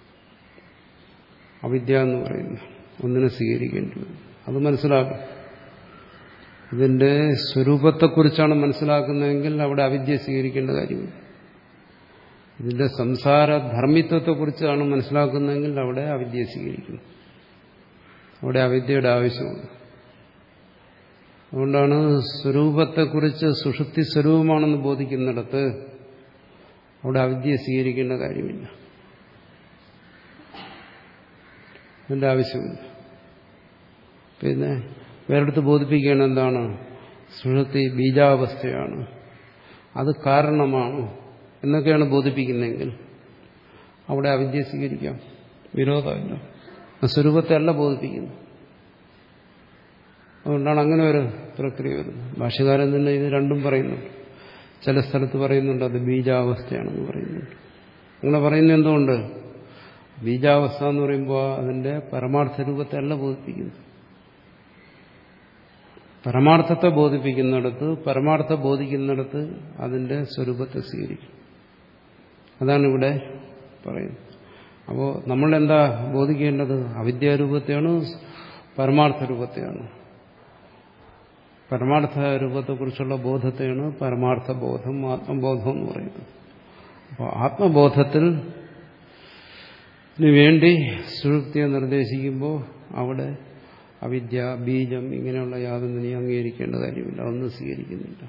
അവിദ്യ എന്ന് പറയുന്നത് ഒന്നിനെ സ്വീകരിക്കേണ്ടി വരും. അത് മനസ്സിലാക്കും. ഇതിന്റെ സ്വരൂപത്തെക്കുറിച്ചാണ് മനസ്സിലാക്കുന്നതെങ്കിൽ അവിടെ അവിദ്യ സ്വീകരിക്കേണ്ട കാര്യമില്ല. ഇതിന്റെ സംസാര ധർമ്മിത്വത്തെക്കുറിച്ചാണ് മനസ്സിലാക്കുന്നതെങ്കിൽ അവിടെ അവിദ്യ സ്വീകരിക്കുന്നു. അവിടെ അവിദ്യയുടെ ആവശ്യമുണ്ട്. അതുകൊണ്ടാണ് സ്വരൂപത്തെക്കുറിച്ച് സുഷുപ്തി സ്വരൂപമാണെന്ന് ബോധിക്കുന്നിടത്ത് അവിടെ അവിദ്യ സ്വീകരിക്കേണ്ട കാര്യമില്ല. അതിന്റെ ആവശ്യമില്ല. പിന്നെ വേറെടുത്ത് ബോധിപ്പിക്കുകയാണ് എന്താണ്? സുഷുപ്തി ബീജാവസ്ഥയാണ്, അത് കാരണമാണ് എന്നൊക്കെയാണ് ബോധിപ്പിക്കുന്നതെങ്കിൽ അവിടെ അവിദ്യ സ്വീകരിക്കാം, വിരോധമില്ല. സ്വരൂപത്തെ അല്ല ബോധിപ്പിക്കുന്നു. അതുകൊണ്ടാണ് അങ്ങനെ ഒരു പ്രക്രിയ വരുന്നത്. ഭാഷ്യകാരൻ തന്നെ ഇത് രണ്ടും പറയുന്നുണ്ട്. ചില സ്ഥലത്ത് പറയുന്നുണ്ട് അത് ബീജാവസ്ഥയാണെന്ന് പറയുന്നുണ്ട്. അങ്ങനെ പറയുന്നത് എന്തുകൊണ്ട്? ബീജാവസ്ഥ എന്ന് പറയുമ്പോൾ അതിന്റെ പരമാർത്ഥ രൂപത്തെ അല്ല ബോധിപ്പിക്കുന്നു. പരമാർത്ഥത്തെ ബോധിപ്പിക്കുന്നിടത്ത്, പരമാർത്ഥ ബോധിക്കുന്നിടത്ത് അതിന്റെ സ്വരൂപത്തെ സ്വീകരിക്കും. അതാണ് ഇവിടെ പറയുന്നത്. അപ്പോൾ നമ്മളെന്താ ബോധിക്കേണ്ടത്? അവിദ്യാരൂപത്തെയാണ്, പരമാർത്ഥ രൂപത്തെയാണ്. പരമാർത്ഥ രൂപത്തെക്കുറിച്ചുള്ള ബോധത്തെയാണ് പരമാർത്ഥ ബോധം, ആത്മബോധം എന്ന് പറയുന്നത്. അപ്പോൾ ആത്മബോധത്തിന് വേണ്ടി സുഷുപ്തിയെ നിർദ്ദേശിക്കുമ്പോൾ അവിടെ അവിദ്യ, ബീജം ഇങ്ങനെയുള്ള യാതൊന്നിനെയും അംഗീകരിക്കേണ്ട കാര്യമില്ല, ഒന്നും സ്വീകരിക്കുന്നില്ല.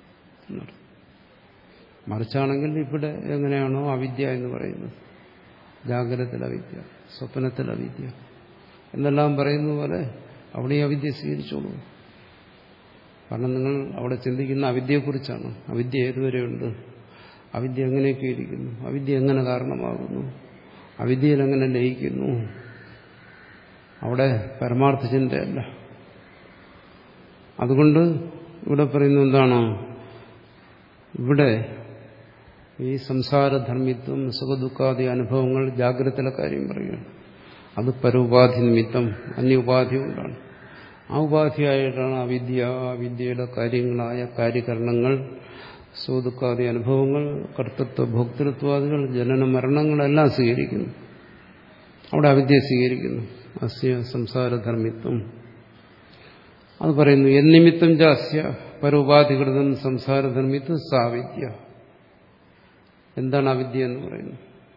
മറിച്ചാണെങ്കിൽ ഇവിടെ എങ്ങനെയാണോ അവിദ്യ എന്ന് പറയുന്നത്, ജാഗ്രതത്തിൽ അവിദ്യ, സ്വപ്നത്തിൽ അവിദ്യ എന്നെല്ലാം പറയുന്ന പോലെ അവിടെ ഈ അവിദ്യ സ്വീകരിച്ചോളൂ. കാരണം നിങ്ങൾ അവിടെ ചിന്തിക്കുന്ന അവിദ്യയെക്കുറിച്ചാണ്. അവിദ്യ ഏതുവരെയുണ്ട്, അവിദ്യ എങ്ങനെയൊക്കെ ഇരിക്കുന്നു, അവിദ്യ എങ്ങനെ കാരണമാകുന്നു, അവിദ്യയിൽ എങ്ങനെ ലയിക്കുന്നു. അവിടെ പരമാർത്ഥ ചിന്തയല്ല. അതുകൊണ്ട് ഇവിടെ പറയുന്നത് എന്താണ്? ഇവിടെ ഈ സംസാരധർമ്മിത്വം, സുഖദുഃഖാദി അനുഭവങ്ങൾ ജാഗ്രതയിലെ കാര്യം പറയുകയാണ്. അത് പരോപാധി നിമിത്തം അന്യോപാധി കൊണ്ടാണ്. ആ ഉപാധിയായിട്ടാണ് അവിദ്യ, അവിദ്യയുടെ കാര്യങ്ങളായ കാര്യകരണങ്ങൾ, സുഖദുഃഖാദി അനുഭവങ്ങൾ, കർത്തൃത്വ ഭോക്തൃത്വാദികൾ, ജനന മരണങ്ങളെല്ലാം സ്വീകരിക്കുന്നു. അവിടെ അവിദ്യ സ്വീകരിക്കുന്നു. അസ്യ സംസാരധർമ്മിത്വം അത് പറയുന്നു. എന്നിമിത്തം ചാസ്യ പരോപാധികൃതം സംസാരധർമ്മിത്വം സാവിദ്യ. എന്താണ് അവിദ്യ എന്ന് പറയുന്നത്?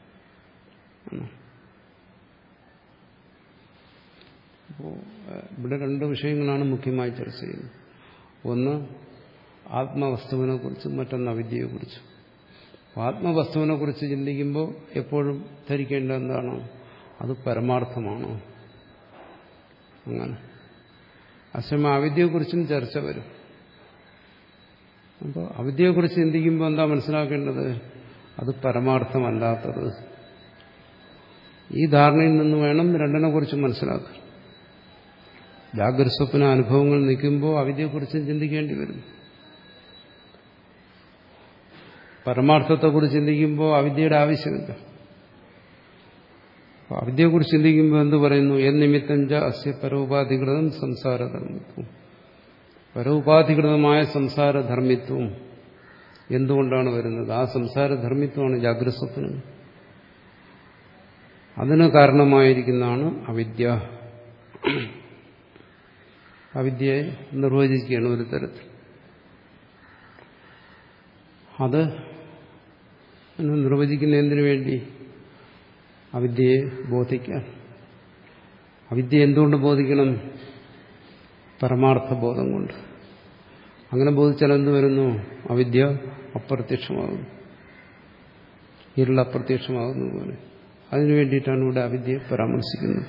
അപ്പോൾ ഇവിടെ രണ്ട് വിഷയങ്ങളാണ് മുഖ്യമായി ചർച്ച ചെയ്യുന്നത്. ഒന്ന് ആത്മവസ്തുവിനെ കുറിച്ചും മറ്റൊന്ന് അവിദ്യയെക്കുറിച്ചും. ആത്മവസ്തുവിനെ കുറിച്ച് ചിന്തിക്കുമ്പോൾ എപ്പോഴും ധരിക്കേണ്ട എന്താണ്? അത് പരമാർത്ഥമാണോ? അങ്ങനെ അസമയം അവിദ്യയെക്കുറിച്ചും ചർച്ച വരും. അപ്പോൾ അവിദ്യയെക്കുറിച്ച് ചിന്തിക്കുമ്പോൾ എന്താ മനസ്സിലാക്കേണ്ടത്? അത് പരമാർത്ഥമല്ലാത്തത്. ഈ ധാരണയിൽ നിന്ന് വേണം രണ്ടിനെ കുറിച്ച് മനസ്സിലാക്കാൻ. ജാഗ്രത സ്വപ്ന അനുഭവങ്ങൾ നിൽക്കുമ്പോൾ അവിദ്യയെക്കുറിച്ചും ചിന്തിക്കേണ്ടി വരും. പരമാർത്ഥത്തെക്കുറിച്ച് ചിന്തിക്കുമ്പോൾ അവിദ്യയുടെ ആവശ്യമില്ല. അവിദ്യയെക്കുറിച്ച് ചിന്തിക്കുമ്പോൾ എന്ത് പറയുന്നു? എന്നിമിത്തം ച അസ്യ പരോപാധികൃതം സംസാരധർമ്മിത്വം. പരോപാധികൃതമായ സംസാരധർമ്മിത്വം എന്തുകൊണ്ടാണ് വരുന്നത്? ആ സംസാരധർമ്മിത്വമാണ് ജാഗ്രത സ്വപ്നം. അതിന് കാരണമായിരിക്കുന്നതാണ് അവിദ്യ. അവിദ്യയെ നിർവചിക്കുകയാണ് ഒരു തരത്തിൽ. അത് നിർവചിക്കുന്ന എന്തിനു വേണ്ടി? അവിദ്യയെ ബോധിക്കാൻ. അവിദ്യ എന്തുകൊണ്ട് ബോധിക്കണം? പരമാർത്ഥ ബോധം കൊണ്ട്. അങ്ങനെ ബോധിച്ചാൽ എന്ത് വരുന്നു? അവിദ്യ അപ്രത്യക്ഷമാകുന്നു, ഇരുൾ അപ്രത്യക്ഷമാകുന്ന പോലെ. അതിനു വേണ്ടിയിട്ടാണ് ഇവിടെ അവിദ്യയെ പരാമർശിക്കുന്നത്.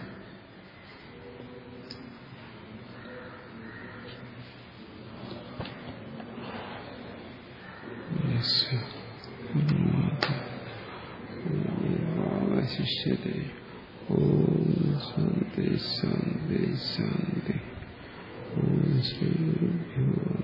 ശിഷ്യതേ ഓം ശാന്തി ശാന്തി ശാന്തി. ഓം ശ്രീ